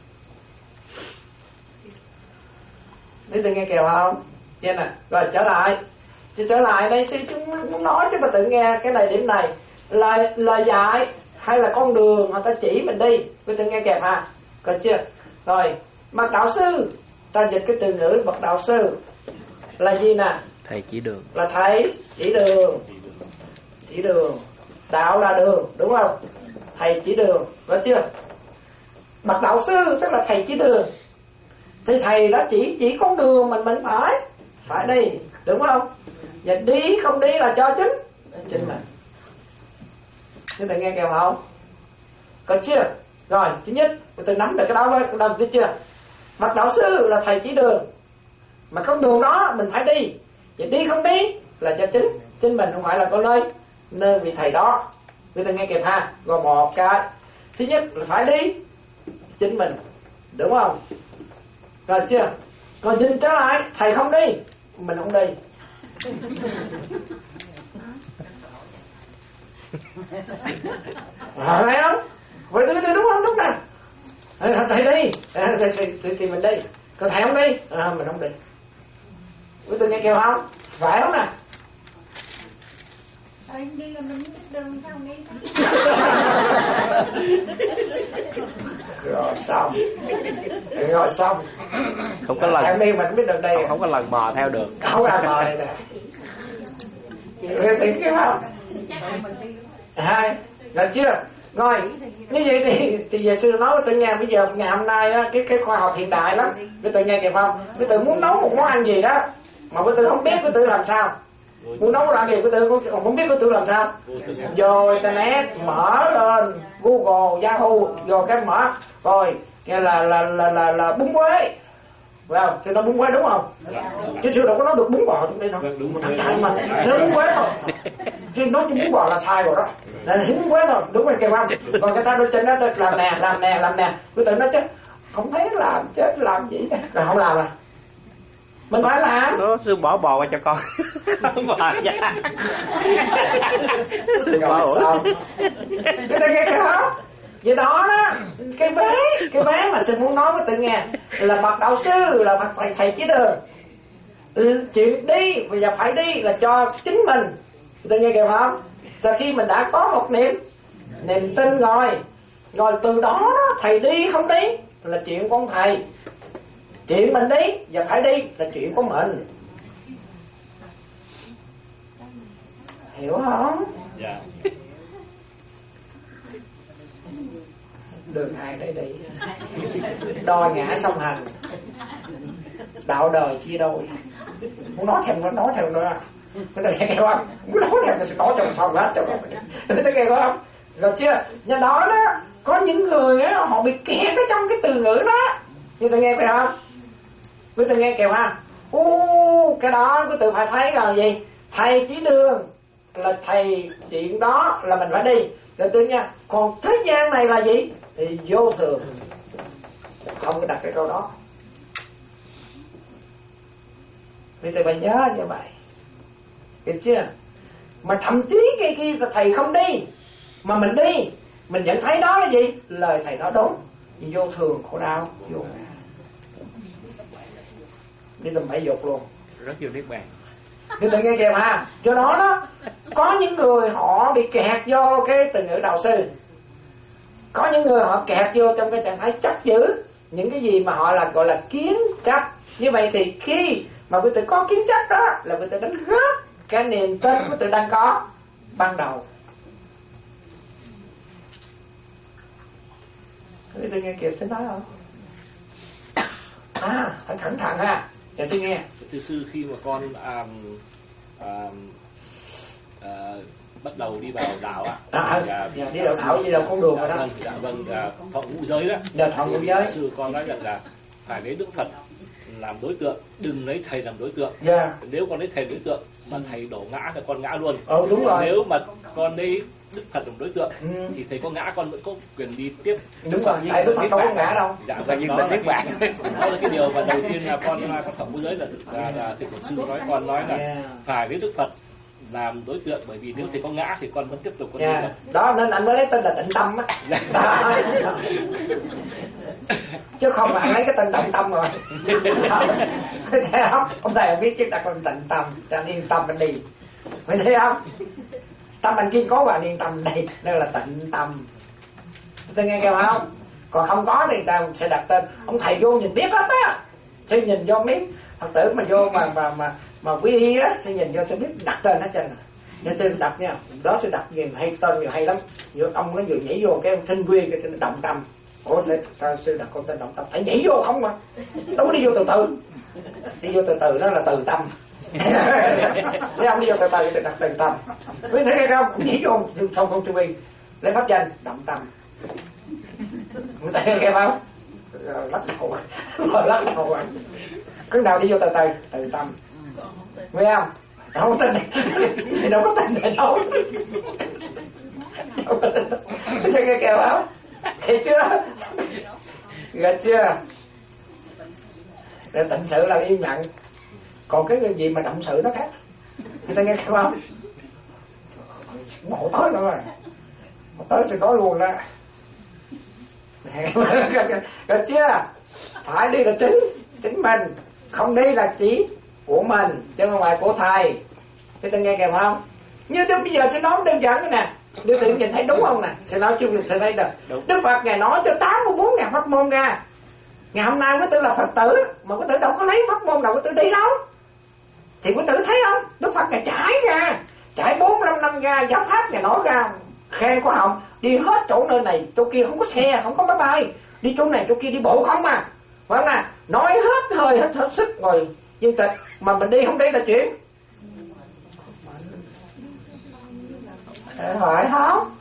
Quý tử nghe kịp không? Vậy nè, rồi trở lại thì trở lại đây sư chúng muốn nói cho bà tự nghe cái này điểm này là lời dạy hay là con đường người ta chỉ mình đi. Quý tử nghe kịp ha? Có chưa? Rồi bậc đạo sư, ta dịch cái từ ngữ bậc đạo sư là gì nè? Thầy chỉ đường. Là thầy chỉ đường. Chỉ đường. Đạo là đường, đúng không? Thầy chỉ đường, có chưa? Bậc đạo sư tức là thầy chỉ đường. Thì thầy đó chỉ chỉ con đường mình mình phải phải đi, đúng không? Và đi không đi là cho chính chính mình. Các bạn nghe kêu không? Có chưa? Rồi, thứ nhất, tôi nắm được cái đó với đồng biết chưa? Bậc đạo sư là thầy chỉ đường. Mà con đường đó mình phải đi. Và đi không đi là cho chính chính mình, không phải là có nơi nơi vị thầy đó. Chúng ta nghe kịp ha. Rồi một cái thứ nhất là phải đi chính mình, đúng không? Rồi chưa? Còn nhìn trở lại thầy không đi, mình không đi. À, thấy không? Vậy tôi tôi đúng không? Đúng nè. À, thầy đi, à, thầy, thầy, thầy, thì mình đi. Còn thầy không đi, à, mình không đi. Với tôi nghe kêu không? Phải không nè? Anh đi là mình biết đường sao đi. Rồi xong. Rồi xong. Không có lần em đi mình biết đường đây. Không, không có lần bò theo được. Không có lần bò đây nè. Rồi thì kêu không? Hai, được chưa? Rồi, như vậy thì thì về sư nói với tôi nghe bây giờ ngày hôm nay á, cái cái khoa học hiện đại lắm. Với tôi nghe kịp không? Với tôi muốn nấu một món ăn gì đó mà với tôi không biết với tôi làm sao. Muốn nấu ra gì của tôi còn không biết của tôi làm sao. Vô internet mở lên Google, Yahoo, vô cái mở rồi nghe là là là là, là bún quế, phải không? Thì nó bún quế đúng không? Chứ chưa đâu có nói được bún bò trong đây đâu. Thằng chạy mà nó bún quế thôi. Chứ nói chung bún bò là sai rồi đó. Là bún quế thôi, đúng rồi kêu không? Còn người ta đôi chân đó làm nè, làm nè, làm nè. Tôi tự nói chứ không thấy làm chết làm gì rồi không làm à? Mình phải làm. Đó, sư bỏ bò qua cho con. Bò dạ. Rồi xong. Cái ta nghe cái không? Vậy đó đó, cái bé, cái bé mà sư muốn nói với tự nghe là bậc đạo sư, là bậc thầy, thầy chỉ đường. Ừ, chuyện đi, bây giờ phải đi là cho chính mình. Tự nghe kìa không? Sau khi mình đã có một niềm, niềm tin rồi, rồi từ đó thầy đi không đi là chuyện của ông thầy. Chuyện mình đi và phải đi là chuyện của mình. Hiểu không? Dạ. Đường ai đây đi. Đo ngã song hành. Đạo đời chia đôi. Muốn nói theo nó nói theo nữa. Cái này nghe không? Muốn nói theo nó sẽ nói trong sau lát cho nó. Cái nghe không? Rồi chưa? Nhà đó đó có những người á họ bị kẹt ở trong cái từ ngữ đó. Như tôi nghe phải không? Quý tôi nghe kìa ha. Ô, cái đó quý tự phải thấy là gì? Thầy chỉ đường là thầy chuyện đó là mình phải đi. Rồi tôi nha. Còn thế gian này là gì? Thì vô thường. Không có đặt cái câu đó. Quý tự phải nhớ như vậy. Hiểu chưa? Mà thậm chí cái kia là thầy không đi mà mình đi, mình vẫn thấy đó là gì? Lời thầy nói đúng. Vì vô thường khổ đau vô ngã. Đi tầm bảy dục luôn. Rất nhiều niết bàn. Nên tôi nghe kìa mà. Do đó đó, có những người họ bị kẹt vô cái từ ngữ đạo sư. Có những người họ kẹt vô trong cái trạng thái chấp giữ những cái gì mà họ là gọi là kiến chấp. Như vậy thì khi mà quý tử có kiến chấp đó là quý tử đánh rớt cái niềm tin quý tử đang có ban đầu. Quý tử nghe kìa xin nói không? À, phải cẩn thận ha. Để tôi nghe. Thưa sư, khi mà con à, à, à, bắt đầu đi vào đạo á, à, à, dạ, đi vào đạo đi vào con đường rồi đó. Vâng, dạ vâng, à, thọ ngũ giới đó. Dạ, thọ ngũ giới. Sư con nói rằng là phải lấy Đức Phật làm đối tượng, đừng lấy thầy làm đối tượng. Dạ. Nếu con lấy thầy đối tượng mà thầy đổ ngã thì con ngã luôn. Ừ, đúng rồi. Nếu mà con lấy Đức Phật làm đối tượng ừ. thì thầy có ngã con vẫn có quyền đi tiếp. Đúng rồi, tại Đức Phật đâu có ngã đâu. Dạ vâng, đó là cái bạn. Đó là cái điều mà đầu tiên là con con thọ ngũ giới là là, là thầy của sư nói con nói là yeah. phải lấy Đức Phật làm đối tượng, bởi vì nếu thầy có ngã thì con vẫn tiếp tục con yeah. đi. Đó nên anh mới lấy tên là Tịnh Tâm á. Chứ không là anh lấy cái tên Tịnh Tâm rồi. Thấy không? Ông thầy biết chứ đặt con Tịnh Tâm, cho anh yên tâm anh đi. Mày thấy không? Tâm anh kiên cố và anh yên tâm đây, đây là Tịnh Tâm. Tôi nghe kêu không? Còn không có thì ta sẽ đặt tên. Ông thầy vô nhìn biết hết á. Sẽ nhìn vô biết Phật tử mà vô mà mà mà mà quý y á sẽ nhìn vô sẽ biết đặt tên hết trơn. Nên sư đặt nha, đó sư đặt nhìn hay tên nhiều hay lắm. Vừa ông nó vừa nhảy vô cái sinh quy cái động tâm. Ủa sao sư đặt con tên động tâm? Phải nhảy vô không mà. Đâu có đi vô từ từ. Đi vô từ từ đó là từ tâm. Nếu ông đi vô từ từ thì đặt từ tâm. Quý thấy không? Nhảy vô không không sư quy lấy pháp danh động tâm. Người ta nghe không? Lắc đầu. Lắc đầu. Cái nào đi vô từ từ từ tâm. Nghe không? Đâu có tin thì đâu có tin này đâu. Đâu có tin. Thấy nghe kêu không? Thấy chưa? Nghe chưa? Để tịnh sự là im lặng. Còn cái gì mà động sự nó khác. Người ta nghe kêu không? ngộ tới nữa rồi, tới sẽ nói luôn đó. Được chưa? Phải đi là chính chính mình, không đi là chỉ của mình chứ không phải của thầy. Thế tôi nghe kèm không? Như Đức bây giờ sẽ nói đơn giản thế nè, Đức tự nhìn thấy đúng không nè? Sẽ nói chung sẽ thấy được. Đức Phật Ngài nói cho tám mươi bốn ngàn pháp môn ra. Ngày hôm nay quý tử là Phật tử, mà quý tử đâu có lấy pháp môn nào quý tử đi đâu. Thì quý tử thấy không? Đức Phật Ngài trải ra, trải bốn mươi lăm năm ra, giáo pháp Ngài nói ra, khen khoa học, đi hết chỗ nơi này, chỗ kia không có xe, không có máy bay, đi chỗ này chỗ kia đi bộ không mà. Phải không nào? Nói hết hơi hết, hết sức ngồi nhưng tịch mà mình đi không đi là chuyện hỏi không?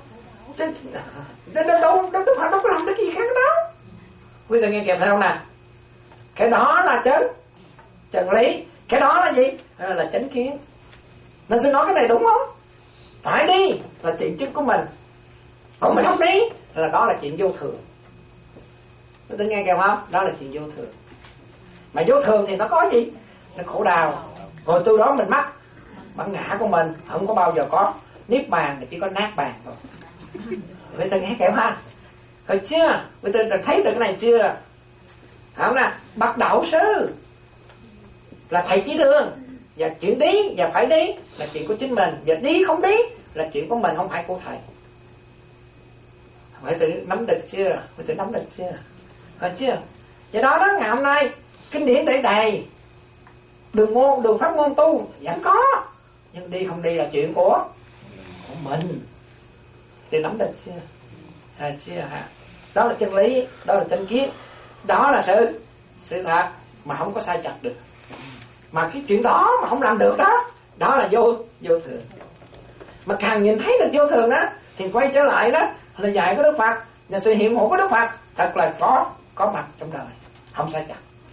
Đâu đâu đâu đâu phải đâu có làm cái gì khác đó. Quý vị nghe kèm theo nè, cái đó là chân chân lý, cái đó là gì? À, là chánh kiến. Nên sẽ nói cái này đúng không? Phải đi là chuyện chức của mình, còn mình không đi là đó là chuyện vô thường. Quý vị nghe kèm không? Đó là chuyện vô thường. Mà vô thường thì nó có gì? Nó khổ đau. Rồi từ đó mình mắc bản ngã của mình không có bao giờ có niết bàn, thì chỉ có nát bàn thôi. Quý vị nghe kèm ha? Rồi chưa? Quý vị thấy được cái này chưa? Không nè, bậc đạo sư là thầy chỉ đường, và chuyện đi và phải đi là chuyện của chính mình, và đi không đi là chuyện của mình, không phải của thầy. Quý vị nắm được chưa? Quý vị nắm được chưa? Rồi chưa? Do đó đó, ngày hôm nay kinh điển để đầy, đường môn đường pháp môn tu vẫn có, nhưng đi không đi là chuyện của của mình. Thì nắm được chưa? À, chưa hả? Đó là chân lý, đó là chân kiến, đó là sự sự thật mà không có sai chặt được. Mà cái chuyện đó mà không làm được đó, đó là vô vô thường. Mà càng nhìn thấy được vô thường đó thì quay trở lại đó là dạy của Đức Phật, và sự hiện hữu của Đức Phật thật là có có mặt trong đời, không sai chặt.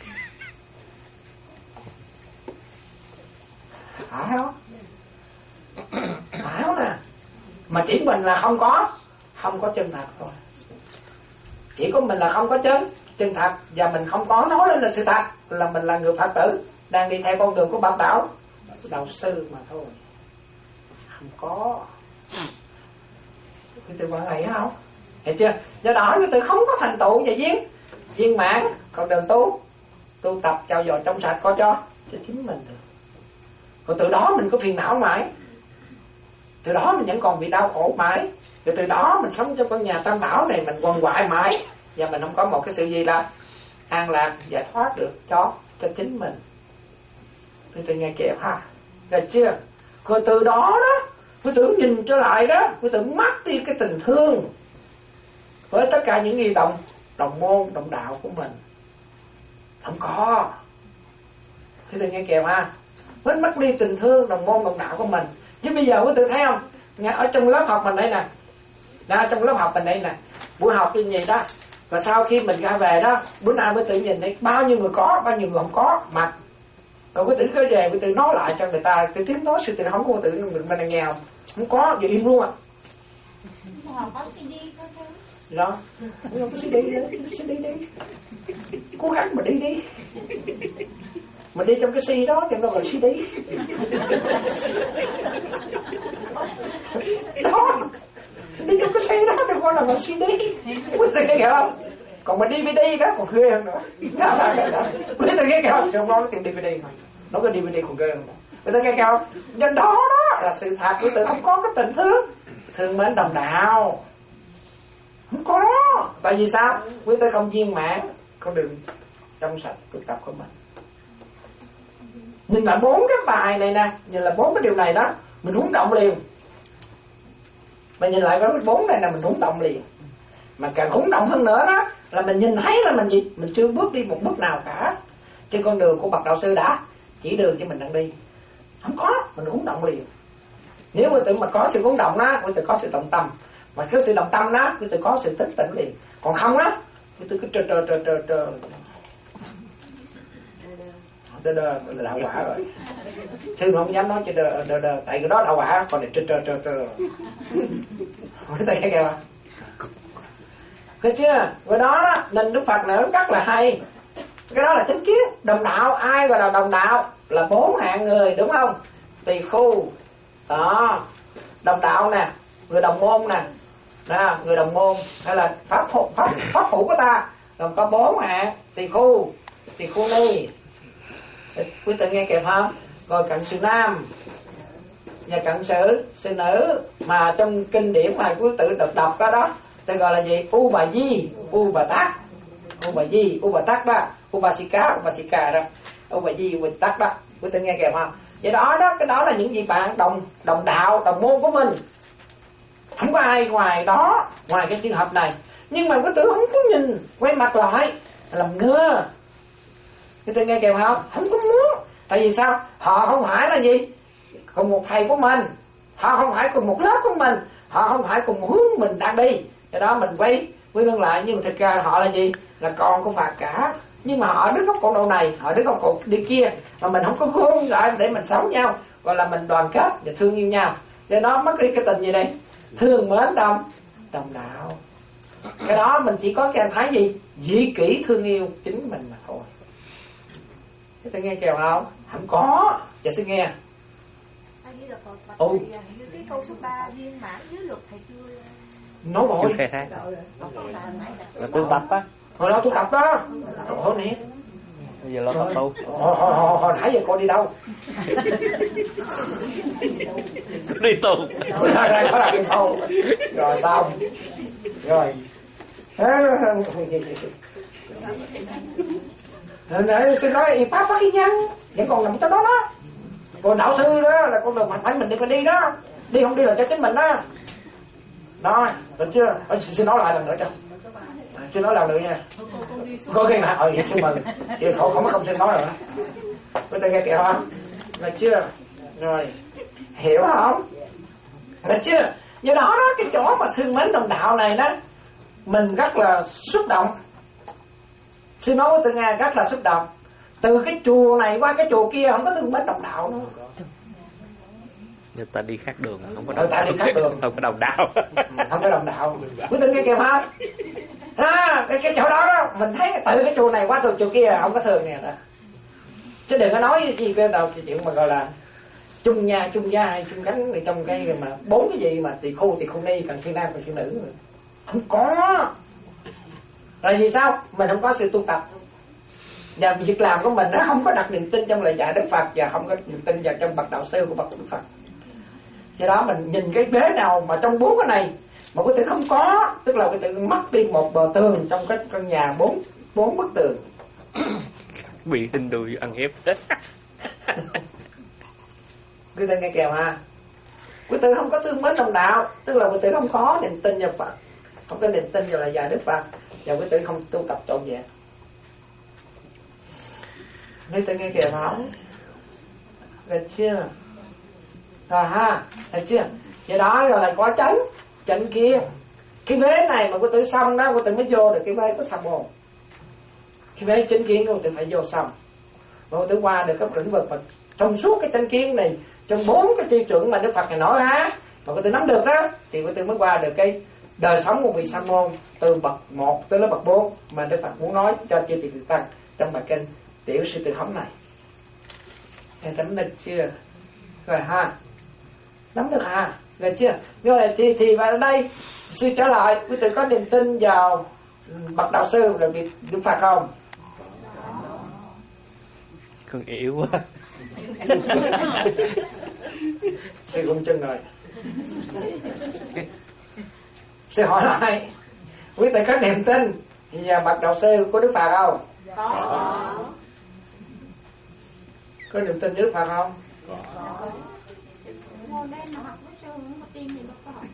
Phải không? Phải không nè? Mà chỉ mình là không có không có chân thật thôi. Chỉ có mình là không có chân chân thật, và mình không có nói lên là sự thật, là mình là người Phật tử đang đi theo con đường của bậc đạo đạo sư mà thôi. Không có. Quý vị quan này không? Hiểu chưa? Do đó quý vị không có thành tựu và viên viên mãn con đường tu tu tập trao dồi trong sạch có cho cho chính mình được. Rồi từ đó mình có phiền não mãi, từ đó mình vẫn còn bị đau khổ mãi, rồi từ đó mình sống trong con nhà tam bảo này mình quằn quại mãi, và mình không có một cái sự gì là an lạc giải thoát được cho cho chính mình. Quý vị nghe kịp ha? Rồi chưa? Rồi từ đó đó quý tử nhìn trở lại đó, quý tử mất đi cái tình thương với tất cả những gì đồng đồng môn đồng đạo của mình. Không có. Quý tử nghe kịp ha? Mới mất đi tình thương đồng môn đồng đạo của mình. Chứ bây giờ quý tử thấy không? Ở trong lớp học mình đây nè, ra trong lớp học mình đây nè, buổi học cái gì đó, và sau khi mình ra về đó, bữa nay quý tử nhìn thấy bao nhiêu người có, bao nhiêu người không có mặt. Rồi quý tử cứ về quý tử nói lại cho người ta, quý tử tiếp nói sự tình không của quý tử mình đang nghe không? Không có, giờ im luôn à. Họ có xê đê có thứ. Đó, không có xê đê đi, xê đê đi. Cố gắng mà đi đi. Mình đi trong cái xe đó cho nó gọi xê đê. Đó, đi trong cái xe đó thì gọi là gọi xê đê. Quý tử nghe không? Còn mà đê vê đê đó còn ghê hơn nữa. Quý tử nghe không? Xong đó nó tìm đê vê đê thôi. Nó có đê vê đê còn ghê hơn nữa. Quý tử nghe không? Do đó đó là sự thật. Quý tử không có cái tình thương thương mến đồng đạo. Không có. Tại vì sao? Quý tử không viên mãn con đường trong sạch tu tập của mình. Nhìn lại bốn cái bài này nè, nhìn lại bốn cái điều này đó, mình rung động liền. Mà nhìn lại cái bốn này là mình rung động liền. Mà càng rung động hơn nữa đó là mình nhìn thấy là mình gì? Mình chưa bước đi một bước nào cả trên con đường của bậc đạo sư đã chỉ đường cho mình đang đi. Không có, mình rung động liền. Nếu quý tử mà có sự rung động đó, quý tử có sự động tâm. Mà có sự động tâm đó, quý tử có sự tích tỉnh liền. Còn không đó, quý tử cứ trơ trơ trơ trơ trơ đơ đơ là đạo quả rồi. Sư không dám nói cho đơ đơ đơ, tại cái đó đạo quả, còn này trơ trơ trơ trơ. Quý tử thấy kìa. Thấy chưa? Rồi đó đó, nên Đức Phật nữa rất là hay. Cái đó là chánh kiến. Đồng đạo, ai gọi là đồng đạo? Là bốn hạng người, đúng không? Tỳ khu, Đó, đồng đạo nè, người đồng môn nè, đó, người đồng môn hay là pháp phụ pháp pháp phụ của ta gồm có bốn hạng: tỳ khu, tỳ khu ni, quý tự nghe kịp không? Rồi cận sự nam và cận sự sự nữ, mà trong kinh điển mà quý tự được đọc đó đó, tôi gọi là gì? U bà di, u bà tát, u bà di, u bà tát đó, u bà si cá, u bà si cá đó, u bà di, u bà tát đó, quý tự nghe kịp không? Vậy đó đó, cái đó là những gì bạn đồng đồng đạo, đồng môn của mình. Không có ai ngoài đó, ngoài cái trường hợp này. Nhưng mà quý tử không có nhìn, quay mặt lại làm ngơ. Quý tử nghe kịp không? Không có muốn. Tại vì sao? Họ không phải là gì? Cùng một thầy của mình, họ không phải cùng một lớp của mình, họ không phải cùng một hướng mình đang đi. Cái đó mình quay quay lưng lại, nhưng mà thực ra họ là gì? Là con của Phật cả. Nhưng mà họ đứng góc cổ đầu này, họ đứng góc cổ đi kia, mà mình không có gom lại để mình sống nhau, gọi là mình đoàn kết và thương yêu nhau. Cho nó mất đi cái tình gì đây? Thương mến đồng đồng đạo. Cái đó mình chỉ có cái thấy gì? Dị kỷ thương yêu chính mình mà thôi. Các bạn nghe kèo không? Không có. Dạ xin nghe. Ồ. Như cái câu số ba viên mãn dưới luật thầy chưa nói rồi. Chưa khai thác. Là tu tập á. Hồi đó tu tập đó. Hồi nè. Bây giờ lo tập tu. Hồi hồi hồi hồi nãy giờ cô đi đâu? Đi tu. Rồi đây có là đi tu. Rồi xong. Rồi. Rồi xin nói y pháp phát khí nhân. Vẫn còn nằm trong đó đó. Còn đạo sư đó là con đường mạnh phải mình đi phải đi đó. Đi không đi là cho chính mình đó. Đó, được chưa? Ờ, xin nói lại lần nữa cho. Xin nói lần nữa nha. Có cái nào, ờ, vậy xin mừng. Chị không, không có không xin nói rồi. Có thể nghe kìa không? Được chưa? Rồi, hiểu không? Được chưa? Do đó đó, cái chỗ mà thương mến đồng đạo này đó, mình rất là xúc động. Xin nói với tôi nghe, rất là xúc động. Từ cái chùa này qua cái chùa kia không có thương mến đồng đạo nữa. Người ta đi khác đường, không có đồng đạo. Đi khác đường. Không có đồng đạo. Không có đồng đạo. Quý tin nghe kìa không? À, cái, cái chỗ đó đó, mình thấy từ cái chùa này qua từ chùa kia không có thường nè đó. Chứ đừng có nói gì cái đâu, cái chuyện mà gọi là chung nhà, chung gia hay chung gắn thì trong cái mà bốn cái gì mà tỳ khu, tỳ khu ni, cần sư nam, cần sư nữ. Không có. Là vì sao? Mình không có sự tu tập. Và việc làm của mình nó không có đặt niềm tin trong lời dạy Đức Phật và không có niềm tin vào trong bậc đạo sư của bậc Đức Phật. Do đó mình nhìn cái vế nào mà trong bốn cái này mà có thể không có, tức là có thể mất đi một bờ tường trong cái căn nhà bốn bốn bức tường. Bị tin đùi ăn hiếp. Quý vị nghe kèo ha. Quý vị không có thương mến đồng đạo, tức là quý vị không có niềm tin vào Phật, không có niềm tin vào lời dạy Đức Phật, và quý vị không tu tập trọn vẹn. Quý vị nghe kèo không? Được chưa? Rồi ha, được chưa? Vậy đó rồi là có chánh, chánh kia. Cái vế này mà quý tử xong đó, quý tử mới vô được cái vế của sám môn. Cái vế chánh kiến quý tử phải vô xong. Và quý tử qua được các lĩnh vực mà trong suốt cái chánh kiến này, trong bốn cái tiêu chuẩn mà Đức Phật này nói á, mà quý tử nắm được đó, thì quý tử mới qua được cái đời sống của vị sám môn từ bậc một tới lớp bậc bốn mà Đức Phật muốn nói cho chư vị Phật tăng trong bài kinh Tiểu Sư Tử Hống này. Em nắm được chưa? Rồi ha. Nắm được à? Được chưa? Rồi thì thì vào đây sư trả lời, quý vị có niềm tin vào bậc đạo sư là vị Đức Phật không? Con yếu quá. Sư cũng chân rồi. Sư hỏi lại, quý vị có niềm tin vào bậc đạo sư của Đức Phật không? Có. Có niềm tin với Đức Phật không? Có. Ngồi đây mà học với sư mà tin thì nó có học.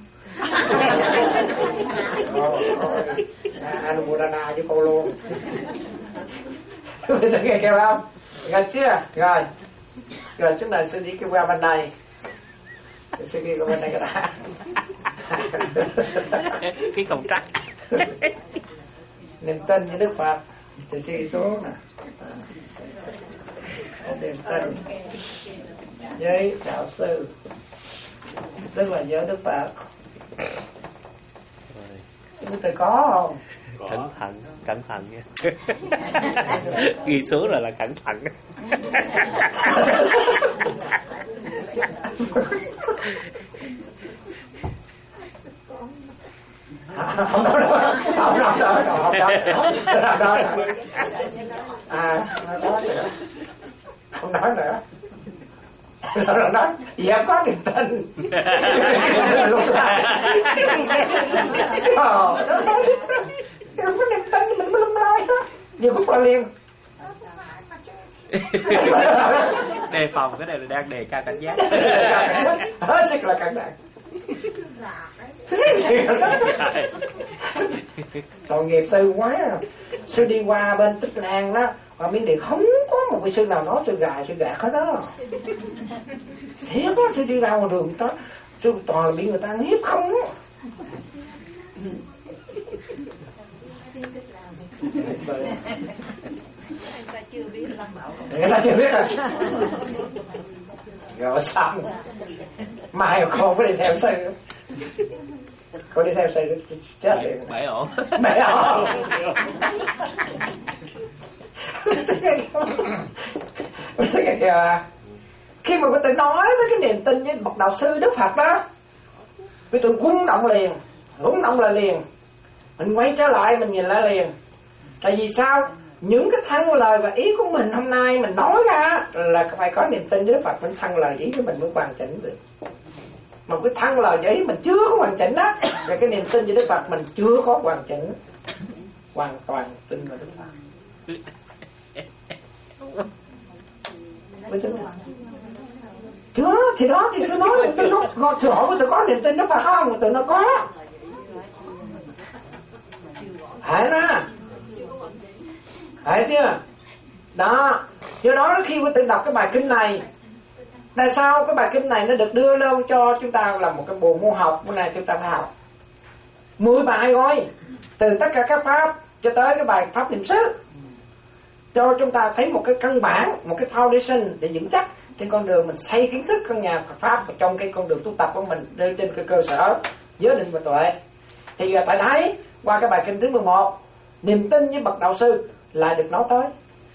Anumodana với cô luôn. Quý vị nghe kêu không? Rồi chưa? Rồi. Rồi chúng ta sẽ đi cái qua bên này. Sư đi qua bên này cái đã. Cái công trắc. Niềm tin với Đức Phật thì sẽ đi xuống nè. Niềm tin với đạo sư, tức là với Đức Phật. Quý vị có không? Cẩn thận, cẩn thận nha. Ghi số rồi là cẩn thận. Không nói nữa, không nói nữa, không nói nữa, à, không nói nữa, rồi nói, dạ có niềm tin, lúc lại, ờ, không có niềm tin mình mới lâm lai đó, nhiều phút qua liền. Đề phòng, cái này là đang đề cao cảnh giác. Hết sức là cẩn thận. Tội nghiệp sư quá. Sư đi qua bên Tích Lan đó, và Miến Điện không có một vị sư nào nói sư gài sư gạt hết đó. Thiệt đó, sư đi ra ngoài đường đó, sư toàn là bị người ta hiếp không. Người ta chưa biết làm bảo. Người ta chưa biết à. Rồi xong. Mai con có đi theo sư. Con đi theo sư chết liền. Bể ổn. Bể ổn. Khi mà người ta nói tới cái niềm tin với bậc đạo sư Đức Phật đó, người ta rung động liền, rung động lại liền. Mình quay trở lại mình nhìn lại liền. Tại vì sao? Những cái thăng lời và ý của mình hôm nay mình nói ra là phải có niềm tin với Đức Phật, mình thăng lời ý của mình mới hoàn chỉnh được. Mà cái thăng lời và ý mình chưa có hoàn chỉnh đó, và cái niềm tin với Đức Phật mình chưa có hoàn chỉnh. Hoàn toàn tin vào Đức Phật. Chưa, thì đó thì tôi nói là tôi nói, tôi hỏi tôi có niềm tin Đức Phật không? Tôi nói có. Phải đó. Thấy chưa? Đó. Do đó khi quý tự đọc cái bài kinh này, tại sao cái bài kinh này nó được đưa lên cho chúng ta là một cái bộ môn học, bữa nay chúng ta phải học mười bài rồi, từ tất cả các pháp cho tới cái bài pháp niệm xứ, cho chúng ta thấy một cái căn bản, một cái foundation để vững chắc trên con đường mình xây kiến thức con nhà Phật pháp trong cái con đường tu tập của mình trên cái cơ sở giới định và tuệ. Thì tại thấy qua cái bài kinh thứ mười một, niềm tin với bậc đạo sư lại được nói tới.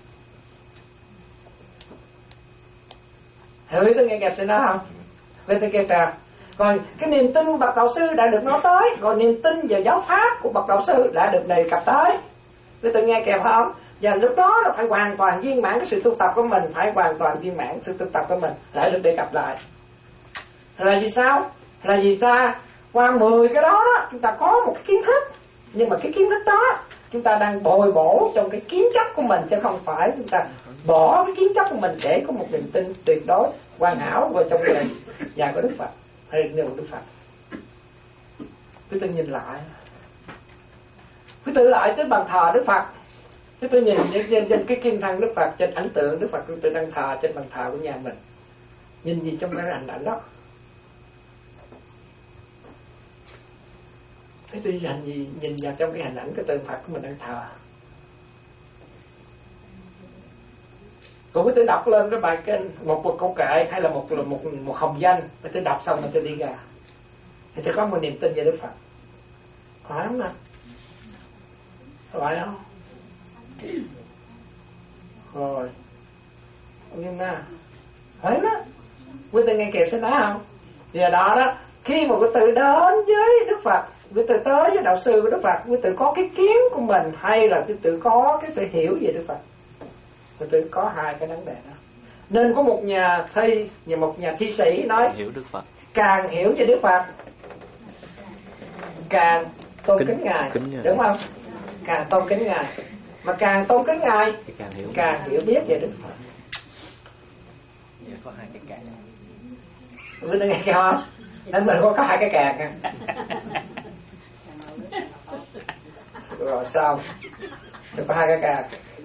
Hiểu ý tôi nghe kẹp xin nói không? Lên tôi kẹp kẹp. Còn cái niềm tin bậc đạo sư đã được nói tới, còn niềm tin vào giáo pháp của bậc đạo sư đã được đề cập tới. Lên tôi nghe kẹp không? Và lúc đó là phải hoàn toàn viên mãn cái sự tu tập của mình, phải hoàn toàn viên mãn sự tu tập của mình lại được đề cập lại. Là vì sao? Là vì ta qua mười cái đó, đó chúng ta có một cái kiến thức, nhưng mà cái kiến thức đó chúng ta đang bồi bổ trong cái kiến chấp của mình, chứ không phải chúng ta bỏ cái kiến chấp của mình để có một niềm tin tuyệt đối hoàn hảo vào trong đời nhà của Đức Phật hay điều Đức Phật. Quý tôi nhìn lại, quý tự lại tới bàn thờ Đức Phật, quý tôi nhìn trên, trên, trên cái kim thân Đức Phật, trên ảnh tượng Đức Phật quý tôi đang thờ trên bàn thờ của nhà mình, nhìn gì trong cái hình ảnh đó. Thế tôi nhìn, gì, nhìn vào trong cái hình ảnh cái tượng Phật của mình đang thờ. Còn với tôi đọc lên cái bài kinh, một một câu kệ hay là một một một hồng danh, và tôi đọc xong rồi tôi đi ra, thì tôi có một niềm tin về Đức Phật. Phải không ạ? Phải không? Rồi. Nhưng mà phải đó. Quý tôi nghe kịp sẽ nói không? Giờ đó đó, khi mà quý tự đến với Đức Phật, quý tự tới với đạo sư của Đức Phật, quý tự có cái kiến của mình hay là quý tự có cái sự hiểu về Đức Phật. Quý tự có hai cái vấn đề đó. Nên có một nhà thi và một nhà thi sĩ nói hiểu Đức Phật, càng hiểu về Đức Phật càng tôn kính, kính Ngài, kính đúng không? Càng tôn kính Ngài, mà càng tôn kính Ngài thì càng hiểu, càng hiểu biết về Đức Phật. Có hai cái càng. Quý tự nghe kêu không? Nên mình có có hai cái càng. Rồi xong, được có hai cái càng.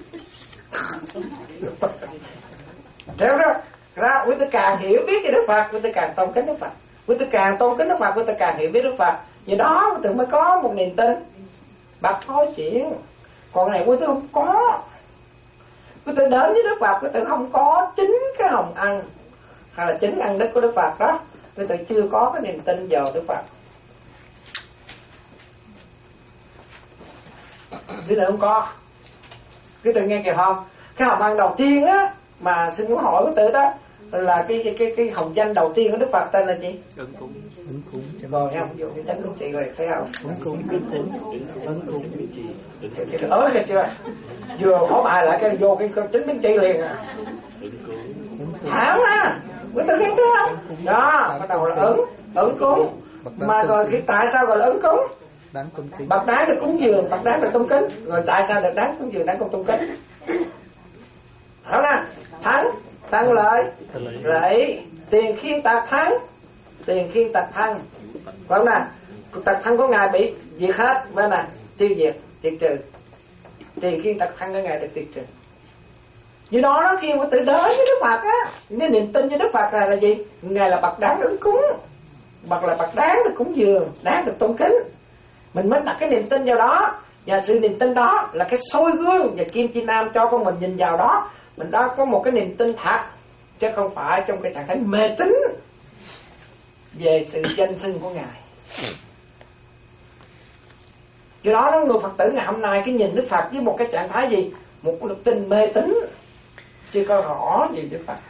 Theo đó, ra quý tư càng hiểu biết về Đức Phật, quý tư càng tôn kính Đức Phật. Quý tư càng tôn kính Đức Phật, quý tư càng hiểu biết Đức Phật. Vì đó quý tư mới có một niềm tin. Bạch nói chuyện. Còn này quý tư không có. Quý tư đến với Đức Phật, quý tư không có chính cái hồng ăn hay là chính ăn đức của Đức Phật đó, quý tư chưa có cái niềm tin vào Đức Phật. Quý tự không có. Quý tự nghe kìa không? Cái hồng ân đầu tiên á mà xin muốn hỏi quý tự đó là cái cái cái, cái hồng danh đầu tiên của Đức Phật tên là gì? Ứng cúng. Ứng cúng. Rồi nha, ví dụ cái chánh ứng trị rồi thấy không? Ứng cúng, ứng cúng, ứng cúng. Cái ớ kìa chưa? Vừa hỏi bài lại cái vô cái chánh ứng trị liền à. Thảo á, quý tự nghe thấy không? Đó, bắt đầu là ứng, ứng cúng. Mà rồi cái tại sao gọi là ứng cúng? Đáng tôn kính. Bậc đáng được cúng dường, bậc đáng được tôn kính. Rồi tại sao được đáng cúng dường, đáng tôn kính? Thảo nè, thắng, tăng lợi, lợi, tiền khiên tạc thắng, tiền khiên tạc thăng. Phải nè, tạc thăng của ngài bị diệt hết, bên nè, tiêu diệt, diệt trừ. Tiền khiên tạc thăng của ngài được diệt trừ. Vì đó nó khi mà tự đến với Đức Phật á, nên niềm tin với Đức Phật là là gì? Ngài là bậc đáng ứng cúng, bậc là bậc đáng được cúng dường, đáng được tôn kính. Mình mới đặt cái niềm tin vào đó. Và sự niềm tin đó là cái soi gương và Kim Chi Nam cho con mình nhìn vào đó. Mình đã có một cái niềm tin thật, chứ không phải trong cái trạng thái mê tín về sự danh xưng của Ngài. Do đó người Phật tử ngày hôm nay cái nhìn Đức Phật với một cái trạng thái gì? Một cái đức tin mê tín, chưa có rõ gì Đức Phật.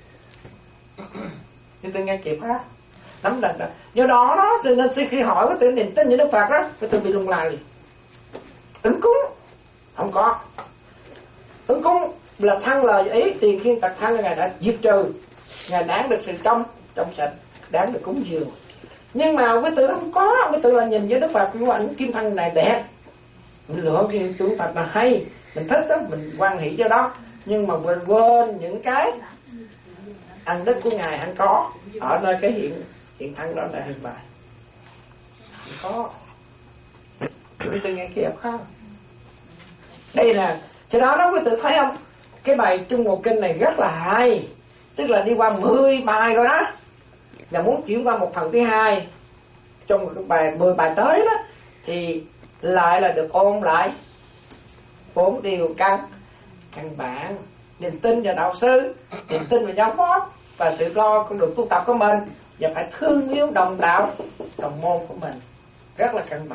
Chứ tôi nghe kịp á, nắm đặt đó. Do đó đó, cho nên khi hỏi có tự niềm tin với Đức Phật đó, cái tôi bị lung lay. Ứng cúng không có. Ứng cúng là thăng lời ý, tiền khiên tạc thăng Ngài đã diệt trừ, Ngài đáng được sự trong trong sạch, đáng được cúng dường. Nhưng mà với tự không có, với tự là nhìn với Đức Phật của ảnh kim thân này đẹp, mình lựa cái tượng Phật là hay, mình thích đó, mình quan hệ cho đó. Nhưng mà quên quên những cái ăn đức của Ngài anh có ở nơi cái hiện hiện thân đó là hình bài không có. Quý tự nghe kịp không? Đây là cho đó đó quý tự thấy không? Cái bài Trung Ngộ Kinh này rất là hay, tức là đi qua mười bài rồi đó, là muốn chuyển qua một phần thứ hai trong cái bài mười bài tới đó thì lại là được ôn lại bốn điều căn căn bản: niềm tin vào đạo sư, niềm tin vào giáo pháp và sự lo con đường tu tập của mình, và phải thương yêu đồng đạo đồng môn của mình, rất là căn bản.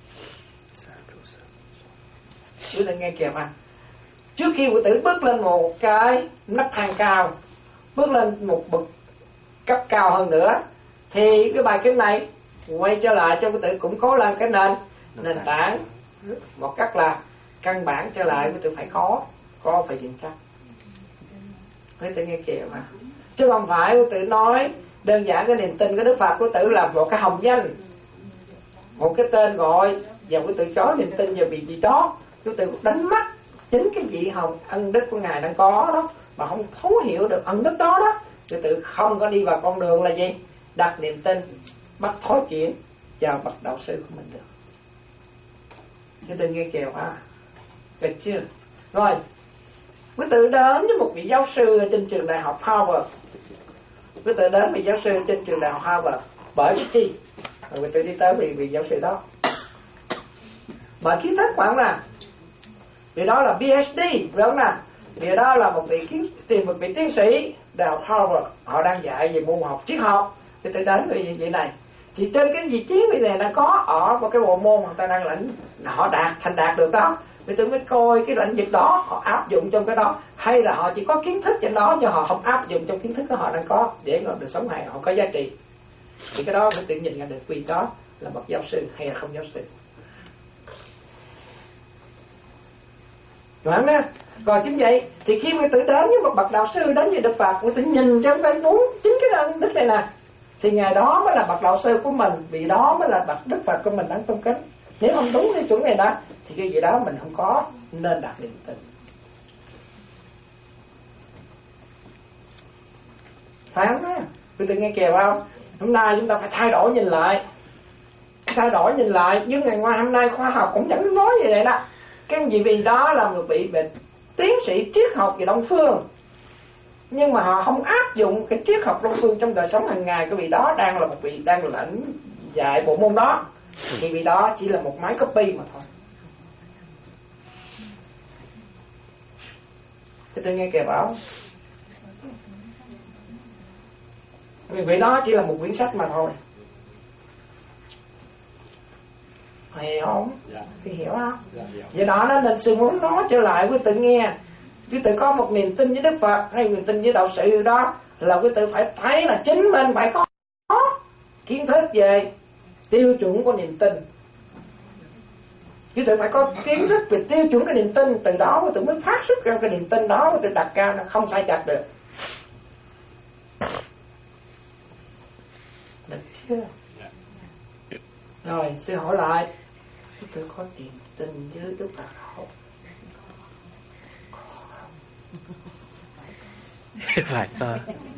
Quý vị nghe kìa mà, trước khi quý tử bước lên một cái nấc thang cao, bước lên một bậc cấp cao hơn nữa, thì cái bài kinh này quay trở lại cho quý tử củng cố lên cái nền nền tảng một cách là căn bản trở lại. Quý tử phải có có phải vững chắc. Quý tử nghe kìa mà, chứ không phải quý tử nói đơn giản cái niềm tin của Đức Phật. Quý tử là một cái hồng danh, một cái tên gọi, và quý tử chó niềm tin vào vị gì đó, quý tử đánh mất chính cái vị hồng ân đức của Ngài đang có đó, mà không thấu hiểu được ân đức đó đó, quý tử không có đi vào con đường là gì? Đặt niềm tin, bắt thối chuyển vào bậc đạo sư của mình được. Quý tử nghe kèo ha, được chưa? Rồi, quý tử đến với một vị giáo sư ở trên trường đại học Harvard. Quý tử đến vị giáo sư trên trường đại học Harvard bởi cái chi? Rồi quý tử đi tới vị vị giáo sư đó bởi kiến thức khoảng là vì đó là ph đê, phải không nào? Vì đó là một vị kiến tìm một vị tiến sĩ đại học Harvard, họ đang dạy về môn học triết học. Thì tôi đến vị vị này, thì trên cái vị trí vị này nó có ở một cái bộ môn người ta đang lãnh, họ đạt thành đạt được đó. Vì tôi mới coi cái lĩnh vực đó họ áp dụng trong cái đó, hay là họ chỉ có kiến thức trên đó nhưng họ không áp dụng trong kiến thức của họ đang có để họ được sống này họ có giá trị. Thì cái đó phải tự nhìn ra được vị đó là bậc giáo sư hay là không giáo sư. Đúng không? Còn chính vậy thì khi người tự đến với một bậc đạo sư, đến với Đức Phật, người tự nhìn trong cái bốn chính cái ân đức này nè, thì ngày đó mới là bậc đạo sư của mình, vì đó mới là bậc Đức Phật của mình đáng tôn kính. Nếu không đúng cái chuẩn này đó thì cái gì đó mình không có nên đặt niềm tin. Phải không á? Người tự nghe kìa không? Hôm nay chúng ta phải thay đổi nhìn lại, thay đổi nhìn lại. Nhưng ngày qua hôm nay khoa học cũng vẫn nói như vậy đó. Cái gì vì đó là một vị bệnh tiến sĩ triết học về Đông Phương, nhưng mà họ không áp dụng cái triết học Đông Phương trong đời sống hàng ngày. Cái vị đó đang là một vị đang lãnh dạy bộ môn đó, thì vị đó chỉ là một máy copy mà thôi. Thì tôi nghe kìa bảo vì vị đó chỉ là một quyển sách mà thôi. hiểu không? Dạ. Thì hiểu không? Dạ, hiểu. Vậy đó nó nên sư muốn nói trở lại quý tự nghe. Quý tự có một niềm tin với Đức Phật hay niềm tin với đạo sĩ đó là quý tự phải thấy là chính mình phải có kiến thức về tiêu chuẩn của niềm tin. Quý tự phải có kiến thức về tiêu chuẩn cái niềm tin, từ đó quý tự mới phát xuất ra cái niềm tin đó, quý tự đặt cao nó không sai chặt được. Được chưa? Rồi, sư hỏi lại. Tôi có niềm tin với Đức Phật không? Phải à.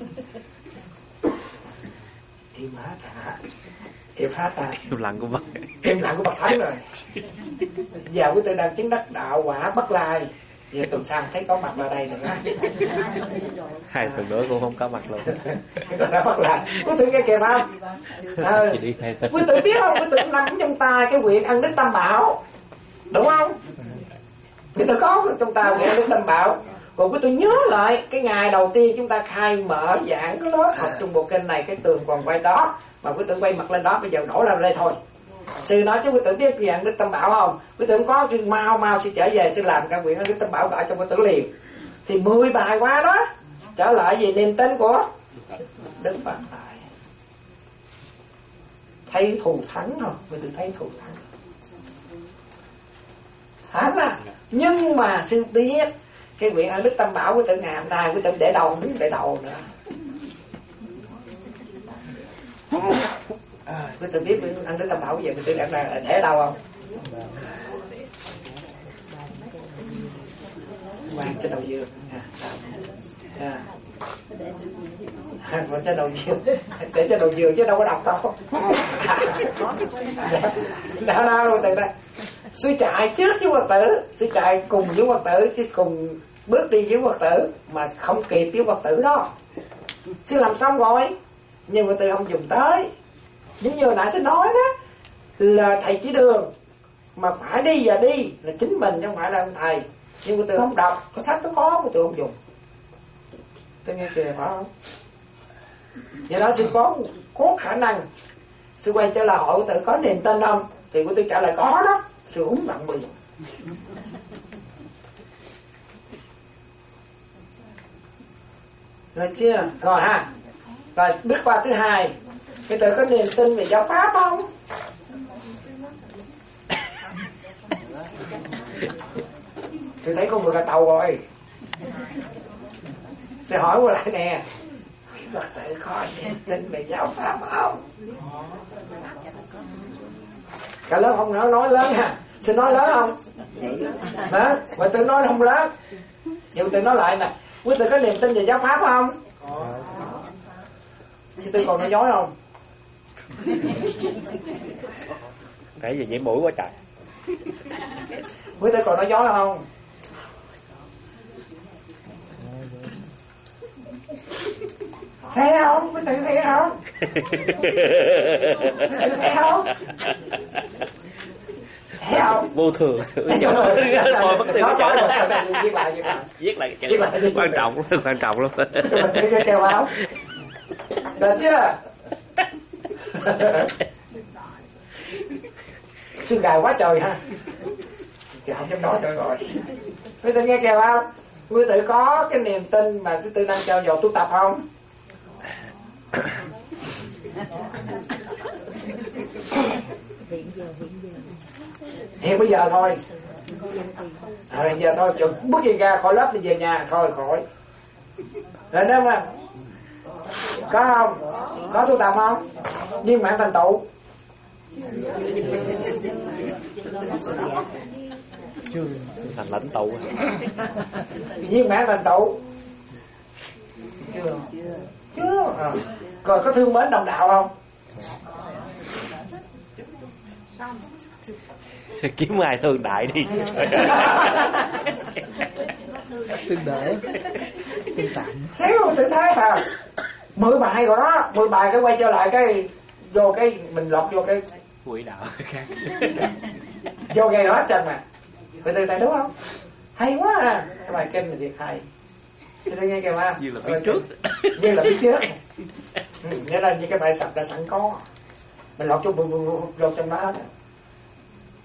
Im hát à. Im hát à. Im lặng của Phật. Im lặng của Bậc Thánh rồi. Giờ quý tôi đang chứng đắc đạo quả Bất Lai. Giờ tuần sau thấy có mặt vào đây nữa. Hai tuần nữa cũng không có mặt luôn. Còn đã Bất Lai. Quý tôi nghe kìa không? Ờ. Quý tôi biết không? Quý tôi nắm trong tay cái quyển Ân Đức Tam Bảo. Đúng không? Quý tôi có trong tay quyển Ân Đức Tam Bảo. Còn quý tôi nhớ lại cái ngày đầu tiên chúng ta khai mở giảng cái lớp học trong bộ kinh này, cái tường còn quay đó mà quý tôi quay mặt lên đó, bây giờ đổ ra đây thôi. Sư nói chứ quý tử biết quyển Đức Tam Bảo không? Quý tử không có, sư mau mau sư trở về sư làm cái quyển Đức Tam Bảo gọi cho quý tử liền. Thì mười bài qua đó trở lại về niềm tin của Đức Phật lại. Thấy thù thắng không? Quý tử thấy thù thắng. Thắng à? Nhưng mà sư biết cái quyển Ân Đức Tam Bảo của tự ngày hôm nay của tự để đầu đứng để đầu nữa. À, của tự biết quyển Ân Đức Tam Bảo bây giờ tự đặt là để đâu không? Quang trên đầu giường. À, à. Quang trên đầu giường, để trên đầu giường chứ đâu có đọc đâu. Đó đó luôn tự đây. Sư chạy trước với Phật tử, sư chạy cùng với Phật tử, chứ cùng bước đi với Phật tử mà không kịp với Phật tử đó. Sư làm xong rồi nhưng Phật tử không dùng tới. Giống như hồi nãy sư nói đó, là thầy chỉ đường mà phải đi và đi là chính mình chứ không phải là ông thầy. Nhưng Phật tử không đọc, có sách nó có Phật tử không dùng. Tôi nghe kìa phải không? Vậy đó sư có có khả năng. Sư quay trở lại hỏi Phật tử có niềm tin không? Thì Phật tử trả lời có đó. Sư húng nặng bì. Rồi chưa? Rồi ha. Rồi bước qua thứ hai. Cái tự có niềm tin về giáo pháp không? Sư thấy con người gà tàu rồi. Sư hỏi qua lại nè. Phật tử có niềm tin về giáo pháp không? Cả lớp không nói, nói lớn ha. Sư nói lớn không? Đó, mà tự nói không lớn. Nhưng tự nói lại nè, quý tự có niềm tin về giáo pháp không? Quý tự còn nói dối không? Nãy giờ nhảy mũi quá trời. Quý tự còn nói dối không? Thấy không? Quý tự thấy không? Thấy không? Thấy không? Vô thường. Ngồi bất thường trời. Viết lại, viết lại. Viết lại chữ quan trọng lắm, quan trọng lắm. Mình cái kêu áo. Được chưa? Xương gài quá trời ha. Thì không dám nói nữa rồi. Quý tự nghe kêu không? Quý tự có cái niềm tin mà quý tự đang trao dồi tu tập không? Hiện bây giờ thôi. À, bây giờ thôi, bước gì ra khỏi lớp đi về nhà thôi khỏi. Rồi đó mà. Có không? Có tu tập không? Viên mãn thành tựu. Thành lãnh tụ. Viên mãn thành tựu. Chưa. Chưa. À. Rồi có thương mến đồng đạo không? Kiếm ai thương đại đi. Tương đỡ. Tương tạm. Thấy không? Tự thấy hả? Mười bài rồi đó. Mười bài cái quay trở lại cái vô cái mình lọc vô cái quỹ đạo khác. vô gây đó hết trơn mà. Vậy từ này đúng không? Hay quá à. Cái bài kinh là việc hay. Thì tôi nghe kìa mà. Như là phía trước. Như là phía trước. Ừ, nghĩa là như cái bài sập đã sẵn có. Mình lọc trong lọc trong đó hết.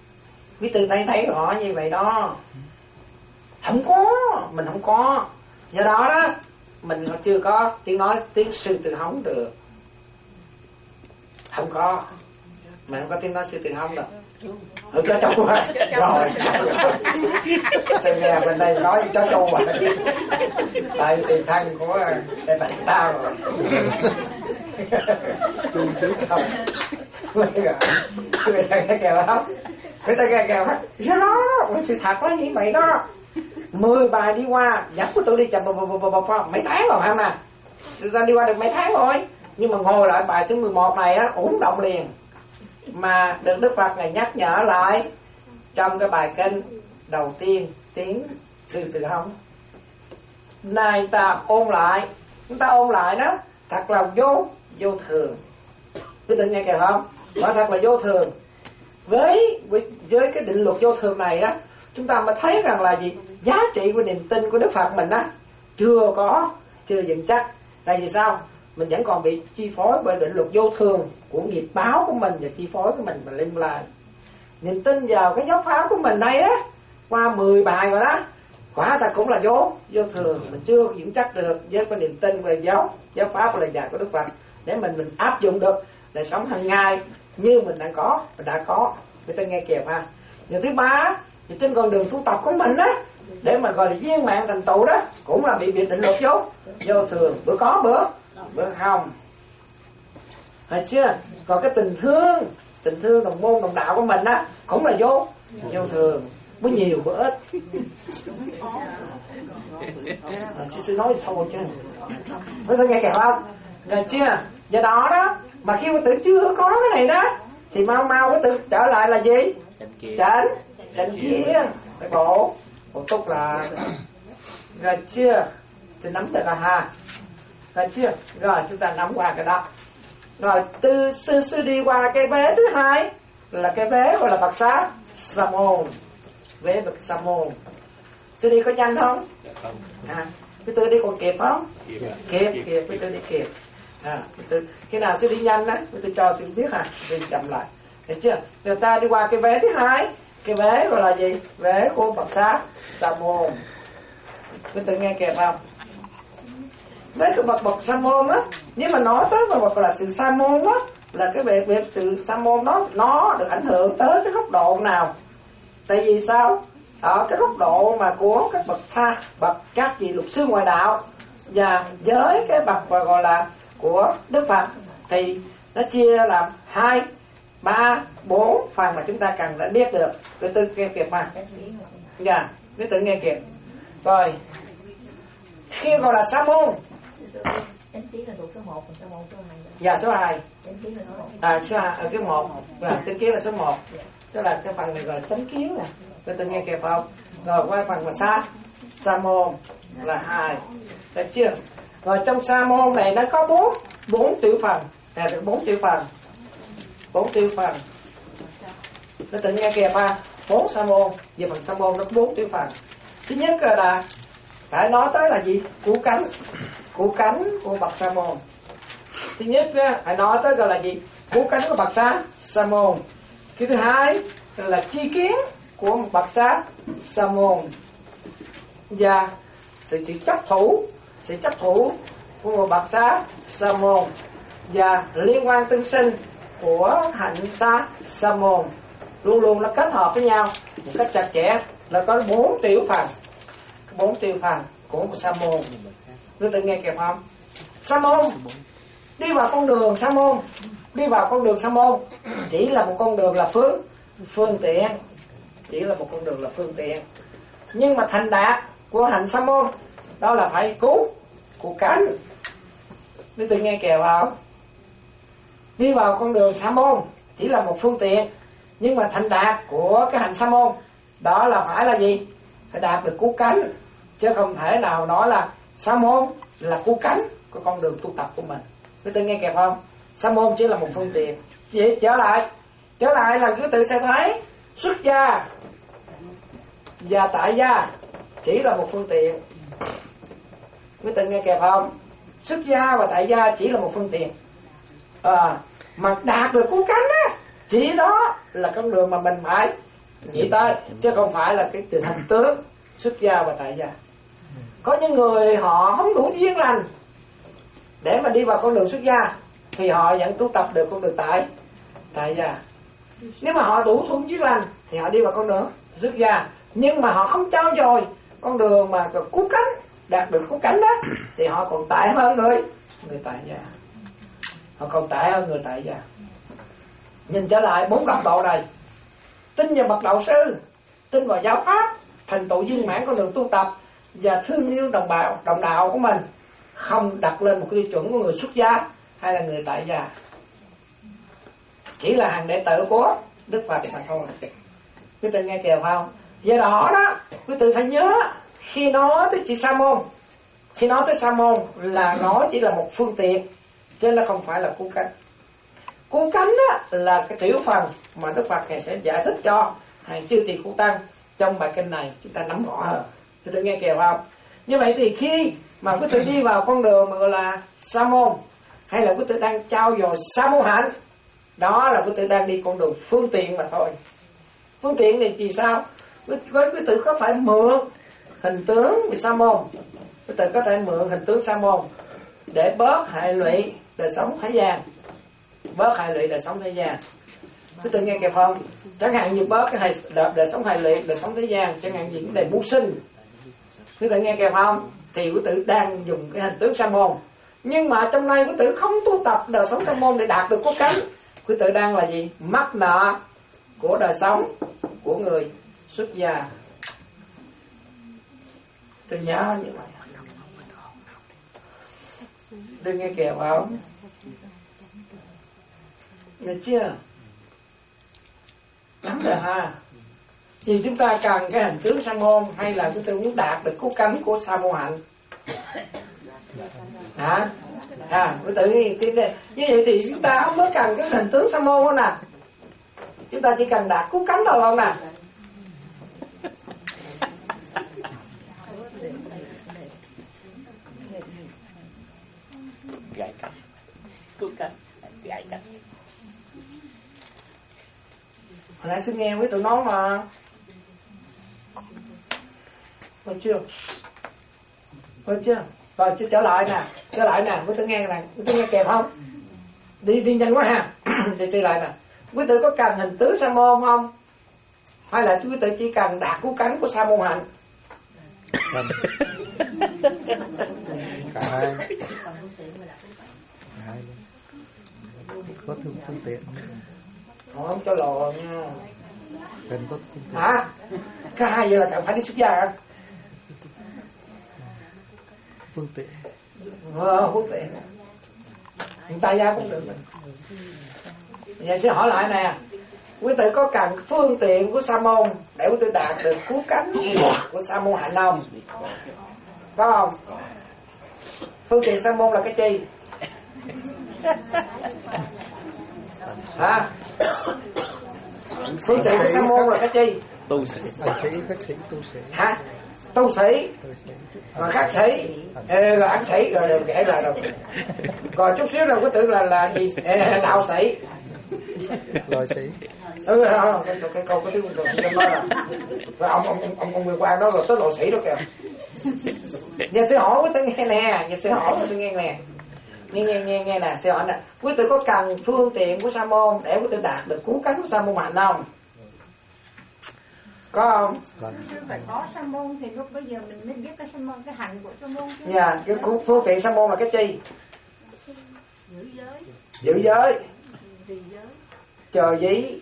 quý tư thấy thấy rõ như vậy đó. Không có, mình không có. Do đó đó mình chưa có tiếng nói tiếng sư từ hống được. Không có. Mình không có tiếng nói sư từ hống được. Ừ, chó trâu rồi. Rồi. Sư nghe bên đây nói chó trâu rồi. Tại tiền thân của đại bạn tao rồi. Không. Người ta nghe kèo không? Người ta nghe kèo không? Sao đó? Sự thật là như vậy đó. Mười bài đi qua, dẫn của tôi đi chậm mấy tháng rồi hả mà. Thực ra đi qua được mấy tháng rồi. Nhưng mà ngồi lại bài thứ mười một này á, ổn động liền. Mà được Đức Phật này nhắc nhở lại trong cái bài kinh đầu tiên, tiếng sư từ hống. Này ta ôn lại, chúng ta ôn lại đó, thật là vô, vô thường. Quý tự nghe kìa không? Nói thật là vô thường. Với, với với cái định luật vô thường này á, chúng ta mới thấy rằng là gì? Giá trị của niềm tin của Đức Phật mình á chưa có, chưa vững chắc. Tại vì sao? Mình vẫn còn bị chi phối bởi định luật vô thường của nghiệp báo của mình và chi phối của mình mà liên lại. Niềm tin vào cái giáo pháp của mình đây á, qua mười bài rồi đó, quả thật cũng là vô, vô thường. Mình chưa vững chắc được với cái niềm tin về giáo giáo pháp và lời dạy của Đức Phật để mình mình áp dụng được đời sống hàng ngày như mình đã có, mình đã có. Người ta nghe kịp ha. Điều thứ ba, thì trên con đường tu tập của mình á, để mà gọi là viên mạng thành tựu đó, cũng là bị biệt định luật vô, vô thường. Bữa có bữa, bữa không. Thấy chưa? Còn cái tình thương, tình thương đồng môn đồng đạo của mình á, cũng là vô, vô thường. Bữa nhiều bữa ít. Chị sẽ nói thôi chứ. Mới thấy nghe kìa không? Rồi chưa? Do đó đó, mà khi mà tự chưa có cái này đó, thì mau mau cái tự trở lại là gì? Chánh, chánh kiến, cái bộ, bộ túc là. Rồi chưa? Thì nắm được là ha. Rồi chưa? Rồi chúng ta nắm qua cái đó. Rồi từ sư sư đi qua cái vế thứ hai là cái vế gọi là Phật xá sa môn. Vế Phật sa môn. Sư đi có nhanh không? Không. À, cái tư đi còn kịp không? Kịp, kịp, kịp, cái tư đi kịp. À, từ, khi nào sư đi nhanh á, tôi cho sư biết ha, đi chậm lại, thấy chưa? Người ta đi qua cái vế thứ hai, cái vế gọi là gì? Vế của Phật xá sa môn. Quý tự nghe kịp không? Vế của Phật Phật sa môn á, nhưng mà nói tới Phật Phật là sự sa môn á, là cái việc việc sự sa môn đó nó được ảnh hưởng tới cái góc độ nào? Tại vì sao? Ở cái góc độ mà của các bậc xa, bậc các vị luật sư ngoại đạo và với cái bậc gọi là của Đức Phật thì nó chia làm hai, ba, bốn phần mà chúng ta cần đã biết được. Tôi tự nghe kịp mà. Dạ, tôi tự nghe kịp. Rồi, khi gọi là sa môn. Chánh kiến là thuộc số một, còn số một số hai. Dạ, số hai. Chánh kiến là số một. À, số hai, ở cái một. Dạ, chánh kiến là số một. Tức là cái phần này gọi là chánh kiến nè. Tôi tự nghe kịp không? Rồi qua phần mà sa, sa môn là hai. Được chưa? Rồi trong sa môn này nó có bốn bốn tiểu phần, à được bốn tiểu phần, bốn tiểu phần. Nó tự nghe kìa ba, bốn sa môn, về phần sa môn nó có bốn tiểu phần. Thứ nhất là phải nói tới là gì? Củ cánh, củ cánh của bậc sa môn. Thứ nhất phải nói tới gọi là gì? Củ cánh của bậc sa sa môn. Cái thứ hai là chi kiến của một bậc sa sa môn và sự chỉ chấp thủ, sự chấp thủ của một bậc xá sa môn và liên quan tương sinh của hạnh xá sa môn luôn luôn nó kết hợp với nhau một cách chặt chẽ, là có bốn tiểu phần, bốn tiểu phần của một sa môn. Tôi tự nghe kịp không? Sa môn đi vào con đường sa môn, đi vào con đường sa môn chỉ là một con đường là phương phương tiện, chỉ là một con đường là phương tiện, nhưng mà thành đạt của hạnh sa môn đó là phải cứu của cánh. Nếu tự nghe kèo vào đi vào con đường sa môn chỉ là một phương tiện, nhưng mà thành đạt của cái hạnh sa môn đó là phải là gì? Phải đạt được cứu cánh, chứ không thể nào nói là sa môn là cứu cánh của con đường tu tập của mình. Nếu tự nghe kèo không? Sa môn chỉ là một phương tiện. Chỉ trở lại trở lại là cứ tự sẽ thấy xuất gia và tại gia chỉ là một phương tiện. Quý tự nghe kịp không? Xuất gia và tại gia chỉ là một phương tiện. À, mà đạt được cứu cánh á, chỉ đó là con đường mà mình phải nghĩ tới, chứ không phải là cái từ hành tướng xuất gia và tại gia. Có những người họ không đủ duyên lành để mà đi vào con đường xuất gia thì họ vẫn tu tập được con đường tại tại gia. Nếu mà họ đủ thuận duyên lành thì họ đi vào con đường xuất gia, nhưng mà họ không trau dồi con đường mà cứu cánh, đạt được cứu cánh đó thì họ còn tệ hơn người người tại gia. Họ còn tệ hơn người tại gia. Nhìn trở lại bốn cấp độ này: tin vào bậc đạo sư, tin vào giáo pháp, thành tựu viên mãn con đường tu tập và thương yêu đồng bào đồng đạo của mình, không đặt lên một tiêu chuẩn của người xuất gia hay là người tại gia, chỉ là hàng đệ tử của Đức Phật mà thôi. Quý vị nghe kìa phải không? Do đó đó, quý vị phải nhớ khi nói tới chị Sa môn, khi nói tới Sa môn là nó chỉ là một phương tiện, chứ nó không phải là cứu cánh. Cứu cánh đó là cái tiểu phần mà Đức Phật này sẽ giải thích cho hàng chư tỳ khưu tăng trong bài kinh này, chúng ta nắm rõ hơn. Quý vị nghe kìa phải không? Như vậy thì khi mà quý vị đi vào con đường mà gọi là Sa môn, hay là quý vị đang trao dồi Sa môn hạnh, đó là quý vị đang đi con đường phương tiện mà thôi. Phương tiện này thì sao? Quý vị có phải mượn hình tướng về Sa môn, quý vị có thể mượn hình tướng Sa môn để bớt hệ lụy đời sống thế gian, bớt hệ lụy đời sống thế gian. Quý vị nghe kịp không? Chẳng hạn như bớt cái đời, đời sống hệ lụy đời sống thế gian, chẳng hạn như vấn đề mưu sinh, quý vị nghe kịp không? Thì quý vị đang dùng cái hình tướng Sa môn. Nhưng mà trong này quý vị không tu tập đời sống Sa môn để đạt được có cánh, quý vị đang là gì? Mắc nợ của đời sống của người xuất gia. Tôi nhớ như vậy. Đừng nghe kìa vào. Nghe chưa? Lắm rồi ha. Vì chúng ta cần cái hình tướng Sa môn, hay là chúng ta muốn đạt được cứu cánh của Sa môn hạnh? Hả? À, quý tự nhiên tiếp đây. Như vậy thì chúng ta không có cần cái hình tướng Sa môn không nè. Chúng ta chỉ cần đạt cứu cánh thôi không nè. Gãy cánh, cứu cánh, gãy cánh. Hồi nãy xin nghe với tụi nó mà. Thôi chưa? Thôi chưa? Rồi chưa trở lại nè, trở lại nè, quý tự nghe nè, quý tự nghe kèm không? Đi đi nhanh quá ha. Đi trở lại nè. Quý tự có cần hình tướng Sa môn không? Hay là quý tự chỉ cần đạt cứu cánh của Sa môn hạnh? Cả hai. Hai. Có thương phương tiện. Không cho lò nha. Cần có phương tiện. Hả? Cả hai vậy là cần phải đi xuất gia hả? Phương tiện. Ờ, phương tiện. Tại gia cũng được. Vậy xin hỏi lại nè, quý tử có cần phương tiện của Sa môn để quý tử đạt được cứu cánh của Sa môn hạnh không? Có không? Phương tiện Sa môn là cái chi? Hả? Phương tiện của Sa môn là cái chi? Tu sĩ. Khắc sĩ, khắc sĩ, tu sĩ. Hả? Tu sĩ, rồi khắc sĩ, rồi ẩn sĩ, rồi đều kể là rồi. Còn chút xíu là quý tử là là gì? Đạo sĩ. Loại sĩ. Ừ, không, cái cái câu cái tiếng rồi nói là rồi ông ông ông ông Nguyên Quang đó rồi tới lộ sĩ đó kìa. Giờ sẽ hỏi quý tử nghe nè, giờ sẽ hỏi quý tử nghe nè, nghe nghe nghe nghe nè, sẽ hỏi nè, quý tử có cần phương tiện của Sa môn để quý tử đạt được cứu cánh của Sa môn hạnh không? Có không? Còn. Phải có Sa môn thì lúc bây giờ mình mới biết cái Sa môn, cái hạnh của Sa môn chứ. Dạ, cái phương tiện Sa môn là cái chi? Giữ giới. Giữ giới. Trì giới. Chờ dí.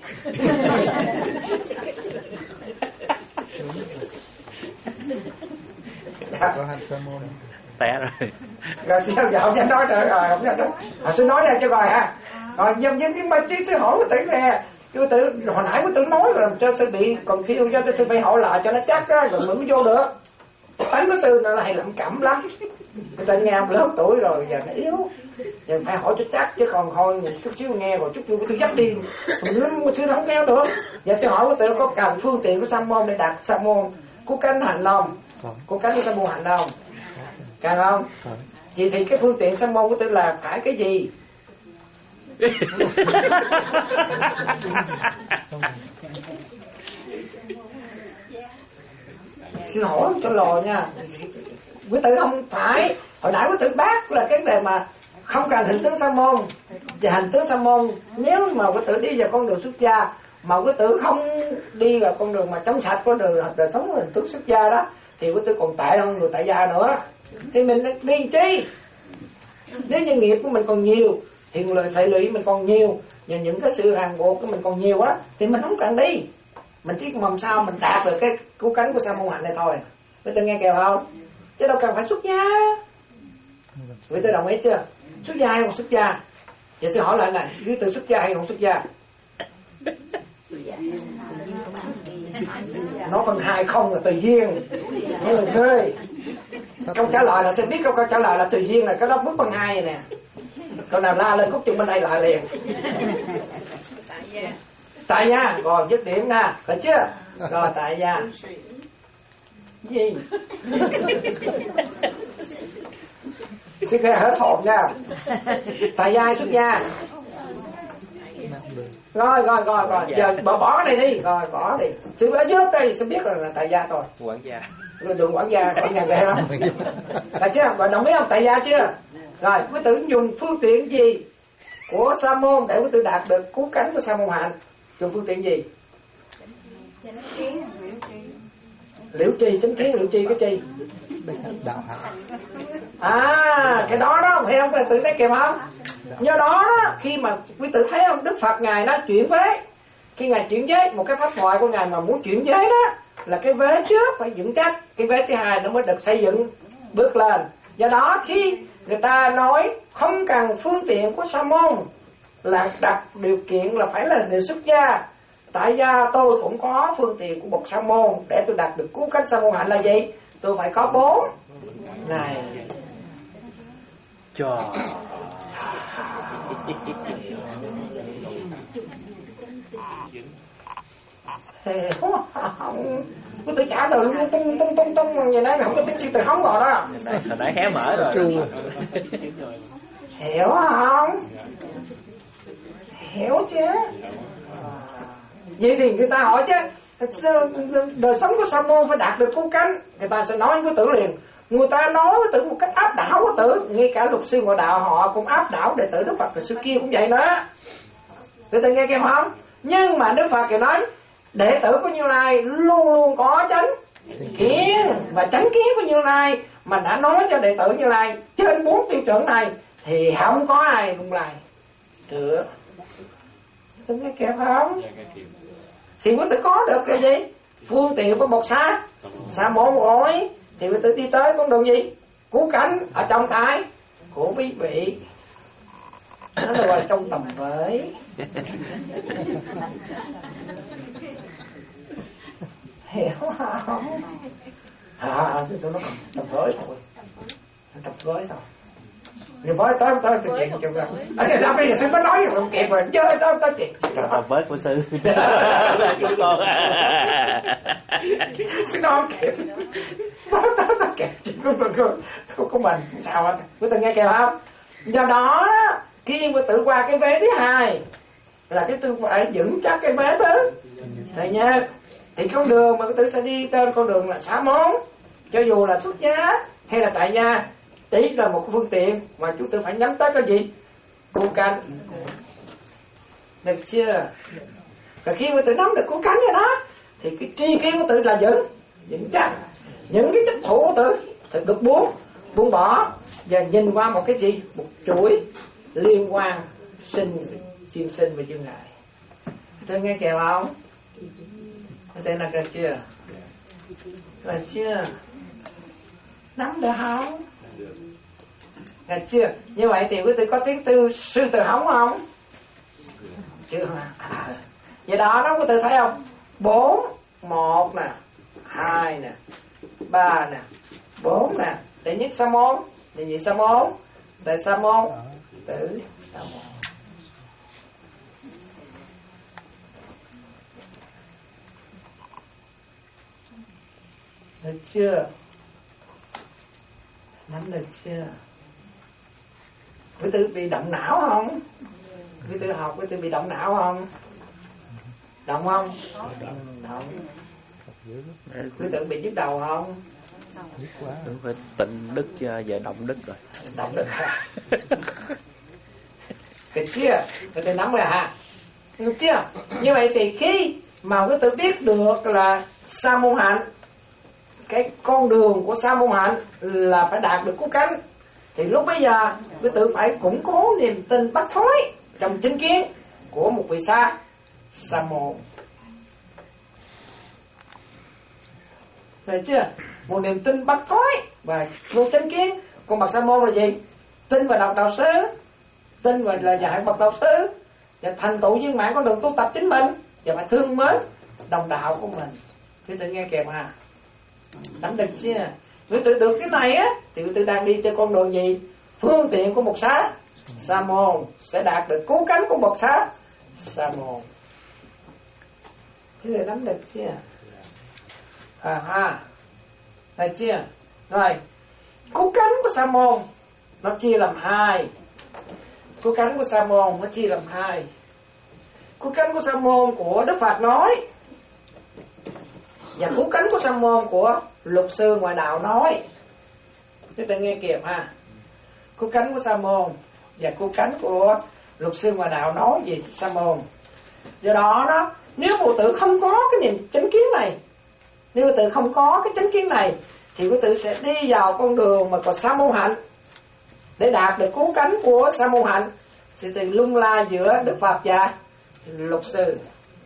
Có hành Sa môn. Té rồi. Rồi xin giờ không dám nói nữa rồi, không dám nói. Họ xin nói ra cho coi ha. Rồi dân dân nhưng mà chỉ xin hỏi quý tử nè. Quý tử hồi nãy quý tử nói rồi cho sẽ bị còn phiêu cho tôi sẽ phải hỏi lại cho nó chắc á, rồi mới vô được. Tánh của sư nó hay lẩm cẩm lắm. Người ta nghe lớn tuổi rồi giờ nó yếu. Giờ phải hỏi cho chắc chứ còn thôi chút xíu nghe rồi chút xíu tôi dắt đi. Sư không nghe được. Giờ sẽ hỏi quý tử có cần phương tiện của Sa môn để đạt Sa môn cứu cánh hạnh không? Cứu cánh của Sa môn hạnh không? Cần không? Vậy thì cái phương tiện Sa môn của tôi là phải cái gì? Xin hỏi cho lò nha, quý tử không phải hồi nãy quý tử bác là cái đề mà không cần hình tướng sa môn. Và hình tướng sa môn nếu mà quý tử đi vào con đường xuất gia mà quý tử không đi vào con đường mà chống sạch con đường đời sống hình tướng xuất gia đó thì quý tử còn tệ hơn người tại gia nữa. Thì mình đi chi? Nếu như nghiệp của mình còn nhiều, thì lời hệ lụy mình còn nhiều, và những cái sự ràng buộc của mình còn nhiều á, thì mình không cần đi. Mình chỉ mong sao mình đạt được cái cứu cánh của sa môn hạnh này thôi. Quý tử nghe kèo không? Chứ đâu cần phải xuất gia. Quý tử đồng ý chưa? Xuất gia hay không xuất gia? Vậy xin hỏi lại này, quý tử xuất gia hay không xuất gia? Nó phần hai không là tùy duyên. Nghe là ghê. Câu trả lời là sẽ biết câu trả lời là tùy duyên, là cái đó bước phần hai này nè. Câu nào la lên cúc chân bên đây lại liền. Tại gia, rồi dứt điểm nè, phải chưa? Rồi tại gia. Gì? Xin nghe hết hồn nha. Tại gia hay xuất gia? Rồi rồi rồi rồi, giờ bỏ bỏ cái này đi, rồi bỏ đi. Sự ở dưới đây sẽ biết là tại gia thôi. Quản gia. Rồi đường quản gia quản nhà ghê lắm. Là chưa? Rồi đồng ý không? Tại gia chưa? Rồi quý tử dùng phương tiện gì của sa môn để quý tử đạt được cứu cánh của sa môn hạnh? Dùng phương tiện gì? Liễu tri, chánh kiến liễu tri cái chi? Đạo hạnh. À, cái đó đó, thấy không? Quý tử thấy kịp không? Do đó đó, khi mà quý tử thấy không, Đức Phật Ngài nó chuyển vế. Khi Ngài chuyển giới, một cái pháp thoại của Ngài mà muốn chuyển giới đó là cái vế trước phải vững chắc, cái vế thứ hai nó mới được xây dựng bước lên. Do đó khi người ta nói không cần phương tiện của sa môn là đặt điều kiện là phải là người xuất gia. Tại gia tôi cũng có phương tiện của bậc sa môn để tôi đạt được cứu cánh sa môn hạnh là gì? Tôi phải có bốn này. Trời. Quý tử trả lời luôn tung tung tung tung như này không có biết sư tử hóng rồi đó. Hồi nãy hé mở rồi. Hiểu không? Hiểu chứ? Vậy thì người ta hỏi chứ đời sống của sa môn phải đạt được cứu cánh, người ta sẽ nói với tử liền. Người ta nói với tử một cách áp đảo của tử, ngay cả luật sư ngoại đạo họ cũng áp đảo đệ tử Đức Phật, rồi sư kia cũng vậy nữa. Người ta nghe kêu không? Nhưng mà Đức Phật thì nói đệ tử của Như Lai luôn luôn có chánh kiến, và chánh kiến của Như Lai mà đã nói cho đệ tử Như Lai trên bốn tiêu chuẩn này thì không có ai lung lai được. Tôi nghe kêu không? Thì quý tử có được cái gì? Phương tiện của một xa xa môn rồi thì quý tử đi tới con đường gì? Cứu cánh ở trong tay của quý vị. Đó là gọi trong tầm với. Hiểu không? À, tôi nói tầm với thôi. Tầm với thôi. Nhưng với tới tới cái chuyện chung ra. À thì làm bây giờ sư mới nói rồi, không kịp rồi, chơi tới tới chuyện. Tầm với của sư. Sư nói không kịp. Tới tới tới kịp chuyện của của mình. Sao anh? Quý tử nghe kịp không? Do đó, khi quý tử qua cái vế thứ hai là cái tư phải vững chắc cái vế thứ. Thầy nha. Thì con đường mà quý tử sẽ đi trên con đường là xả món, cho dù là xuất gia hay là tại gia, chỉ là một phương tiện mà chúng tôi phải nhắm tới cái gì? Cứu cánh. Được chưa? Và khi quý tử nắm được cứu cánh rồi đó thì cái tri kiến của tự là vững vững chắc. Những cái chấp thủ của tự thì được buông buông bỏ và nhìn qua một cái gì? Một chuỗi liên quan sinh siêu sinh và dương ngại. Tôi nghe kèo không? Đây là được chưa? Là chưa? Nắm được không? Là chưa? Như vậy thì quý tử có tiếng tư sư từ hóng không? Chưa hả? À. Vậy đó đó quý tử thấy không? Bốn, một nè, hai nè, ba nè, bốn nè. Đệ nhất sa môn, đệ nhị sa môn, đệ sa môn, tử sa môn. Được chưa? Nắm được chưa? Quý tử bị động não không? Quý tử học quý tử bị động não không? Động không? Động. Quý tử bị nhức đầu không? Đúng phải tịnh đức chưa, giờ động đức rồi. Động đức hả? Được chưa? Quý tử nắm rồi hả? Được chưa? Như vậy thì khi mà quý tử biết được là sa môn hạnh, cái con đường của sa môn hạnh là phải đạt được cứu cánh, thì lúc bây giờ quý tử phải củng cố niềm tin bất thối trong chính kiến của một vị sa sa môn. Được chưa? Một niềm tin bất thối và vô chính kiến của bậc sa môn là gì? Tin vào đạo đạo sư, tin vào lời dạy bậc đạo sư, và thành tựu viên mãn con đường tu tập chính mình, và phải thương mến đồng đạo của mình. Quý tử nghe kèm à? Nắm được chưa? Quý tử được cái này á thì quý tử đang đi trên con đường gì? Phương tiện của một xá sa môn sẽ đạt được cứu cánh của một xá sa môn. Quý tử nắm được chưa? À ha, được chưa? Rồi, cứu cánh của sa môn nó chia làm hai. Cứu cánh của sa môn nó chia làm hai. Cứu cánh của sa môn của Đức Phật nói, và cứu cánh của sa môn của luật sư ngoại đạo nói. Chúng ta nghe kịp ha. Cứu cánh của sa môn và cứu cánh của luật sư ngoại đạo nói về sa môn. Do đó đó, nếu phụ tử không có cái niềm chánh kiến này, nếu phụ tử không có cái chánh kiến này, thì phụ tử sẽ đi vào con đường mà còn sa môn hạnh. Để đạt được cứu cánh của sa môn hạnh thì sẽ lung la giữa Đức Phật và luật sư.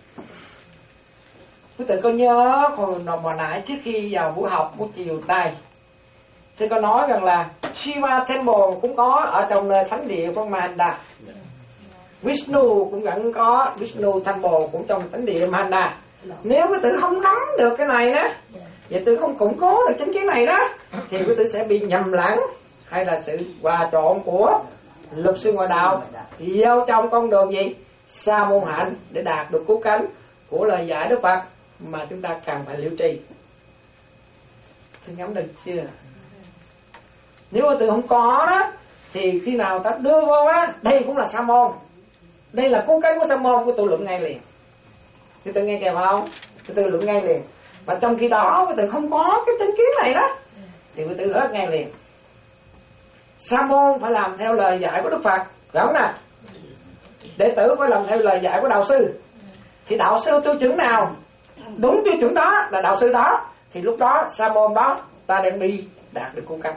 Quý tử có nhớ hồi hồi nãy trước khi vào buổi học buổi chiều nay, sẽ có nói rằng là Shiva Temple cũng có ở trong nơi thánh địa của Mahanda, Vishnu cũng vẫn có Vishnu Temple cũng trong thánh địa Mahanda. Nếu quý tử không nắm được cái này đó, và tử không củng cố được chính kiến này đó, thì quý tử sẽ bị nhầm lẫn hay là sự hòa trộn của luật sư ngoại đạo vô trong con đường gì? Sa môn hạnh để đạt được cứu cánh của lời dạy Đức Phật mà chúng ta cần phải liễu tri. Thì ngắm được chưa? Nếu mà từ không có đó, thì khi nào ta đưa vô á, đây cũng là sa môn, đây là cứu cánh của sa môn, của tự luận ngay liền. Thì tự nghe kèm không? Thì tự luận ngay liền. Và trong khi đó quý tử không có cái chính kiến này đó, thì quý tử rớt ngay liền. Sa môn phải làm theo lời dạy của Đức Phật, phải không nè? Đệ tử phải làm theo lời dạy của đạo sư. Thì đạo sư tiêu chuẩn nào đúng tiêu chuẩn đó là đạo sư đó, thì lúc đó sa môn đó ta đang đi đạt được cứu cánh.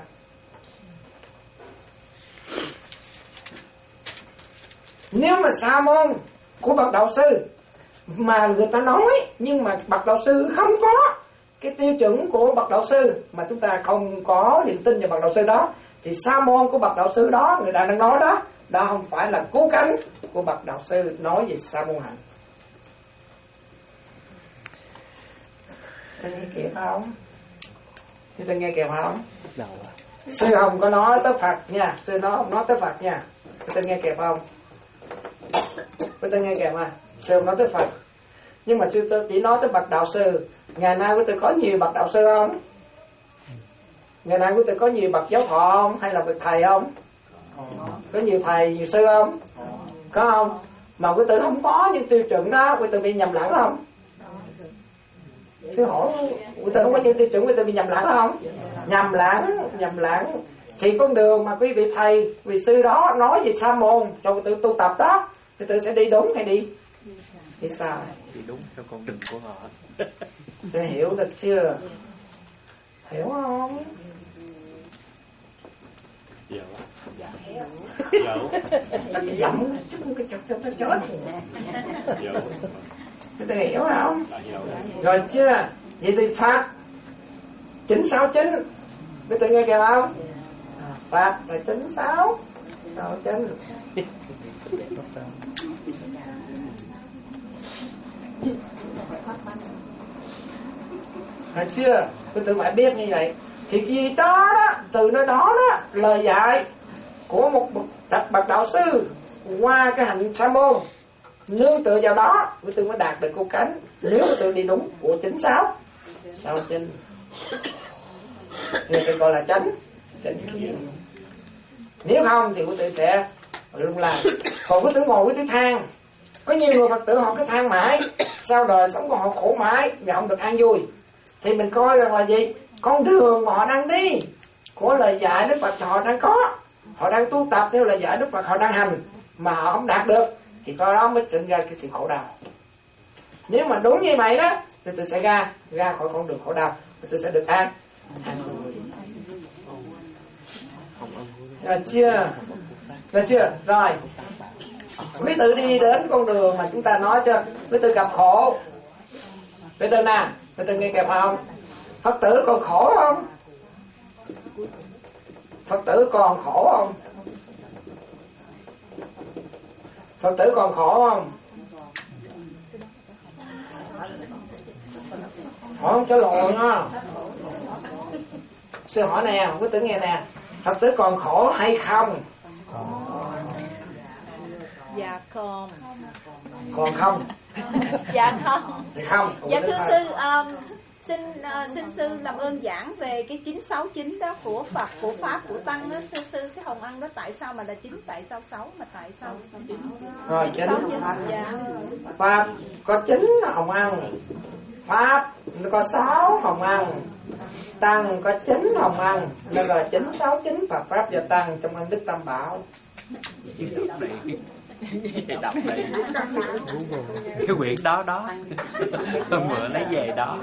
Nếu mà sa môn của bậc đạo sư mà người ta nói, nhưng mà bậc đạo sư không có cái tiêu chuẩn của bậc đạo sư, mà chúng ta không có niềm tin vào bậc đạo sư đó, thì sa môn của bậc đạo sư đó, người ta đang nói đó, đó không phải là cứu cánh của bậc đạo sư nói về sa môn hạnh. Tôi nghe kịp không? Thì tôi nghe kịp không? Sư không có nói tới Phật nha, sư nói không nói tới Phật nha. Tôi nghe kịp không? Tôi nghe kịp mà. Sư không nói tới Phật, nhưng mà sư tôi chỉ nói tới bậc đạo sư. Ngày nay của tôi có nhiều bậc đạo sư không? Ngày nay của tôi có nhiều bậc giáo thọ không? Hay là bậc thầy không? Có nhiều thầy, nhiều sư không? Có không? Mà của tôi không có những tiêu chuẩn đó, của tôi bị nhầm lẫn không? Tôi hỏi, của tôi không có những tiêu chuẩn, của tôi bị nhầm lẫn không? Nhầm lẫn, nhầm lẫn. Thì con đường mà quý vị thầy, vị sư đó nói về sa môn trong tự tu tập đó, thì tôi sẽ đi đúng hay đi đi sai? Đi đúng theo con đường của họ. Tôi hiểu được chưa? Hiểu không? Hiểu. Dạ. Hiểu. Giọng chứ không cái chọc cho nó chết. Hiểu. Tôi hiểu không? Hiểu. Rồi chưa? Vậy thì Pháp chín sáu chín, biết tôi nghe kìa không? Pháp là chín sáu sáu chín. Thấy chưa? Tôi tự phải biết như vậy. Thì gì đó đó, từ nơi đó đó, lời dạy của một bậc đạo sư qua cái hành sa môn, nương tựa vào đó, tôi tự mới đạt được cứu cánh. Nếu tôi đi đúng của chính sáu sáu chín, thì tôi gọi là chánh chánh kiến. Nếu không thì tôi sẽ lung lạc Còn quý tử ngồi quý tử than. Có nhiều người Phật tử họ cứ than mãi, sau đời sống của họ khổ mãi và không được an vui. Thì mình coi rằng là gì? Con đường mà họ đang đi của lời dạy Đức Phật họ đang có, họ đang tu tập theo lời dạy Đức Phật họ đang hành mà họ không đạt được, thì coi đó mới sinh ra cái sự khổ đau. Nếu mà đúng như vậy đó thì tôi sẽ ra ra khỏi con đường khổ đau, tôi sẽ được an. Rồi chưa? Rồi chưa? Rồi. Quý tử đi đến con đường mà chúng ta nói cho quý tử gặp khổ. Quý tử nè, quý tử nghe kịp không? Phật tử còn khổ không? Phật tử còn khổ không? Phật tử còn khổ không? Hỏi không trả lời nha. Sư hỏi nè, quý tử nghe nè, Phật tử còn khổ hay không? Dạ còn. Còn không? Dạ không. Thì không. Dạ thưa sư, um, xin uh, xin sư làm ơn giảng về cái chín sáu chín đó của Phật, của Pháp, của Tăng đó. Thưa sư, cái hồng ăn đó tại sao mà là chín, tại sao sáu mà tại sao chín? Rồi chín. Dạ. Pháp có chín hồng ăn, Pháp nó có sáu hồng ăn, Tăng có chín hồng ăn, nên là chín sáu chín Phật Pháp và Tăng trong ân đức Tam Bảo. Về đọc này cái quyển đó đó tôi mượn lấy về đó.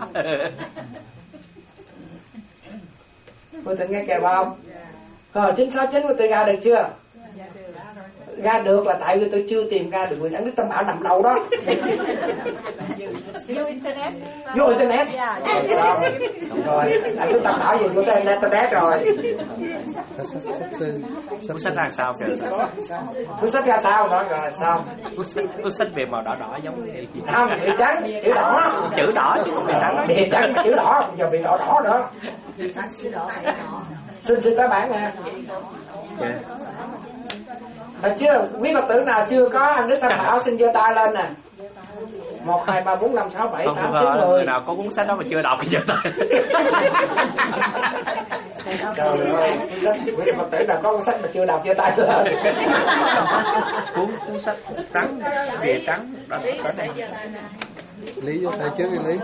Cô tự nghe kèm không? Rồi chín sáu chín của tôi ra được chưa? Ra được là tại vì tôi chưa tìm ra được quyển ân đức Tam Bảo nằm đâu đó. Vô internet. Vô internet. Rồi ân đức Tam Bảo gì vô trên internet rồi. Cuốn sách ra sao kìa? Cuốn sách ra sao đó rồi sao? Cuốn sách, cuốn sách về màu đỏ đỏ giống như gì? Không, bị trắng, chữ đỏ. Chữ đỏ chứ không bị trắng. Bị trắng chữ đỏ, giờ bị đỏ đỏ nữa. Xin xin các bạn nè. Mà chưa, quý Phật tử nào chưa có ân đức Tam Bảo xin giơ tay lên nè. Một, hai, ba, bốn, năm, sáu, bảy, tám, chín, mười. Người nào có cuốn sách đó mà chưa đọc thì giơ tay. Trời ơi, quý Phật tử nào có cuốn sách mà chưa đọc giơ tay lên. Cuốn cuốn sách trắng, bìa trắng đó. Lý giơ tay trước đi Lý.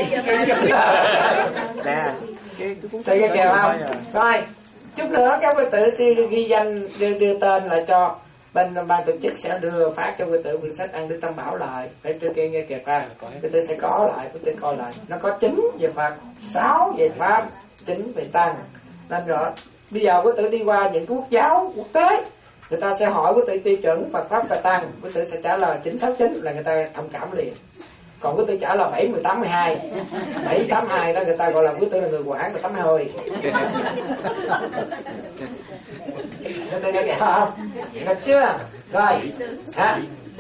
Nè, cái cuốn sách cái kèo không? Rồi, chút nữa các quý tử xin ghi danh đưa, đưa tên lại cho bên ban tổ chức sẽ đưa phát cho quý tử quyển sách ân đức Tam Bảo lại. Để trước kia nghe kịp ra, quý tử sẽ có lại, quý tử coi lại. Nó có chín về Phật, sáu về Pháp, chín về Tăng. Nên rồi bây giờ quý tử đi qua những quốc giáo quốc tế, người ta sẽ hỏi quý tử tiêu chuẩn Phật Pháp và Tăng, quý tử sẽ trả lời chín sáu chín là người ta thông cảm liền. Còn quý tử trả lời bảy, mười, tám, mười hai, bảy, tám, hai đó người ta gọi là quý tử là người quản và tắm hơi. Quý tử nghe kìa không? Được chưa? Rồi, hả?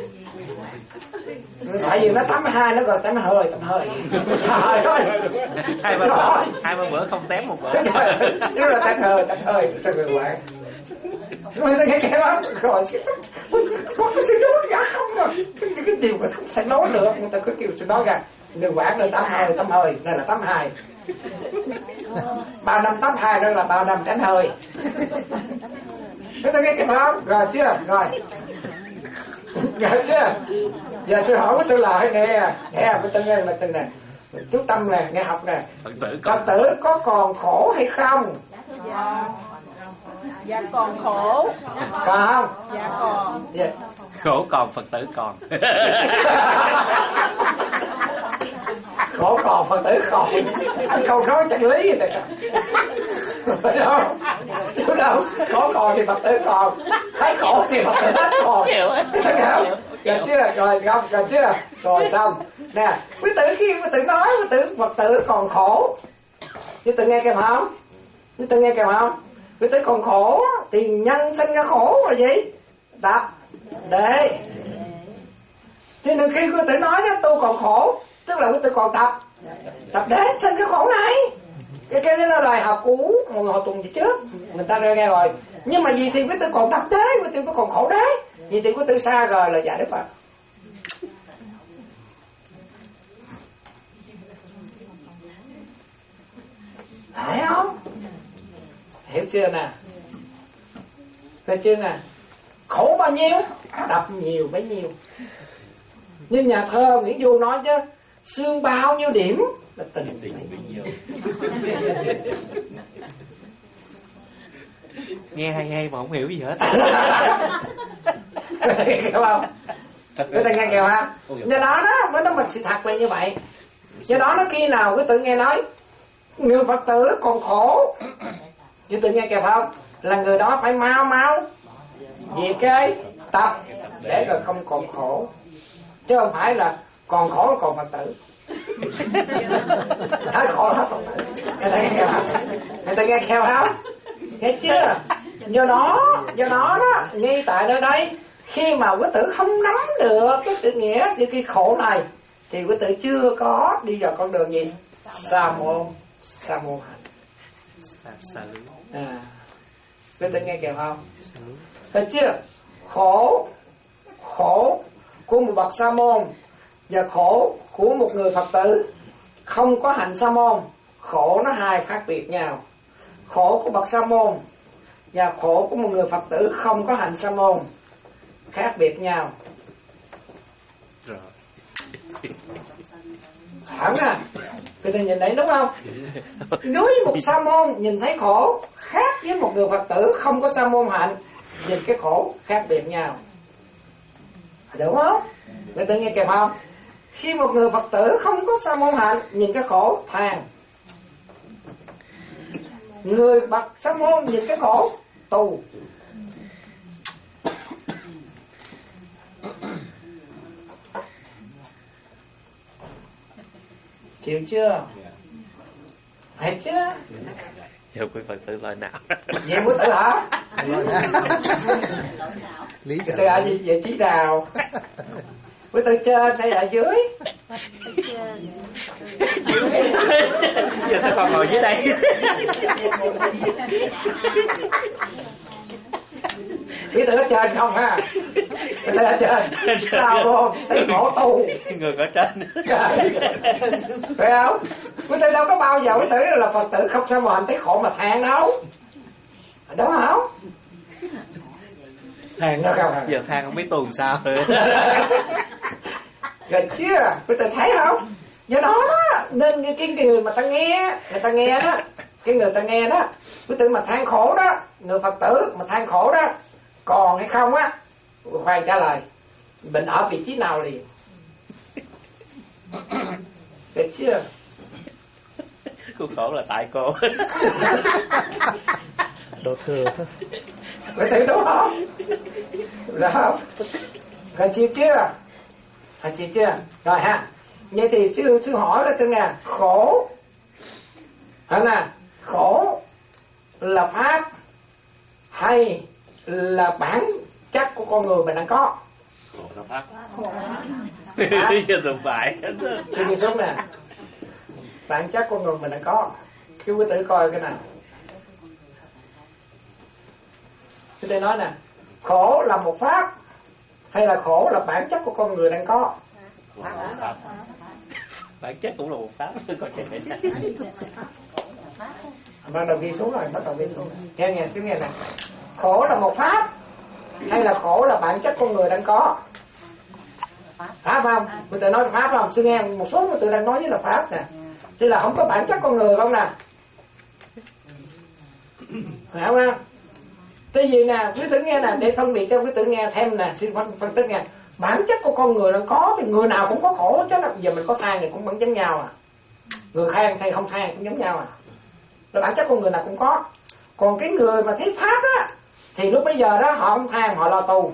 Tại vì nó tắm hai nó gọi tắm hơi, tắm hơi. Trời ơi. Hai ba bữa, hai ba bữa không tém một bữa. Đúng rồi, tắm hơi, tắm hơi, cho người quản. Người ta nghe kìa không? Rồi, có cái sự nói ra không rồi. Cái điều mà không thể nói được, người ta có kiểu sự nói ra. Người quản là tắm hai, tắm hơi, đây là tắm hai. Ba năm tắm hai đó là ba năm tránh hơi. Người ta nghe kìa không? Rồi chưa? Rồi. Rồi chưa? Giờ sư hỏi của tôi là nghe, nghe của tôi nghe là từng nè. Chú Tâm nè, nghe học nè. Phật tử Phật tử có còn khổ hay không? Dạ. Dạ còn khổ. Còn không? Dạ còn. Dạ. Khổ còn, Phật tử còn. Khổ còn, Phật tử còn. Anh không nói chân lý vậy nè. Phải không? Chứ đâu, khổ còn thì Phật tử còn. Thấy khổ thì Phật tử hết còn. Thấy không? Rồi chưa? Rồi không? Rồi chưa? Rồi xong. Nè, quý tử khi quý tử nói quý tử Phật tử còn khổ. Quý tử nghe kìa không? Quý tử nghe kìa không? Quý tử còn khổ thì nhân sinh ra khổ là gì? Tập để. Thì đừng khi quý tử nói với tôi còn khổ, tức là quý tử còn tập. Tập để sinh cái khổ này. Cái cái đó là bài học cũ một hồi tuần gì trước người ta nghe rồi. Nhưng mà vì thì quý tử còn tập đế, quý tử còn khổ đế. Vì thì quý tử xa rời là dạy Đức Phật. Phải không? Hiểu chưa nè? Hiểu chưa nè? Khổ bao nhiêu đập nhiều bấy nhiêu. Nhưng nhà thơ Nguyễn Du nói chứ xương bao nhiêu điểm là tình tình bấy nhiêu. Nghe hay hay mà không hiểu gì hết. Hiểu không? Người ta nghe kìa ha. Do đó đó mới nói mình sự thật là như vậy. Do đó nó khi nào cái tự nghe nói người Phật tử còn khổ, chứ tự nghe kìa không, là người đó phải mau mau về cái tập để rồi không còn khổ, chứ không phải là còn khổ còn Phật tử. Hết khổ hết Phật tử. Người ta nghe kìa không? Người ta nghe kìa không? Nghe chưa? Do đó, do đó đó, ngay tại nơi đây, khi mà quý tử không nắm được cái tự nghĩa, cái, cái khổ này, thì quý tử chưa có đi vào con đường gì? Sa môn, sa môn hành. À, quý tử nghe kìa không? Thấy chưa? Khổ, khổ của một bậc sa môn và khổ của một người Phật tử không có hành sa môn, khổ nó hai khác biệt nhau. Khổ của bậc sa môn và khổ của một người Phật tử không có hành sa môn khác biệt nhau. Rồi. Hẳn à, người ta nhìn thấy đúng không? Đối với một sa môn nhìn thấy khổ khác với một người Phật tử không có sa môn hạnh, nhìn cái khổ khác biệt nhau, đúng không? Người ta nghe kịp không? Khi một người Phật tử không có sa môn hạnh nhìn cái khổ than, người bậc sa môn nhìn cái khổ tu. Chịu chưa? Thấy chưa? Giờ quý Phật tử lời nào? Vậy quý tử hả? Lý quý tử ở vị trí nào? Quý tử trên hay ở dưới? Giờ sao còn ngồi dưới đây? Quý tử ở trên không ha? Quý tử ở trên. Sao không? Thấy khổ tu. Người ở trên. Phải không? Quý tử đâu có bao giờ quý tử là Phật tử không sao mà thấy khổ mà than đâu. Đúng không? Than nó không? Giờ than không biết tu sao nữa. Rồi chưa? Quý tử thấy không? Do đó đó, nên cái, cái người mà ta nghe, người ta nghe đó, cái người ta nghe đó, quý tử mà than khổ đó, người Phật tử mà than khổ đó, còn hay không á? Khoan trả lời, mình ở vị trí nào liền? Được chưa? Cô khổ là tại cô. Đồ thừa. Quý tử đúng không? Được không? Còn chịu chưa? Còn chịu chưa? Rồi ha. Vậy thì sư sư hỏi là tôi nghe, khổ hả nè, khổ là pháp hay là bản chất của con người mình đang có? Khổ là pháp. Giờ không phải. Sư đi xuống nè, bản chất con người mình đang có. Cứ quý tử coi cái này. Sư tôi nói nè, khổ là một pháp hay là khổ là bản chất của con người đang có? Pháp. Bản chất cũng là một pháp. Còn chạy phải sao? Bắt đầu ghi xuống rồi, bắt đầu ghi xuống. Nghe nghe, cứ nghe nè. Khổ là một pháp hay là khổ là bản chất con người đang có? Pháp không? Người ta nói là pháp không? Sư nghe một số người ta đang nói với là pháp nè. Chứ là không có bản chất con người không nè. Phải không? Cái gì nè, quý tử nghe nè, để phân biệt cho quý tử nghe thêm nè, sư phân, phân tích nghe. Bản chất của con người đang có thì người nào cũng có khổ chứ, giờ mình có than thì cũng vẫn giống nhau à. Người than hay không than cũng giống nhau à. Là bản chất con người nào cũng có. Còn cái người mà thấy pháp á thì lúc bây giờ đó họ không than, họ lo tu.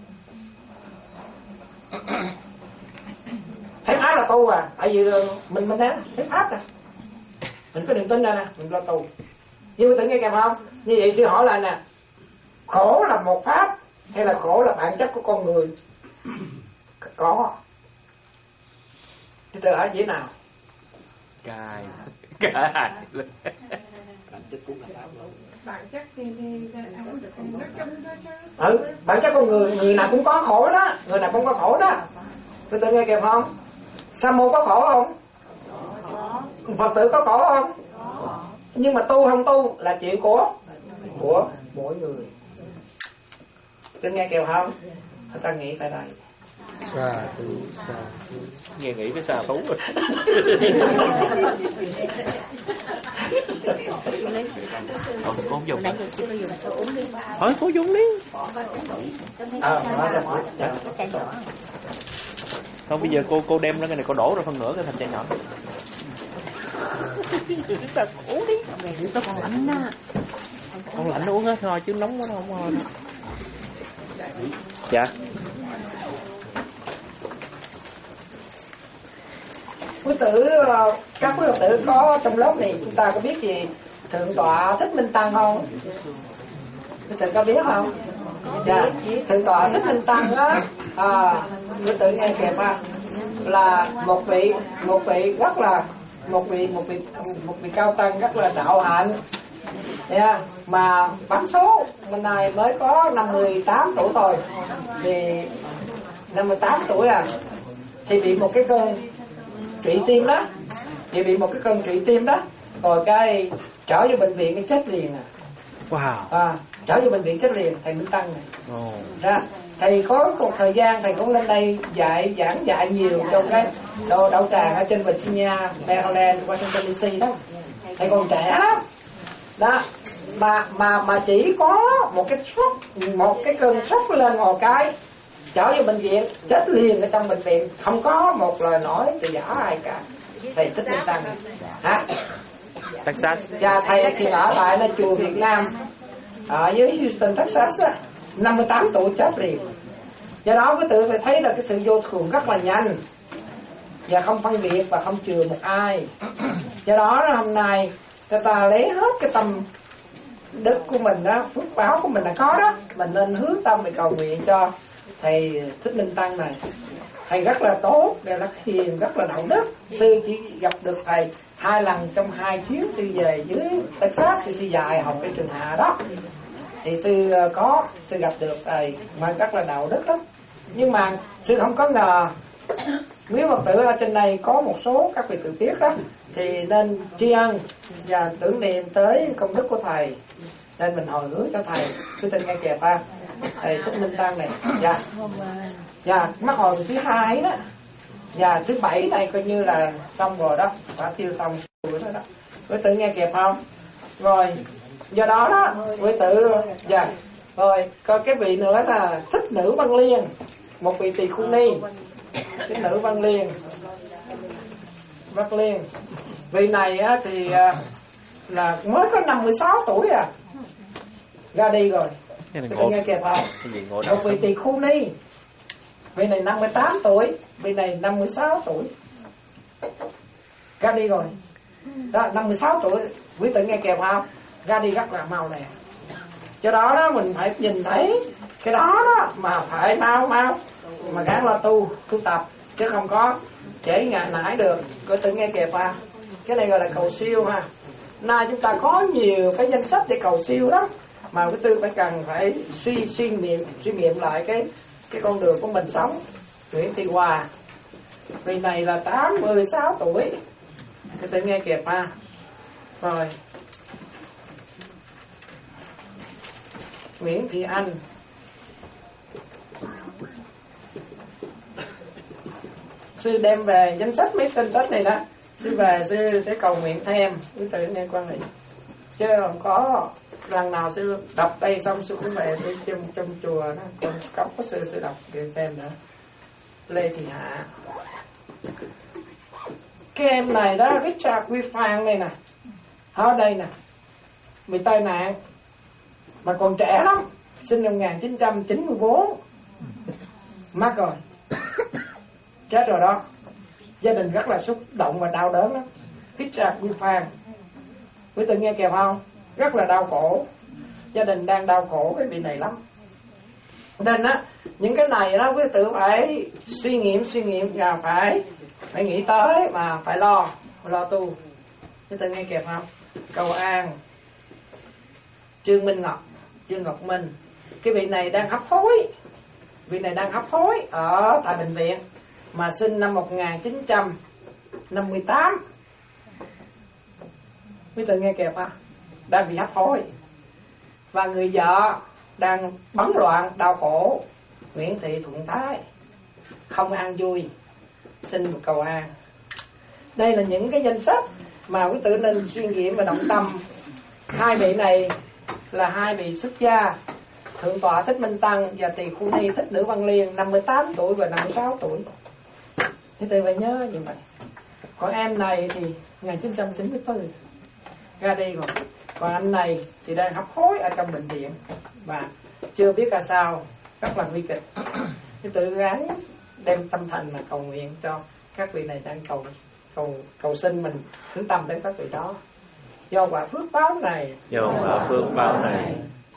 Thấy pháp là tu à, tại vì mình mình thấy, thấy pháp à, mình có niềm tin ra nè, mình lo tu. Nhưng mà tự nghe kèm không? Như vậy sư hỏi là nè, khổ là một pháp hay là khổ là bản chất của con người có? Thì tự hỏi dễ nào? Cài. Cả hai. Bản chất cũng là pháp. Bản chất thì thì nó chung thôi chứ. Ừ, bản chất con người, người nào cũng có khổ đó, người nào cũng có khổ đó. Tôi tự nghe kịp không? Sa môn có khổ không? Phật tử có khổ không? Nhưng mà tu không tu là chuyện của của mỗi người. Tôi nghe kịp không? người ta nghĩ tại đây. Xà thú, xà thú. Nghe nghĩ cái xà thú rồi. Không, cô không dùng. Thôi, cô dùng đi. Ờ, không, bây giờ cô cô đem ra cái này, cô đổ ra phân nửa cái thành chai nhỏ. Sao uống đi. Nó còn lạnh đó. Còn lạnh nó uống hết thôi, chứ nóng quá nó không ngon. Dạ. Quý tử, các quý tử có trong lớp này chúng ta có biết gì Thượng tọa Thích Minh Tăng không? Quý tử có biết không? Dạ, Thượng tọa Thích Minh Tăng đó, à, quý tử nghe kịp ha, là một vị một vị rất là một vị một vị một vị cao tăng rất là đạo hạnh, yeah, mà bắn số bên này mới có năm mươi tám tuổi thôi, thì năm mươi tám tuổi à, thì bị một cái cơn trị tim đó, thì bị một cái cơn trị tim đó, rồi cái trở vô bệnh viện cái chết liền à. Wow. À, trở vô bệnh viện chết liền. Thầy Minh Tăng này. Oh. Ra, thầy có một thời gian thầy cũng lên đây dạy giảng dạy nhiều trong cái đô đậu tràng ở trên Virginia, Maryland, Washington đê xê đó. Thầy còn trẻ lắm. Đó, mà mà mà chỉ có một cái sốt, một cái cơn sốt lên ngồi cái trở vô bệnh viện chết liền ở trong bệnh viện, không có một lời nói từ giả ai cả. Thầy Thích Minh Tăng hả? Texas. Và thầy thì ở tại là chùa Việt Nam ở dưới Houston, Texas đó, năm mươi tám tuổi chết liền. Do đó quý tự phải thấy là cái sự vô thường rất là nhanh và không phân biệt và không chừa một ai. Do đó hôm nay người ta lấy hết cái tâm đức của mình đó, phước báo của mình đã có đó, mình nên hướng tâm để cầu nguyện cho thầy Thích Minh Tăng này. Thầy rất là tốt, rất hiền, rất là đạo đức. Sư chỉ gặp được thầy hai lần trong hai chuyến sư về dưới Texas, thì sư dạy học cái trường hạ đó, thì sư có sư gặp được thầy mà rất là đạo đức lắm. Nhưng mà sư không có ngờ quý Phật tử ở trên đây có một số các vị tự tiết đó, thì nên tri ân và tưởng niệm tới công đức của thầy, nên mình hồi hướng cho thầy. Sư tin nghe kìa ta, thầy Thích Minh Tăng này. Dạ, dạ, mắc hồi thứ hai đó, và thứ bảy này coi như là xong rồi đó, đã tiêu xong rồi đó. Quý tử nghe kịp không? Rồi, do đó đó, quý tử, dạ, rồi, coi cái vị nữa là Thích Nữ Văn Liên, một vị tỳ khu ni, Thích Nữ Văn Liên, Văn Liên. Vị này á thì là mới có năm mươi sáu tuổi à, ra đi rồi. Quý tử nghe kịp không? Một vị tỳ khu ni. Vị này năm mươi tám tuổi, vị này năm mươi sáu tuổi, ra đi rồi. Đó, năm mươi sáu tuổi, quý tử nghe kèm không? Ra đi rất là mau nè. Do đó đó mình phải nhìn thấy cái đó đó mà phải mau mau mà gắng lo tu, tu tập, chứ không có trễ ngại nải được. Quý tử nghe kèm ha. Cái này gọi là cầu siêu ha. Nay chúng ta có nhiều cái danh sách để cầu siêu đó, mà quý tử phải cần phải suy suy nghiệm suy nghiệm lại cái cái con đường của mình sống. Nguyễn Thị Hòa, vị này là tám mươi sáu tuổi, cái tự nghe kịp ha. Rồi Nguyễn Thị Anh, sư đem về danh sách mấy tên sách này đó, sư về sư sẽ cầu nguyện thêm, quý tự nghe quan hệ, chứ không có lần nào sư đọc đây xong sư cũng về sư trong trong chùa đó, còn cấp có sư sư đọc để thêm nữa. Lê Thị Hạ, cái em này đó, Richard Quy Phan này nè, ở đây nè, bị tai nạn mà còn trẻ lắm, sinh năm một nghìn chín trăm chín mươi bốn, mất rồi, chết rồi đó. Gia đình rất là xúc động và đau đớn lắm. Richard Quy Phan, quý tự nghe kìa không? Rất là đau khổ, gia đình đang đau khổ cái vị này lắm. Nên á, những cái này đó quý tự phải suy nghiệm suy nghiệm và phải phải nghĩ tới mà phải lo lo tu. Quý tự nghe kịp không? Cầu An, Trương Minh Ngọc, Trương Ngọc Minh, cái vị này đang hấp hối, vị này đang hấp hối ở tại bệnh viện, mà sinh năm một nghìn chín trăm năm mươi tám. Quý tự nghe kịp ha, đang bị hấp hối, và người vợ đang bấn loạn đau khổ, Nguyễn Thị Thuận Thái, không an vui, xin một cầu an. Đây là những cái danh sách mà quý tử nên suy nghiệm và động tâm. Hai vị này là hai vị xuất gia, Thượng tọa Thích Minh Tăng và Tỳ Khu Ni Thích Nữ Văn Liên, năm mươi tám tuổi và năm mươi sáu tuổi. Quý tử phải nhớ như vậy. Còn em này thì một nghìn chín trăm chín mươi tư ra đi rồi. Còn anh này thì đang hấp hối ở trong bệnh viện và chưa biết là sao, rất là nguy kịch. Quý tử gắng đem tâm thành mà cầu nguyện cho các vị này đang cầu cầu cầu xin mình hướng tâm đến các vị đó. Do quả phước báo này, do quả phước báo này,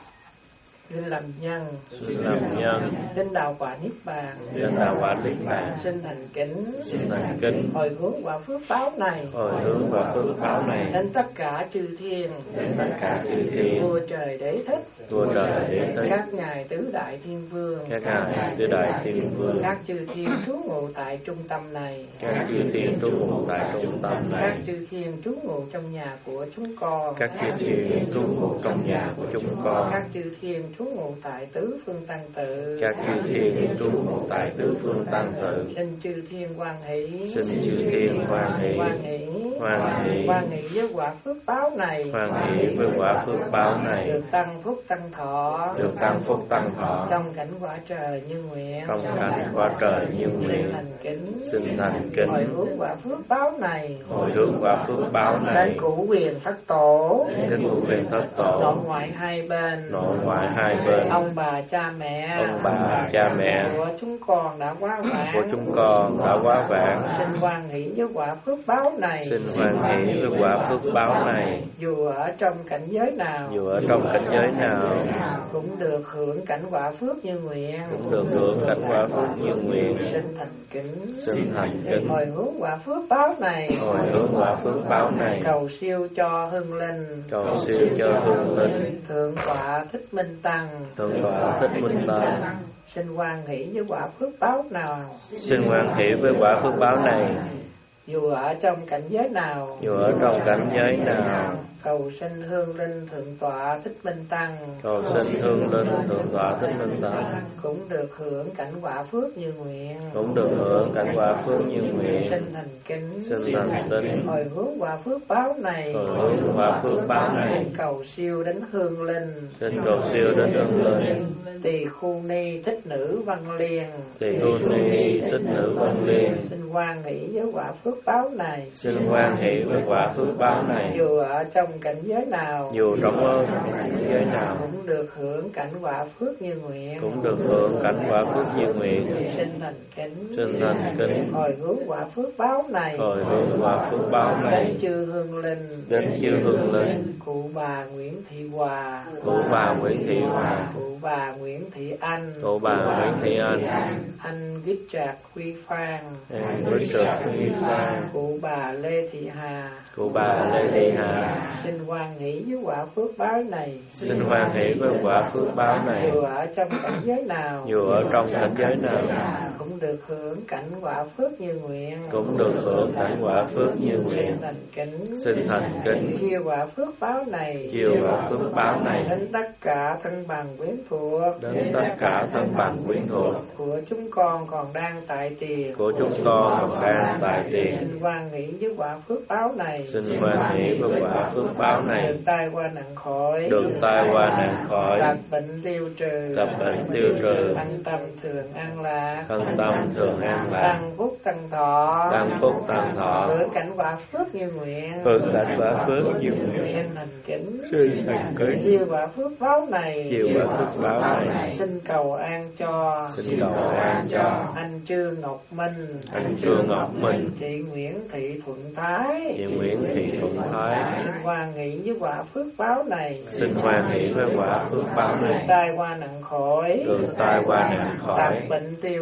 xin làm nhân, xin làm nhân, xin đạo quả niết bàn, xin đạo quả niết bàn, xin thành kính, xin thành kính, hồi hướng quả phước báo này, hồi hướng quả phước báo này đến tất cả chư thiên, đến tất cả chư thiên, vua trời đế thích, vua trời đế thích, các ngài tứ đại thiên vương, các ngài tứ đại thiên vương, các chư thiên trú ngụ tại trung tâm này, các chư thiên trú ngụ tại trung tâm này, các chư thiên trú ngụ trong nhà của chúng con, các chư thiên trú ngụ trong nhà của chúng con, các chư thiên trú ngụ tại tứ phương tăng tự, các chư thiên trú ngụ tại tứ phương tăng tự, xin chư thiên hoan hỷ, xin chư thiên hoan hỷ, hoan hỷ, hoan hỷ, hoan hỷ với quả phước báo này, hoan hỷ với quả phước báo này, được tăng phúc tăng thọ, được tăng phúc tăng thọ, trong cảnh quả trời như nguyện, trong cảnh quả trời như nguyện, thành kính, xin thành kính, hồi hướng quả phước báo này, hồi hướng quả phước báo này, đến cửu quyền thất tổ, đến cửu quyền thất tổ, nội ngoại hai bên, nội ngoại hai bên, ông bà cha mẹ, ông bà cha mẹ của chúng con đã quá vãng, của chúng con đã quá vãng, xin hoan hỷ với quả phước báo này, xin hoan hỷ với quả phước báo này, dù ở trong cảnh giới nào, dù ở trong cảnh giới nào, cũng được hưởng cảnh quả phước như nguyện, cũng được hưởng cảnh quả phước như nguyện, xin thành kính, xin thành kính, hồi hướng quả phước báo này, hồi hướng quả phước báo này, cầu siêu cho hưng linh, cầu siêu cho hương linh, thượng tọa Thích Minh Tăng, thượng tọa Thích Minh Tăng, xin hoan hỷ với quả phước báo nào, xin hoan hỷ với quả phước báo này, dù ở trong cảnh giới nào, dù ở trong cảnh giới nào, cầu xin hương linh thượng tọa Thích Minh Tăng, cầu xin hương linh thượng tọa Thích Minh Tăng, cũng được hưởng cảnh quả phước như nguyện, cũng được hưởng cảnh quả phước như nguyện, xin thành kính, xin thành kính, hồi hướng quả phước báo này, hồi hướng quả phước báo này, cầu siêu đến hương linh, xin cầu siêu đến hương linh, Tỳ Khu Ni Thích Nữ Văn Liên, Tỳ Khu Ni Thích Nữ Văn Liên, xin hoan hỷ với quả phước báo này, xin hoan hỷ với quả phước báo này, dù ở trong cảnh giới nào, dù trong cảnh giới nào, cũng được hưởng cảnh quả phước như nguyện, cũng được hưởng cảnh quả phước như nguyện, xin thành kính, xin thành kính, hồi hướng quả phước báo này, hồi hướng quả phước báo đến này, chư hương linh, đến chư hương linh, cụ bà Nguyễn Thị Hòa, cụ bà Nguyễn Thị Hòa, cụ bà Nguyễn Thị Anh, cụ bà Nguyễn Thị Anh, anh Richard Huy Phan, anh Richard Huy Phan, cụ bà Lê Thị Hà, cụ bà Lê Thị Hà, xin hoan hỷ với quả phước báo này, xin hoan hỷ với quả phước báo này, dù ở trong cảnh giới nào, dù ở trong cảnh giới nào, cũng được hưởng cảnh quả phước như nguyện, cũng được hưởng cảnh quả phước như nguyện, xin thành kính, xin thành kính, chia quả phước báo này, chiều quả phước báo này, đến tất cả thân bằng quyến thuộc, đến tất cả thân bằng quyến thuộc của chúng con còn đang tại tiền, của chúng con còn đang tại tiền, xin hoan hỷ với quả phước báo này, xin hoan hỷ với quả phước báo này, được tai qua nạn khỏi, được tai qua nạn khỏi, tật bệnh tiêu trừ, tập bệnh tiêu trừ, thân tâm thường an lạc, thân tâm thường an lạc, tăng phúc tăng thọ, tăng phúc tăng thọ, hưởng cảnh quả phước như nguyện, hưởng cảnh quả phước như nguyện, xin thành kính, xin thành kính, chiều quả phước báo này, chiều quả phước báo này, xin cầu an cho, xin cầu an cho anh Trương Ngọc Minh, anh Trương Ngọc Minh, chị Nguyễn Thị Thuận Thái, chị Nguyễn Thị Thuận Thái, xin hoan hỷ với quả phước báo này, xin hoan hỷ với quả phước báo này, tai qua nạn khỏi, được tai qua nạn khỏi, tật bệnh tiêu trừ,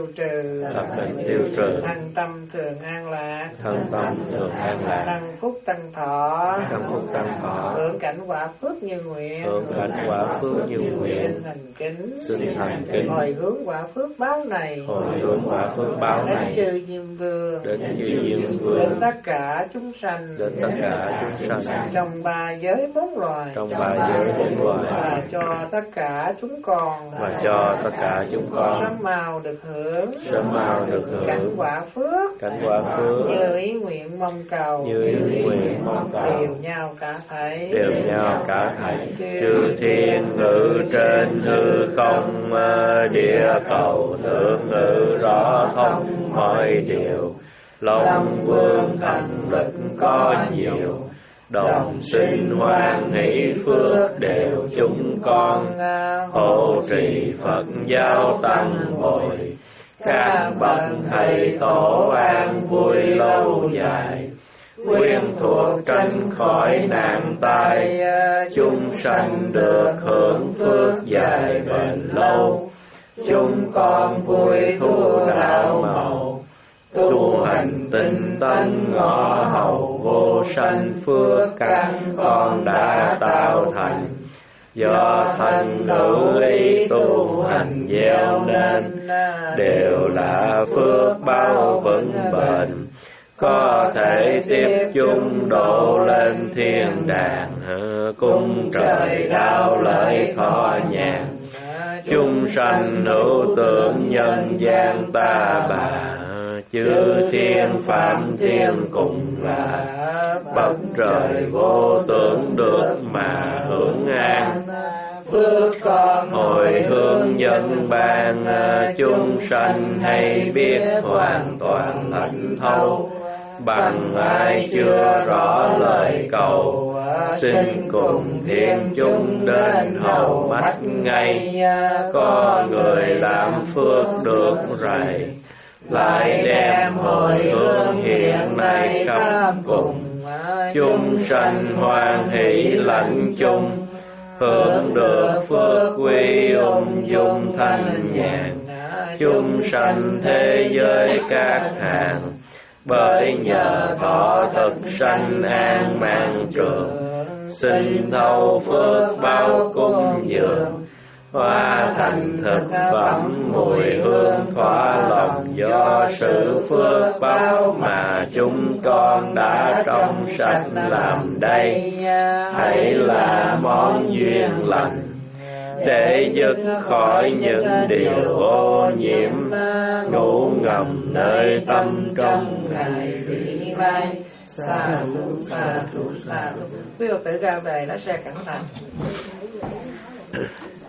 trừ, thập bệnh tiêu trừ, thân tâm thường an lạc, thân tâm thường an lạc, tăng phúc tăng thọ, tăng phúc tăng thọ, hưởng cảnh quả phước như nguyện, hưởng cảnh quả phước như nguyện, xin thành kính, xin thành kính, hồi hướng quả phước báo này, hồi hướng quả phước báo này, đến chư Diêm Vương, đến chư Diêm Vương, đến tất cả chúng sanh, đến tất cả chúng sanh, trong ba giới bốn loài, trong ba giới bốn loài, và cho tất cả chúng con, và cho tất cả chúng con sớm mau được hưởng, sớm mau được hưởng cảnh quả phước, cảnh quả phước như ý nguyện mong cầu, như ý nguyện mong cầu, đều nhau cả thảy, đều nhau cả thảy. Chư thiên ngự trên hư không, địa cầu thượng ngự rõ thông mọi điều. Long vương thần lực có nhiều, đồng sinh hoan hỷ phước đều chúng con. Hộ trì Phật giáo tăng bồi, các bậc thầy tổ an vui lâu dài. Quyên thuộc tránh khỏi nạn tai, chúng sanh được hưởng phước dài bền lâu. Chúng con vui thu đạo màu, tu hành tinh tấn ngõ hầu vô sanh phước căn con đã tạo thành. Do thân hữu ý tu hành gieo nên, đều là phước báo vững bền. Có thể tiếp chung độ lên thiên đàng, cung trời đạo lợi thọ nhàn. Chúng sanh hữu tưởng nhân gian ta bà, chư thiên phạm thiên cùng là. Bậc trời vô tưởng được mà hưởng an. Phước con hồi hướng nhân ban, chúng sanh hay biết hoàn toàn thánh thấu. Bằng ai chưa rõ lời cầu, xin cùng thiên chúng đến hầu mắt ngay. Có người làm phước được rày, lại đem hồi hướng hiện nay khắp cùng. Chúng sanh hoan hỷ lãnh chung, hưởng được phước quy ung dung thanh nhàn. Chúng sanh thế giới các hàng, bởi nhờ thọ thực sanh an mạng trường. Xin thâu phước báo cung dường, hoa thành thực phẩm mùi hương thỏa lòng. Do sự phước báo mà chúng con đã trong sạch làm đây, hãy là món duyên lành để dứt khỏi những điều ô nhiễm ngủ ngầm nơi tâm trong ngày vị lai. Sa thu sa thu sa thu. Quý Phật tử ra về nó sẽ cẩn thận.